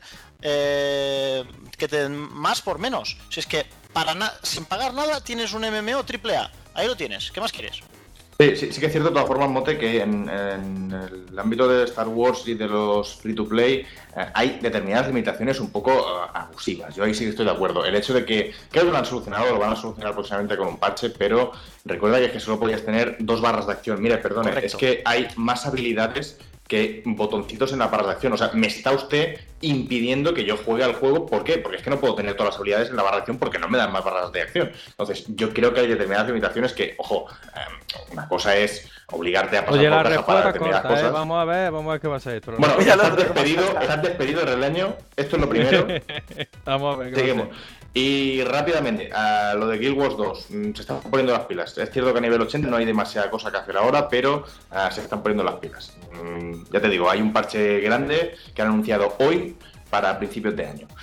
eh, que te den más por menos. Si es que para na sin pagar nada tienes un M M O triple A. Ahí lo tienes. ¿Qué más quieres? Sí, sí, sí que es cierto de todas formas, Mote, que en, en el ámbito de Star Wars y de los free to play eh, hay determinadas limitaciones un poco uh, abusivas. Yo ahí sí que estoy de acuerdo. El hecho de que creo que lo han solucionado, lo van a solucionar próximamente con un parche, pero recuerda que es que solo podías tener dos barras de acción. Mire, perdone, Correcto. es que hay más habilidades que botoncitos en la barra de acción. O sea, me está usted impidiendo que yo juegue al juego. ¿Por qué? Porque es que no puedo tener todas las habilidades en la barra de acción porque no me dan más barras de acción. Entonces, yo creo que hay determinadas limitaciones que, ojo, eh, una cosa es obligarte a pasar Oye, la por caja para respuesta determinadas corta, cosas. ¿eh? Vamos a ver, vamos a ver qué va a ser esto. Bueno, Mira, estás lo- despedido, estás despedido del año. Esto es lo primero. Vamos a ver qué va a Seguimos. ser. Y rápidamente, a lo de Guild Wars dos, mm, se están poniendo las pilas. Es cierto que a nivel ochenta no hay demasiada cosa que hacer ahora, pero ah, se están poniendo las pilas. Mm, ya te digo, hay un parche grande que han anunciado hoy para principios de año.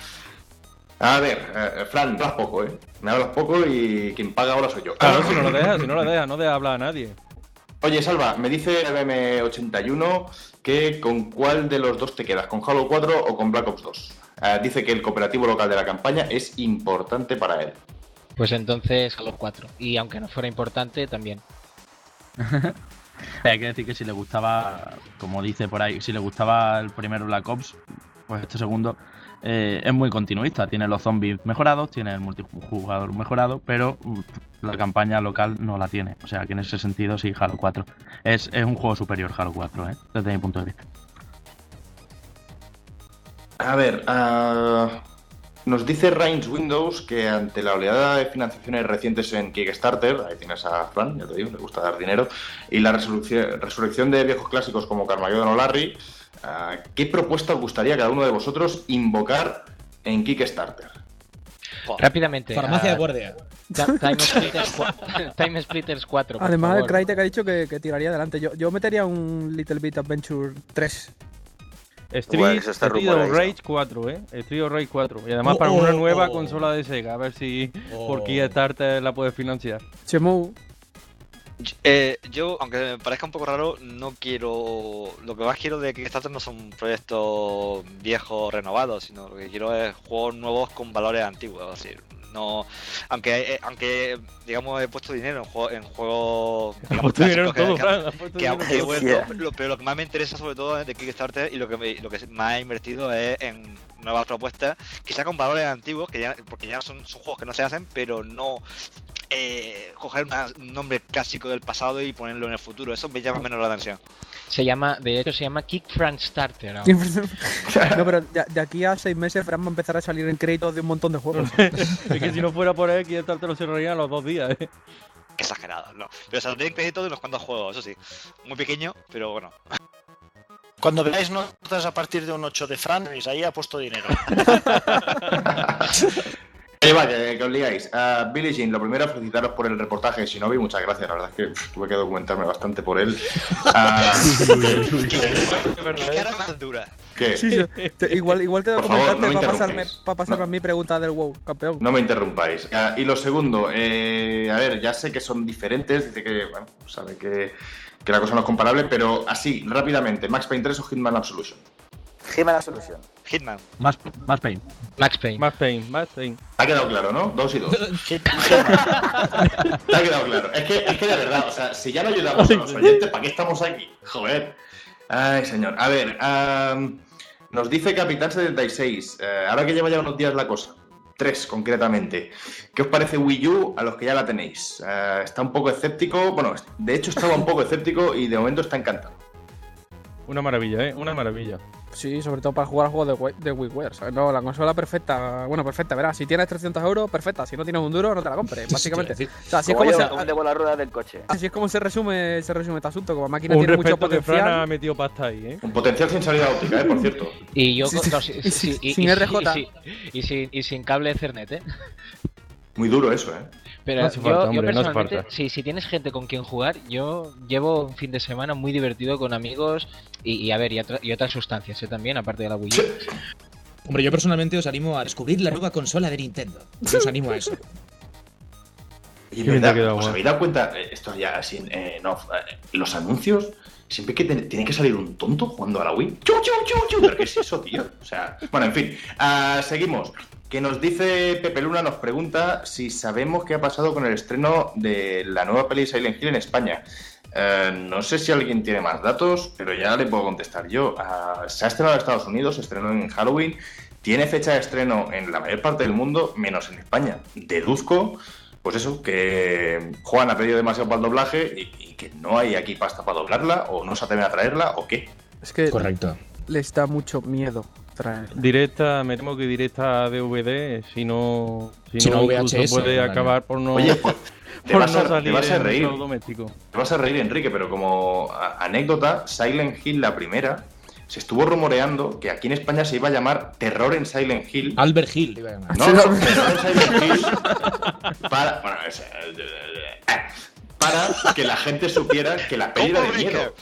A ver, eh, Fran, me hablas poco, ¿eh? Me hablas poco y quien paga ahora soy yo. Claro, si no lo dejas, si no lo dejas, no deja hablar a nadie. Oye, Salva, me dice el M ochenta y uno que con cuál de los dos te quedas, ¿con Halo cuatro o con Black Ops dos? Uh, dice que el cooperativo local de la campaña es importante para él. Pues entonces Halo cuatro. Y aunque no fuera importante, también. Hay que decir que si le gustaba, como dice por ahí, si le gustaba el primero Black Ops, pues este segundo eh, es muy continuista. Tiene los zombies mejorados, tiene el multijugador mejorado, pero uh, la campaña local no la tiene. O sea que en ese sentido sí, Halo cuatro. Es, es un juego superior Halo cuatro, ¿eh? Desde mi punto de vista. A ver, uh, nos dice Reigns Windows que ante la oleada de financiaciones recientes en Kickstarter, ahí tienes a Fran, ya te digo, le gusta dar dinero, y la resurrección, resurrección de viejos clásicos como Carmageddon o Larry, uh, ¿qué propuesta os gustaría a cada uno de vosotros invocar en Kickstarter? Rápidamente. Farmacia uh, de guardia. Time Splitters, Time Splitters cuatro. Por Además, favor. el Crytek ha dicho que, que tiraría adelante. Yo, yo metería un Little Bit Adventure tres. Street, Bueno, eso está Street of rumoreado. Rage cuatro, ¿eh? Street of Rage cuatro. Y además Oh, para una oh, nueva oh. consola de Sega, a ver si Oh. por Kickstarter la puedes financiar. Chemu. Eh, yo, aunque me parezca un poco raro, no quiero. Lo que más quiero de Kickstarter no son proyectos viejos renovados, sino lo que quiero es juegos nuevos con valores antiguos. Es decir, no. Aunque, eh, aunque digamos, he puesto dinero en, juego, en juegos. Has digamos, puesto dinero en clásicos todo, que- Fran, has puesto que, dinero en que he todo. vuelto, Yeah. lo- pero lo que más me interesa sobre todo es de Kickstarter y lo que me- lo que más he invertido es en nuevas propuestas, quizá con valores antiguos, que ya, porque ya son, son juegos que no se hacen, pero no eh, coger una- un nombre clásico del pasado y ponerlo en el futuro. Eso me llama menos la atención. Se llama, de hecho, se llama Kick Fran Starter. ahora. No, pero de, de aquí a seis meses Fran va a empezar a salir en créditos de un montón de juegos. Es que si no fuera por él, Kickstarter lo cerraría a los dos días, ¿eh? Qué exagerado, no. Pero saldría en crédito de unos cuantos juegos, eso sí. Muy pequeño, pero bueno. Cuando veáis notas a partir de un ocho de Fran, veis, ahí ha puesto dinero. Oye, va, que, que os ligáis. Uh, Billie Jean, lo primero, felicitaros por el reportaje. Si no vi, muchas gracias. La verdad es que pff, tuve que documentarme bastante por él. Ah, Qué cara más dura. ¿Qué? Sí, sí. Te- igual, igual que Por favor, documentarte no me para pasarme, interrumpáis. para pasarme No. a mi pregunta del WoW, campeón. No me interrumpáis. Ah, y lo segundo, eh, a ver, ya sé que son diferentes, dice que, bueno, sabe que, que la cosa no es comparable, pero así, rápidamente, Max Payne tres o Hitman Absolution. Hitman Absolution. Hitman. Más, más Pain. Max Payne. Más Pain, más Pain. Ha quedado claro, ¿no? Dos y dos. Te ha quedado claro. Es que, es que de verdad, o sea, si ya no ayudamos a los oyentes, ¿para qué estamos aquí? Joder. Ay, señor. A ver, am, nos dice Capitán setenta y seis, eh, ahora que lleva ya unos días la cosa, tres concretamente, ¿qué os parece Wii U a los que ya la tenéis? Eh, está un poco escéptico, bueno, de hecho estaba un poco escéptico y de momento está encantado. Una maravilla, ¿eh? Una maravilla. Sí, sobre todo para jugar juegos de, Wii- de WiiWare, ¿sabes? No, la consola perfecta, bueno, perfecta, verás, si tienes trescientos euros, perfecta, si no tienes un duro, no te la compres, básicamente. Sí, O sea, así es Como como yo, se, como debo la rueda del coche. así es como se resume, se resume este asunto, como máquina Un tiene mucho respeto que Fran ha potencial. metido pasta ahí, ¿eh? Un potencial sin salida óptica, ¿eh? Por cierto. Y yo Sí, con- sí, no, sí, y sí, sin- y- sin y- R J. y- y- y sin- y sin cable Ethernet, ¿eh? Muy duro eso, ¿eh? Pero No hace yo, falta, yo hombre, no hace personalmente, falta. si, si tienes gente con quien jugar, yo llevo un fin de semana muy divertido con amigos y, y a ver, y, otra- y otras sustancias, ¿eh? También, aparte de la Wii U. Hombre, yo personalmente os animo a descubrir la nueva consola de Nintendo. Yo os animo a eso. Y en Qué bien te verdad, ha quedado, ¿os bueno. habéis dado cuenta? Eh, Esto ya así, eh, no, eh, los anuncios, siempre que te- tiene que salir un tonto jugando a la Wii. ¡Chu, chu, chu, chu! ¿Pero qué es eso, tío? O sea, bueno, en fin. Ah, seguimos. Que nos dice Pepe Luna, nos pregunta si sabemos qué ha pasado con el estreno de la nueva peli Silent Hill en España. Eh, no sé si alguien tiene más datos, pero ya le puedo contestar yo. Ah, se ha estrenado en Estados Unidos, se estrenó en Halloween, tiene fecha de estreno en la mayor parte del mundo, menos en España. Deduzco, pues eso, que Juan ha pedido demasiado para el doblaje y, y que no hay aquí pasta para doblarla, o no se atreven a traerla, o qué. Es que Correcto. les da mucho miedo traer. Directa, me temo que directa D V D, si no, si Si no, no, incluso V H S, puede vale. acabar por no, Oye, pues, te por vas, no a, te salir vas a en reír. mercado doméstico. Te vas a reír, Enrique, pero como a- anécdota, Silent Hill, la primera, se estuvo rumoreando que aquí en España se iba a llamar Terror en Silent Hill. Albert Hill, iba a llamar. No, no, Terror en Silent Hill. Para, bueno, es, eh, eh, para que la gente supiera que la peli era de miedo.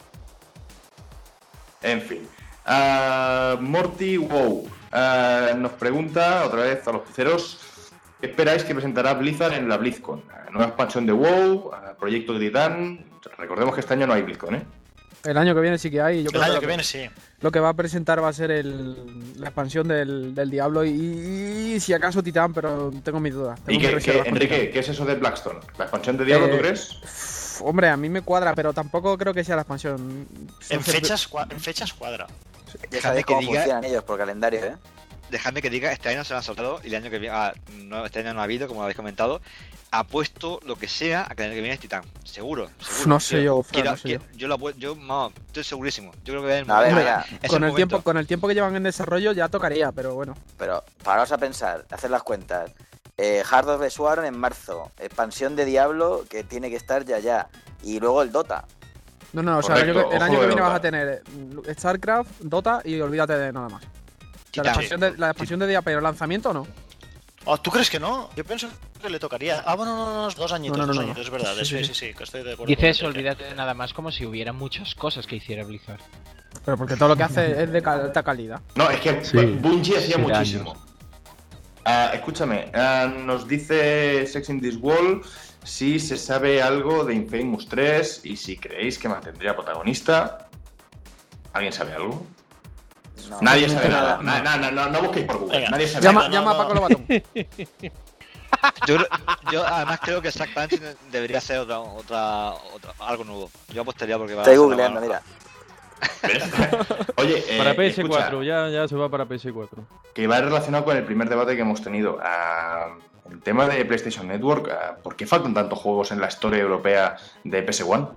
En fin. Ah, Morty Wow ah, nos pregunta otra vez a los peceros: ¿qué esperáis que presentará Blizzard en la BlizzCon? Ah, nueva expansión de WoW, ah, proyecto de Titán. Recordemos que este año no hay BlizzCon, ¿eh? El año que viene sí que hay. Yo El creo año lo que viene sí. Lo que va a presentar va a ser el, la expansión del, del Diablo y, y si acaso Titán, pero tengo mis dudas. ¿Y Tengo mis qué, reservas qué- con Enrique, Titán. qué es eso de Blackstone? ¿La expansión de Diablo, Eh, tú crees? Uf, hombre, a mí me cuadra, pero tampoco creo que sea la expansión. En No sé, fechas, cua- en fechas cuadra. Ya sabéis que cómo diga- funcionan ellos por calendario, ¿eh? Dejadme que diga, este año se lo han soltado y el año que viene, ah, no, este año no ha habido, como habéis comentado. Apuesto lo que sea a que el año que viene es Titán. Seguro. seguro. No sé yo, Fran, quiero- no sé quiero- yo lo apu- yo, vamos, estoy segurísimo. Yo creo que es el A ver, momento- mira, es con el momento. tiempo, con el tiempo que llevan en desarrollo ya tocaría, pero bueno. Pero paraos a pensar, hacer las cuentas. Eh, Heart of the Swarm en marzo, expansión de Diablo que tiene que estar ya ya, y luego el Dota. No, no, o sea, el año, Correcto, que, el ojo año que de viene Dota. vas a tener eh, StarCraft, Dota y olvídate de nada más. O sea, la Titán. expansión de, la expansión de día, pero lanzamiento no. Oh, ¿tú crees que no? Yo pienso que le tocaría. Ah, bueno, no, no, no, dos añitos, No, no, no, dos no. añitos, es verdad. Sí, Sí, sí, sí, sí, que estoy de acuerdo. Dices, con Enrique. olvídate de nada más como si hubiera muchas cosas que hiciera Blizzard. Pero porque todo lo que hace es de alta calidad. No, es que Sí, Bungie hacía sí, de muchísimo. Ah, escúchame, ah, nos dice Sex in this World si se sabe algo de Infamous tres y si creéis que mantendría protagonista. ¿Alguien sabe algo? No, Nadie no, sabe no, nada. no. Na- na- na- no, no busquéis por Google. Venga. Nadie sabe Llama, nada. no, llama a no. Paco Lobatón. Yo, creo- yo además creo que Zack Punch debería ser otra, otra, otra, algo nuevo. Yo apostaría porque va Estoy a ser googleando, una- mira. Oye, eh, Para P S cuatro, escucha, ya, ya se va para P S cuatro. que va relacionado con el primer debate que hemos tenido. Ah, el tema de PlayStation Network, ah, ¿por qué faltan tantos juegos en la historia europea de P S uno?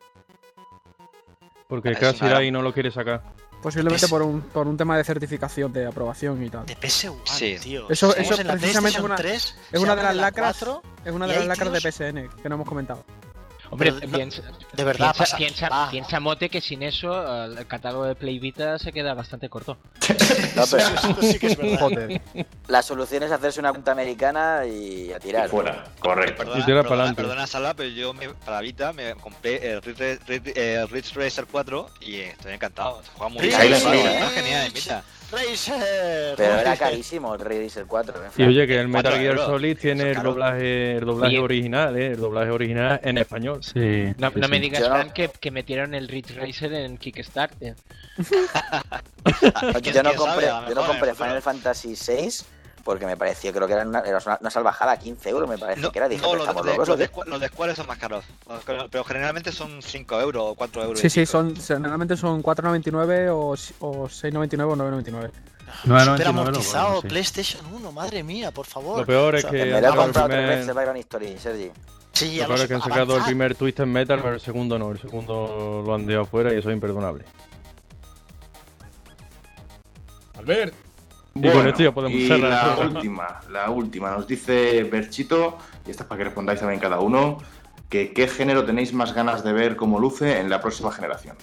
Porque Es casi una- ahí no lo quiere sacar. Posiblemente Es- por un, por un tema de certificación, de aprobación y tal. De P S uno, Sí. tío. Eso- Estamos eso en la precisamente PlayStation una- tres, Es se una de habla las lacras. cuatro, Es una de y las hay lacras de tíos- P S N que no hemos comentado. Hombre, Pero no- piensa, de verdad, piensa, pasa- piensa, va. piensa, Mote, que sin eso eh, el catálogo de Play Vita se queda bastante corto. No, pero Esto sí que es verdad. Joder. la solución es hacerse una cuenta americana y a Y tirar. fuera, correcto. Perdona, Y tira perdona, pa'lante. perdona, Sala, pero yo me, para Vita me compré el Ridge, Ridge- el Ridge Racer cuatro y estoy encantado. Se juega muy Ridge bien. Racer, Está ¿eh? genial en Vita. Racer. Pero era carísimo el Razer cuatro. en Y Francia. oye, que el cuatro Metal Gear euros. Solid tiene el Claro. doblaje, el doblaje Oye. original, ¿eh? El doblaje original en español. Sí. No, sí, no me sí. digas, Yo no- Fran, que, que metieron el Ridge Racer en Kickstarter. ¿Quién- Yo no quién compré, sabe? A lo yo no mejor en compré el futuro. Final Fantasy seis porque me pareció, creo que era una, era una, una salvajada, quince euros me parece No, que era. Dije, no, pero los, estamos de, locos, los, ¿o de, qué? Squ- los de Square son más caros. Los que- Pero generalmente son cinco euros o cuatro euros. Sí, y sí, pico. son generalmente son cuatro noventa y nueve o, o seis noventa y nueve o nueve noventa y nueve. nueve noventa Super y nueve lo amortizado, bueno, sí. PlayStation uno, madre mía, por favor. Lo peor es O sea, que Me han lo he sacado el comprado tres primer- veces el Background History, Sergi. Sí, ya Lo lo peor sé. es que han sacado el avanzad. primer Twisted Metal, pero el segundo no. El segundo lo han dejado fuera y eso es imperdonable. Albert. Y con esto ya podemos y cerrar el la programa. última, la última, nos dice Berchito, y esta es para que respondáis también cada uno, que qué género tenéis más ganas de ver cómo luce en la próxima generación.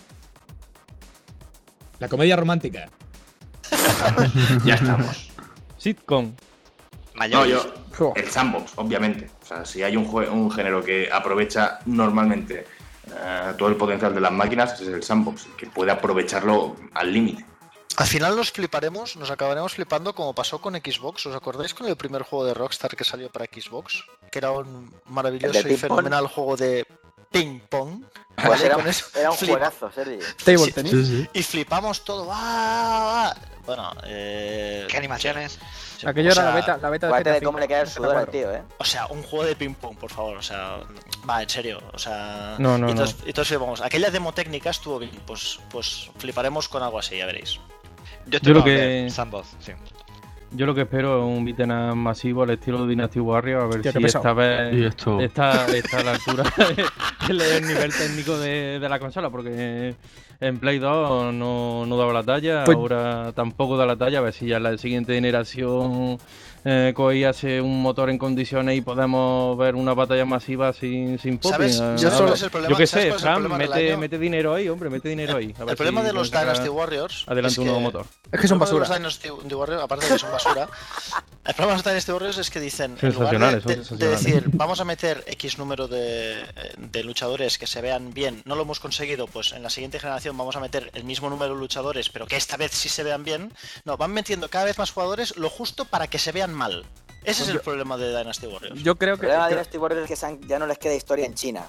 La comedia romántica. Ya estamos. Sitcom. No, Mayores. yo, Jo. el sandbox, obviamente. O sea, si hay un, jue- un género que aprovecha normalmente eh, todo el potencial de las máquinas, ese es el sandbox, que puede aprovecharlo al límite. Al final nos fliparemos, nos acabaremos flipando como pasó con Xbox. ¿Os acordáis con el primer juego de Rockstar que salió para Xbox? Que era un maravilloso ¿El de y ping pong? fenomenal juego de ping pong. Pues ¿Vale? era, Con eso era un flip- juegazo, Sergi. Table Sí, tenis. Sí, sí. Y flipamos todo. ¡Ah! Bueno, eh, ¿Qué animaciones? Aquello o era sea, la beta, la beta de Acuérdate G T A de cinco, cómo le cae el sudor al G T A tío, ¿eh? O sea, un juego de ping pong, por favor. O sea, va, en serio. O sea, No, no, y entonces, y entonces vamos, aquella demo técnica estuvo bien. Pues, pues fliparemos con algo así, ya veréis. Yo estoy Yo lo con que- Albert, Sandbox, sí. Yo lo que espero es un beat'em up masivo al estilo de Dynasty Warriors, a ver Tío, qué si pesado. esta vez Y esto. está, está a la altura del el nivel técnico de, de la consola, porque en Play dos no, no daba la talla, Pues- ahora tampoco da la talla, a ver si ya en la siguiente generación eh, Koei hace un motor en condiciones y podemos ver una batalla masiva sin, sin popping. ¿Sabes? eh, Yo a solo ver. es el problema- Yo qué ¿sabes sé, cuál es el Fran, problema del mete, año? mete dinero ahí, hombre, mete dinero ahí. A ver El problema si de los pueden sacar Dynasty Warriors. Adelante es un que- nuevo motor. Es que son el problema basura. de los Dynasty Warriors, aparte de que son basura, el problema de los Dynasty Warriors es que dicen, en lugar de, Sensacionales, son de- de sensacionales. decir, vamos a meter X número de, de luchadores que se vean bien, no lo hemos conseguido, pues en la siguiente generación vamos a meter el mismo número de luchadores, pero que esta vez sí se vean bien. No, van metiendo cada vez más jugadores lo justo para que se vean mal. Ese es el problema de Dynasty Warriors. Yo creo El que. problema de creo- Dynasty Warriors es que se han- ya no les queda historia en China.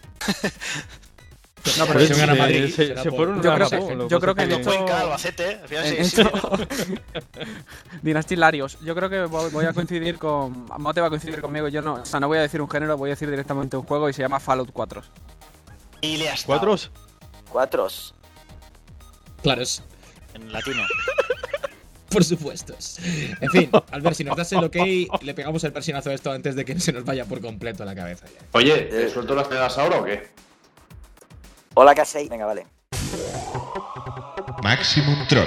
No, pero Pues si gana se- Madrid, se- será se por- fueron Yo a creo Japón, que- lo yo que creo pasa que es en Cuenca, Albacete, al final En sí, sí. esto- Dynasty Larios. Yo creo que voy voy a coincidir con. Mote va a coincidir conmigo. Yo no. O sea, no voy a decir un género, voy a decir directamente un juego y se llama Fallout cuatro. Y le has dado ¿Cuatros? Cuatros. Claro, es- en latino. por supuesto. En fin, Albert, si nos das el ok, le pegamos el persinazo a esto antes de que se nos vaya por completo la cabeza. Ya. Oye, ¿te suelto las pedas ahora o qué? Hola, Casey. Venga, vale. Maximum Troll.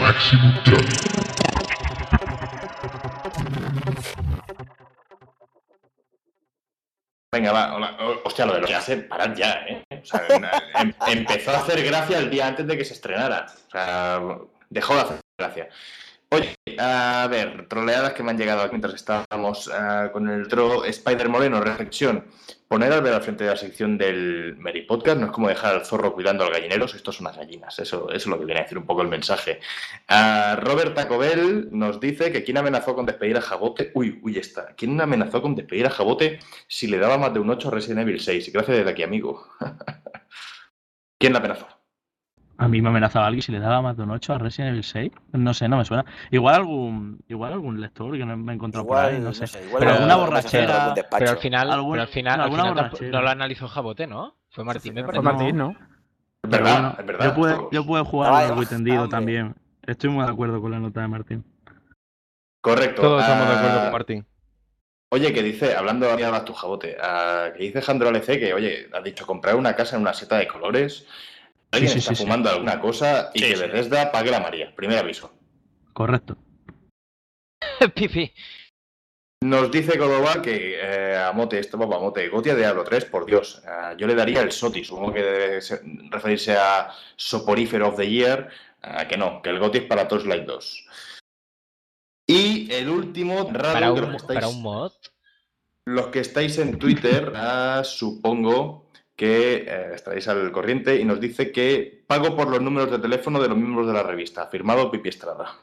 Venga, va, hola. O- Hostia, lo de lo que hace, parad ya, ¿eh? O sea, em- empezó a hacer gracia el día antes de que se estrenara. O sea, dejó de hacer gracia. Oye, a ver, troleadas que me han llegado aquí mientras estábamos uh, con el draw. Spider Moreno, reflexión. Poner al ver al frente de la sección del Meri Podcast no es como dejar al zorro cuidando al gallinero, estos son las gallinas. Eso, eso es lo que viene a decir un poco el mensaje. Uh, Robert Tacobel nos dice que quién amenazó con despedir a Jabote. Uy, uy, está. ¿Quién amenazó con despedir a Jabote si le daba más de un ocho a Resident Evil seis? Gracias desde aquí, amigo. ¿Quién la amenazó? A mí me amenazaba alguien si le daba más de un ocho a Resident Evil seis. No sé, no me suena. Igual algún igual algún lector que no me he encontrado Igual, por ahí, no sé. no sé, igual pero era- alguna no sé, borrachera. algún despacho. Pero al final, Algún- pero al final, al alguna final tampoco- borrachera. no lo analizó Jabote, ¿no? Fue Martín, me Fue parece. Martín, ¿no? Es Pero verdad, bueno, es verdad. yo puedo, todos. yo puedo jugar Ay, al muy basta, tendido hombre. también. Estoy muy de acuerdo con la nota de Martín. Correcto. Todos estamos de acuerdo Ah, con Martín. Oye, que dice, hablando de hablas tu Jabote, ah, que dice Jandro L C que, oye, has dicho comprar una casa en una seta de colores. Alguien sí, está sí, sí. fumando alguna cosa y Sí, que sí. Bethesda pague la María. Primer aviso. Correcto. Pipi. Nos dice Córdoba que eh, a Mote, esto va para Mote, Gotia de Diablo tres, por Dios. eh, yo le daría el SOTI, supongo que debe ser- referirse a Soporifer of the Year, eh, que no, que el Goti es para Torchlight dos. Y el último, raro, Para que un, los, que para estáis, un mod. los que estáis en Twitter, ah, supongo que eh, estaréis al corriente, y nos dice que pago por los números de teléfono de los miembros de la revista, firmado Pipi Estrada.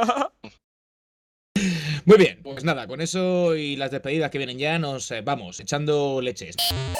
Muy bien, pues nada, con eso y las despedidas que vienen ya nos eh, vamos echando leches.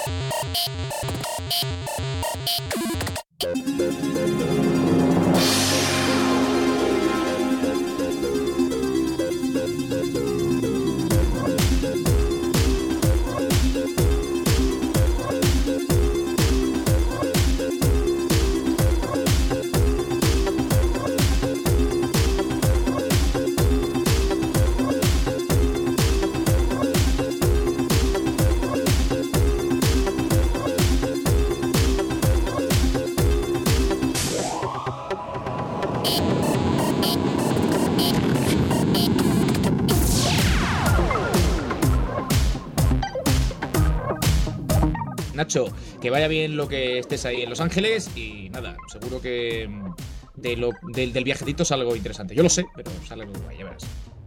Nacho, que vaya bien lo que estés ahí en Los Ángeles y nada, seguro que mm, de lo, del, del viajecito sale algo interesante. Yo lo sé, pero sale algo guay, ya verás.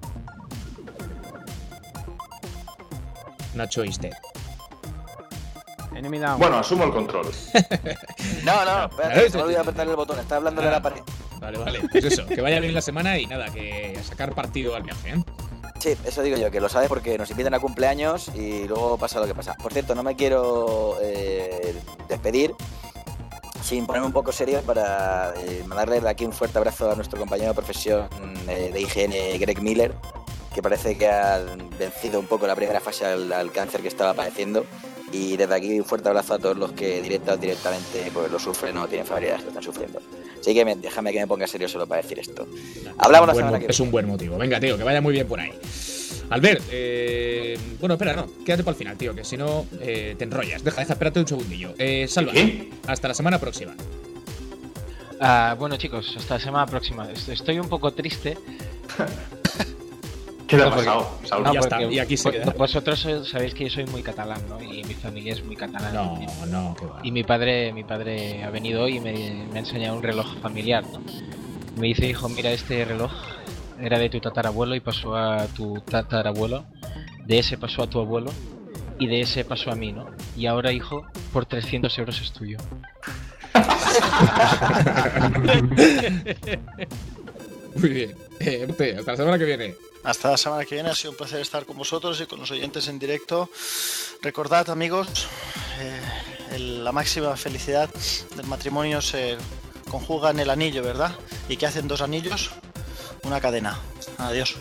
Nacho is dead. Enemy down. Bueno, asumo el control. No, no, Claro, espérate, eso no sí. olvides apretar el botón, está hablando de Ah. la pared. Vale, vale. Pues eso, que vaya bien la semana y nada, que a sacar partido al viaje, ¿eh? Sí, eso digo yo, que lo sabes porque nos invitan a cumpleaños y luego pasa lo que pasa. Por cierto, no me quiero eh, despedir sin ponerme un poco serio para eh, mandarle de aquí un fuerte abrazo a nuestro compañero de profesión eh, de I G N, Greg Miller, que parece que ha vencido un poco la primera fase al, al cáncer que estaba padeciendo. Y desde aquí un fuerte abrazo a todos los que directa o directamente pues, lo sufren o tienen familiares que lo están sufriendo. Así que me, déjame que me ponga serio solo para decir esto. Hablamos la Buen semana mo- que Es viene. un buen motivo. Venga, tío, que vaya muy bien por ahí. Albert, eh, bueno, espera, no, quédate para el final, tío, que si no eh, te enrollas. Deja, deja, espérate un segundillo. Eh, Salva, ¿Qué? hasta la semana próxima. Ah, bueno, chicos, hasta la semana próxima. Est- Estoy un poco triste. ¿Qué le ha No, porque- pasado, Saúl? Ya está, y aquí se vo- queda. Vosotros sois- sabéis que yo soy muy catalán, ¿no? Y mi familia es muy catalana. No, no, que va. Y mi padre, mi padre ha venido hoy y me, me ha enseñado un reloj familiar, ¿no? Me dice, hijo, mira, este reloj era de tu tatarabuelo y pasó a tu tatarabuelo, de ese pasó a tu abuelo y de ese pasó a mí, ¿no? Y ahora, hijo, por trescientos euros es tuyo. Muy bien. Eh, Monte, hasta la semana que viene. Hasta la semana que viene, ha sido un placer estar con vosotros y con los oyentes en directo. Recordad, amigos, eh, el- la máxima felicidad del matrimonio se conjuga en el anillo, ¿verdad? ¿Y qué hacen dos anillos? Una cadena. Adiós.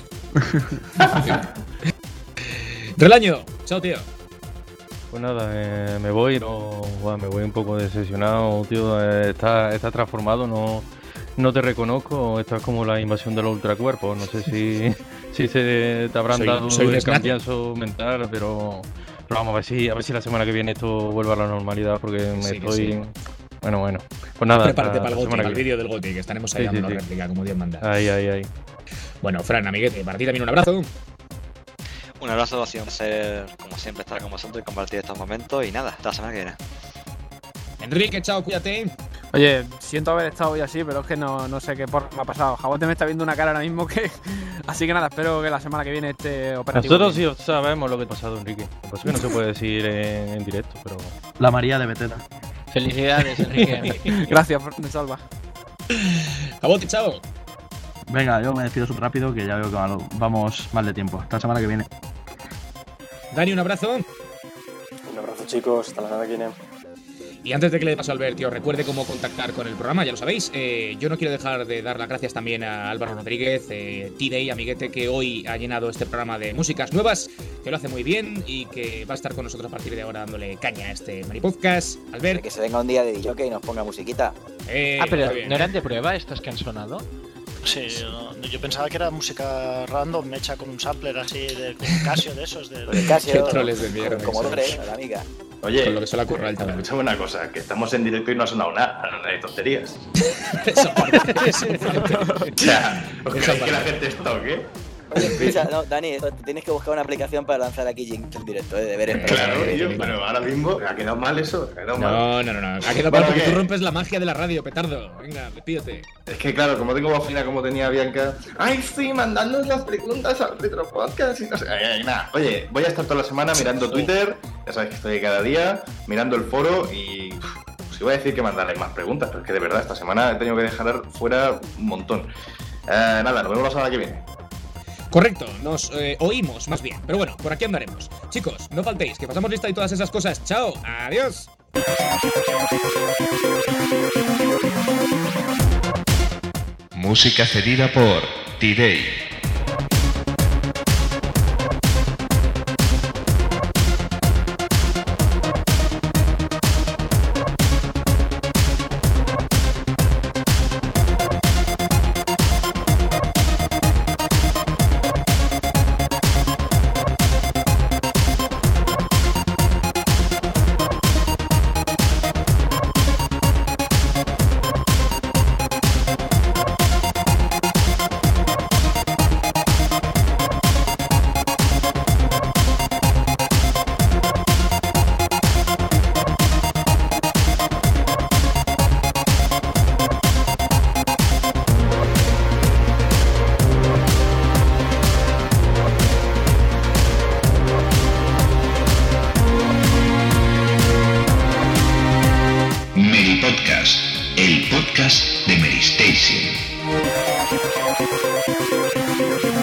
Relaño, chao, tío. Pues nada, eh, me voy, no, bueno, me voy un poco decepcionado, tío. Eh, está, está transformado, no, no te reconozco. Esto es como la invasión de los ultracuerpos. No sé si, si se te habrán Soy- dado soy el desgracia. cambiazo mental, pero, pero vamos a ver si a ver si la semana que viene esto vuelve a la normalidad, porque me Sí, que estoy. sí. Bueno, bueno. Pues nada. Prepárate hasta para el la Goti, semana para el que vídeo del Goti, que estaremos ahí Sí, dando sí, una sí. réplica, como Dios manda. Ahí, ahí, ahí. Bueno, Fran, amiguete, para ti también un abrazo. Un abrazo, ha sido un placer, como siempre, estar con vosotros y compartir estos momentos. Y nada, hasta la semana que viene. Enrique, chao, cuídate. Oye, siento haber estado hoy así, pero es que no, no sé qué por me ha pasado. Jabote me está viendo una cara ahora mismo que... Así que nada, espero que la semana que viene este operativo... Nosotros sí sabemos lo que ha pasado, Enrique. Lo que pasa es que no se puede decir en, en directo, pero... La María de Beteta. Felicidades, Enrique. Gracias, me salva. Jabote, chao. Venga, yo me despido súper rápido, que ya veo que vamos mal de tiempo. Hasta la semana que viene. Dani, un abrazo. Un abrazo, chicos. Hasta la semana que viene. Y antes de que le dé paso a Albert, tío, recuerde cómo contactar con el programa, ya lo sabéis. Eh, yo no quiero dejar de dar las gracias también a Álvaro Rodríguez, eh, T-Day, amiguete, que hoy ha llenado este programa de músicas nuevas, que lo hace muy bien y que va a estar con nosotros a partir de ahora dándole caña a este Maripodcast. Albert. Que se venga un día de D J y nos ponga musiquita. Eh, ah, pero ¿no eran de prueba estos que han sonado? Sí, yo, yo pensaba que era música random hecha con un sampler así de con Casio de esos. De, de Casio. Qué troles de mierda. Como Dore, la amiga. Oye, con lo que se le ocurra el tablero. Escúchame una cosa, que estamos en directo y no ha sonado nada, no hay tonterías. Eso aparte, eso aparte. O sea, ¿os creéis que la gente es toque? Oye, escucha, no, Dani, esto, tienes que buscar una aplicación para lanzar aquí Jinx en directo, ¿eh? De ver Claro, tío, pero ahora mismo ha quedado mal eso, ha quedado no, mal. No, no, no, ha quedado mal porque tú rompes la magia de la radio, petardo. Venga, despídete. Es que claro, como tengo voz fina como tenía Bianca, ay sí, mandándonos las preguntas al Retro Podcast y no sé, ay, ay, nada. Oye, voy a estar toda la semana mirando Twitter, ya sabes que estoy ahí cada día, mirando el foro y... Pues iba a decir que mandarle más preguntas, pero es que de verdad esta semana he tenido que dejar fuera un montón. Eh, nada, nos vemos la semana que viene. Correcto, nos eh, oímos más bien. Pero bueno, por aquí andaremos. Chicos, no faltéis, que pasamos lista y todas esas cosas. ¡Chao! ¡Adiós! Música cedida por T-Day. El podcast de Mary Station.